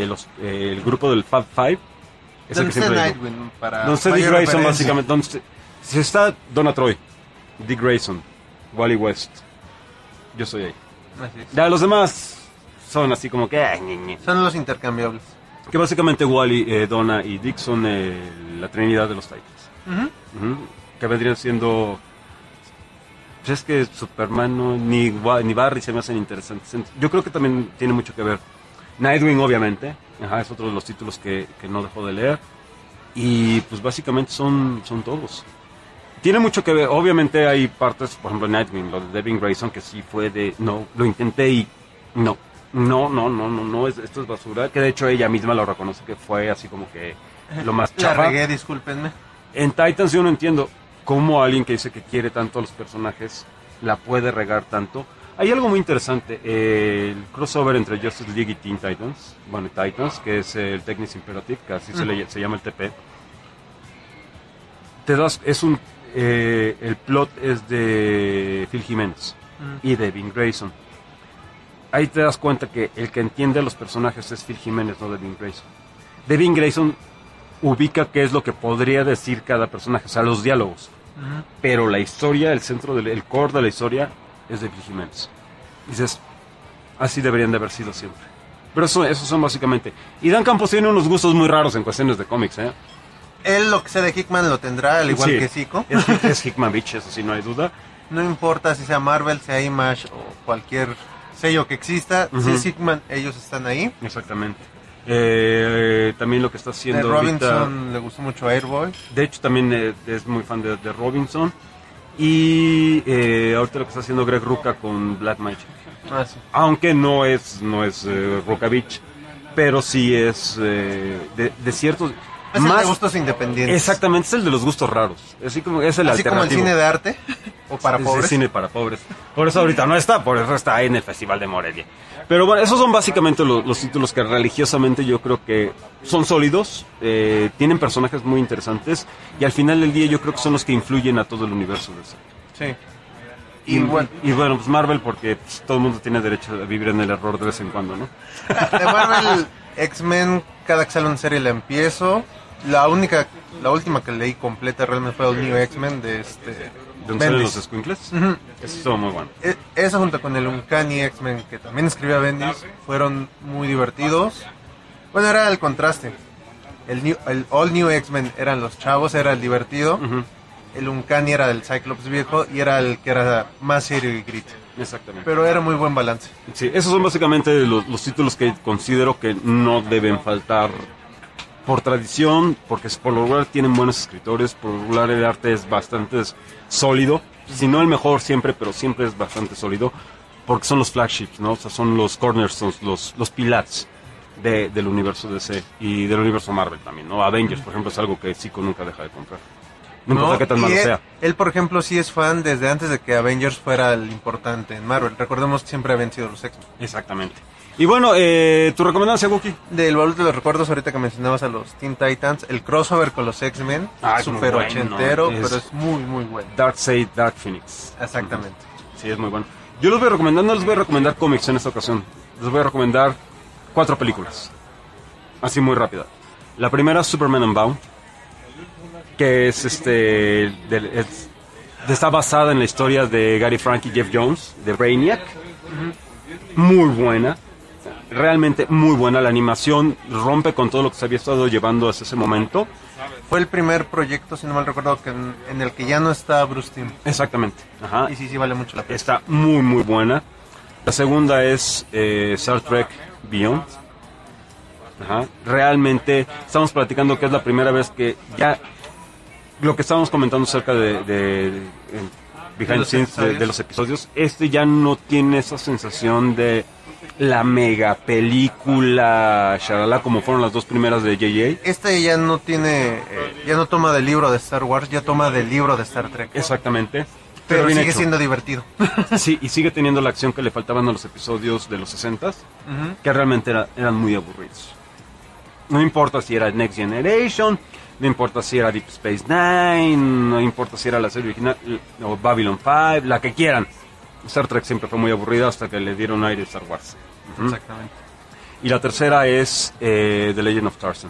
El grupo del Fab Five es el que siempre digo. Donde está Dick Grayson, básicamente. Donde está Donna Troy, Dick Grayson, Wally West. Yo soy ahí. Ya los demás son así como que... Son los intercambiables. Que básicamente Wally, Donna y Dick son la trinidad de los Titans. Que vendrían siendo... Pues es que Superman ni Barry se me hacen interesantes. Yo creo que también tiene mucho que ver. Nightwing, obviamente. Es otro de los títulos que no dejo de leer. Y pues básicamente son todos. Tiene mucho que ver, obviamente hay partes, por ejemplo Nightwing, lo de Devin Grayson, que sí fue de, no, lo intenté y no, esto es basura, que de hecho ella misma lo reconoce, que fue así como que lo más chafa. La regué, discúlpenme. En Titans yo no entiendo cómo alguien que dice que quiere tanto a los personajes la puede regar tanto. Hay algo muy interesante, el crossover entre Justice League y Teen Titans, bueno, Titans, que es el Technics Imperative, que así se llama el TP. El plot es de Phil Jiménez y Devin Grayson. Ahí te das cuenta que el que entiende a los personajes es Phil Jiménez, no Devin Grayson. Devin Grayson ubica qué es lo que podría decir cada personaje, o sea, los diálogos. Pero la historia, el centro, el core de la historia es de Phil Jiménez. Dices, así deberían de haber sido siempre. Pero eso son básicamente. Y Dan Campos tiene unos gustos muy raros en cuestiones de cómics, Él lo que sea de Hickman lo tendrá, al igual que Zico. Es Hickman Beach, eso sí, no hay duda. no importa si sea Marvel, sea Image o cualquier sello que exista, si Sigman, ellos están ahí. Exactamente. También lo que está haciendo de Robinson ahorita, le gustó mucho Airboy. De hecho también es muy fan de Robinson. Y ahorita lo que está haciendo Greg Rucka con Black Magic. Sí. Aunque no es Rucka Beach, pero sí es de ciertos... Es el de gustos independientes. Exactamente, es el de los gustos raros. Así como el alternativo. Como el cine de arte o para pobres. Es cine para pobres. Por eso ahorita no está, por eso está en el Festival de Morelia. Pero bueno, esos son básicamente los títulos que religiosamente yo creo que son sólidos, tienen personajes muy interesantes y al final del día yo creo que son los que influyen a todo el universo de ese. Sí. Y bueno, pues Marvel, porque pues, todo el mundo tiene derecho a vivir en el error de vez en cuando, ¿no? De Marvel, X-Men, cada que sale una serie la empiezo. La última que leí completa realmente fue el New X-Men de ¿Dónde salen los Squinkles? Eso estuvo muy bueno. Esa junto con el Uncanny X-Men, que también escribía Bendis, fueron muy divertidos. Bueno, era el contraste. El All New X-Men eran los chavos, era el divertido. El Uncanny era el Cyclops viejo y era el que era más serio y grit. Exactamente. Pero era muy buen balance. Sí, esos son básicamente los títulos que considero que no deben faltar por tradición, porque por lo regular tienen buenos escritores, por lo regular el arte es bastante sólido, si no el mejor siempre, pero siempre es bastante sólido, porque son los flagships, ¿no? O sea, son los cornerstones, los pilares del universo DC y del universo Marvel también, ¿no? Avengers, por ejemplo, es algo que Zico nunca deja de comprar. No importa qué tan malo sea. Él, por ejemplo, sí es fan desde antes de que Avengers fuera el importante en Marvel. Recordemos que siempre habían sido los X-Men. Exactamente. Y bueno, ¿tu recomendación, Wookie? Del baúl de los recuerdos, ahorita que mencionabas a los Teen Titans, el crossover con los X-Men, súper bueno, ochentero, pero es muy, muy bueno. Darkseid, Dark Phoenix. Exactamente. Sí, es muy bueno. Yo los voy a recomendar, no les voy a recomendar cómics en esta ocasión. Les voy a recomendar 4 películas. Así muy rápida. La primera, Superman Unbound, que es está basada en la historia de Gary Frank y Jeff Jones, de Brainiac. Muy buena. Realmente muy buena, la animación rompe con todo lo que se había estado llevando hasta ese momento. Fue el primer proyecto, si no mal recuerdo, en el que ya no está Bruce Timm. Exactamente. Ajá. Y sí vale mucho la pena. Está muy, muy buena. La segunda es Star Trek Beyond. Ajá. Realmente estamos platicando que es la primera vez que ya lo que estábamos comentando acerca de behind the scenes de los episodios, ya no tiene esa sensación de la mega película shalala como fueron las 2 primeras de J.J. Ya no tiene, ya no toma del libro de Star Wars, ya toma del libro de Star Trek. Exactamente. Pero sigue siendo divertido. Sí, y sigue teniendo la acción que le faltaban a los episodios de los 60s, que realmente eran muy aburridos. No importa si era Next Generation, no importa si era Deep Space Nine, no importa si era la serie original o Babylon 5, la que quieran. Star Trek siempre fue muy aburrida hasta que le dieron aire a Star Wars. Exactamente. Y la tercera es The Legend of Tarzan.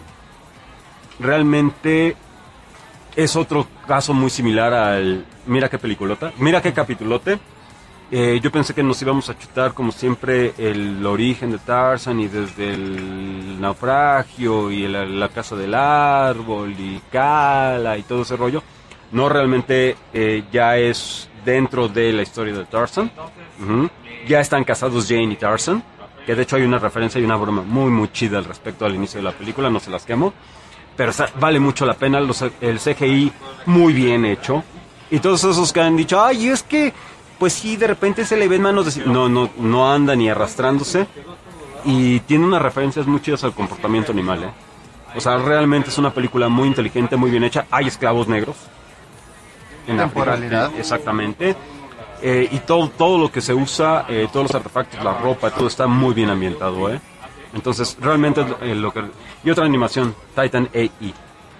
Realmente es otro caso muy similar al... Mira qué peliculota, mira qué capitulote. Yo pensé que nos íbamos a chutar como siempre el origen de Tarzan y desde el naufragio y la casa del árbol y Kala y todo ese rollo. No, realmente ya es dentro de la historia de Tarzan. Ya están casados Jane y Tarzan, que de hecho hay una referencia y una broma muy muy chida al respecto al inicio de la película, no se las quemo, pero vale mucho la pena, el CGI muy bien hecho, y todos esos que han dicho, ay, es que pues sí, de repente se le ven manos de... No anda ni arrastrándose, y tiene unas referencias muy chidas al comportamiento animal, O sea, realmente es una película muy inteligente, muy bien hecha. Hay esclavos negros en temporalidad. Exactamente. Y todo lo que se usa, todos los artefactos, la ropa, todo está muy bien ambientado, Entonces, realmente lo que... Y otra animación, Titan A.E.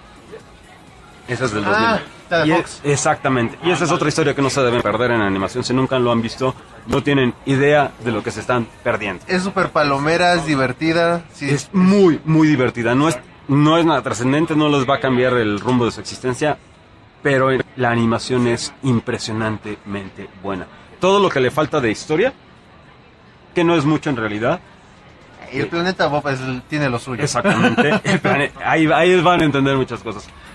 Esa es del 2000. Exactamente. Y esa es otra historia que no se deben perder en animación. Si nunca lo han visto, no tienen idea de lo que se están perdiendo. Es súper palomera, es divertida. Sí. Es muy, muy divertida. No es nada trascendente, no les va a cambiar el rumbo de su existencia, pero la animación es impresionantemente buena. Todo lo que le falta de historia, que no es mucho en realidad. Y el planeta Bob tiene lo suyo. Exactamente. Ahí van a entender muchas cosas.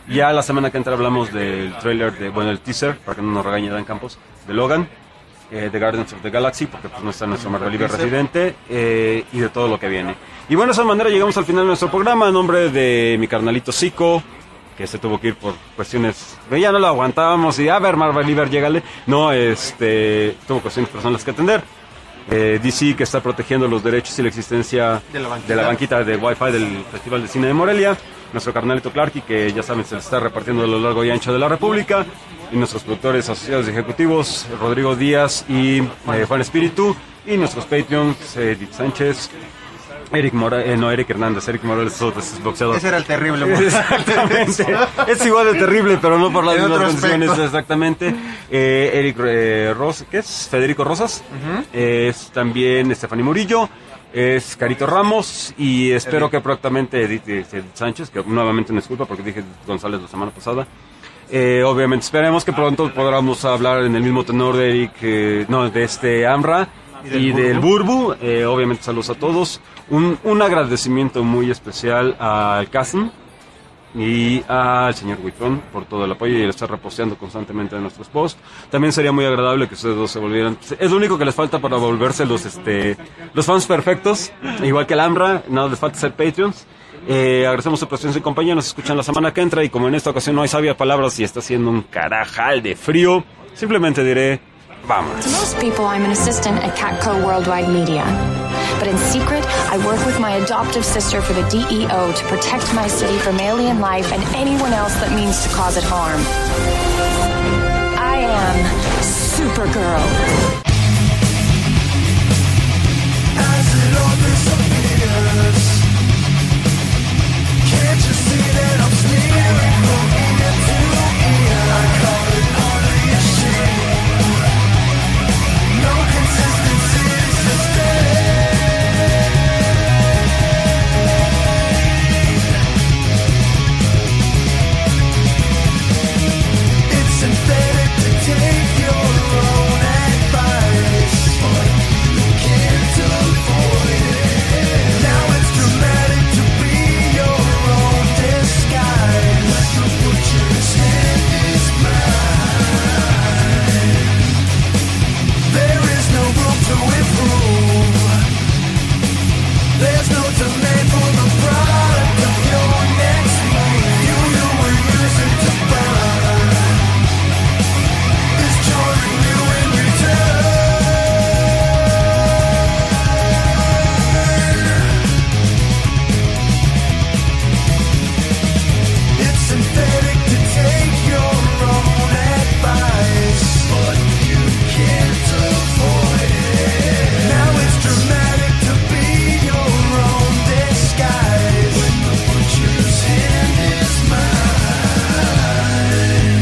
Ya la semana que entra hablamos del trailer, el teaser, para que no nos regañe Dan Campos, de Logan, de Guardians of the Galaxy, porque pues no está nuestro Marvel Libre residente, y de todo lo que viene. Y bueno, de esa manera llegamos al final de nuestro programa. En nombre de mi carnalito Zico, que se tuvo que ir por cuestiones, ya no lo aguantábamos, y a ver, Marvel Libre, llégale. No, tuvo cuestiones personales que atender. DC, que está protegiendo los derechos y la existencia de la banquita de Wi-Fi del Festival de Cine de Morelia. Nuestro carnalito Clarky, que ya saben, se le está repartiendo a lo largo y ancho de la República. Y nuestros productores asociados y ejecutivos, Rodrigo Díaz y Juan Espíritu. Y nuestros Patreons, Edith Sánchez, Eric Hernández. Eric Morales es boxeador. Ese era el terrible. Exactamente. Es igual de terrible, pero no por las mismas condiciones. Exactamente. Eric ¿qué es? Federico Rosas. Es también Stephanie Murillo. Es Carito Ramos. Y espero que prontamente Edith Sánchez, que nuevamente me disculpa porque dije González la semana pasada. Obviamente esperemos que pronto podamos hablar en el mismo tenor de Eric, de Amra y del Burbu. Obviamente saludos a todos. Un agradecimiento muy especial al Casm y al señor Huitón por todo el apoyo y el estar reposteando constantemente en nuestros posts. También sería muy agradable que ustedes dos se volvieran. Es lo único que les falta para volverse los fans perfectos, igual que el Amra. Nada les falta ser Patreons. Agradecemos su presencia y compañía. Nos escuchan la semana que entra, y como en esta ocasión no hay sabias palabras y está haciendo un carajal de frío, simplemente diré vamos. To most people, I'm an assistant at Catco Worldwide Media. But in secret, I work with my adoptive sister for the DEO to protect my city from alien life and anyone else that means to cause it harm. I am Supergirl. As it all disappears, can't you see that I'm sneering from ear to ear? I call it only a shit. No consistency existed. It's synthetic to take your own advice, but you can't avoid it. Now it's dramatic to be your own disguise. Let the butcher's hand is mine. There is no room to improve. There's no demand for the product of your next move. You will use it to burn. Is charging you in return. It's synthetic to take your own advice, but you can't avoid it. Now it's dramatic to be your own disguise. When the butcher's hand is mine.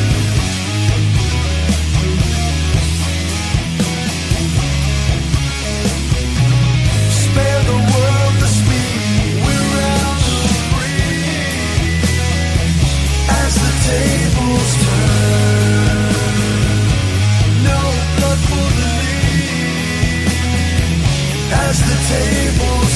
Spare the world the speed. We're out to free. As the tables turn, no blood for the lead. As the tables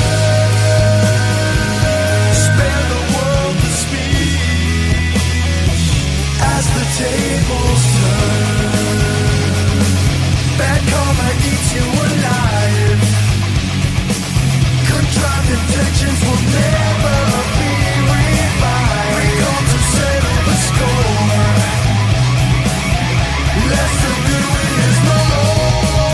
turn, spare the world the speed. As the tables turn, bad karma eats you alive. Contrived intentions will never be revived. We come to settle the score. Less of doing is more.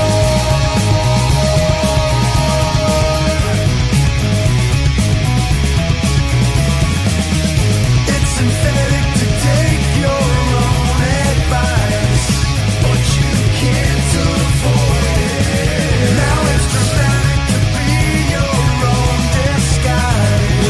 It's synthetic to take your own advice, but you can't avoid it. Now it's dramatic to be your own disguise.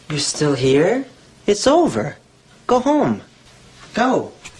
You're still here? It's over. Go home. Go.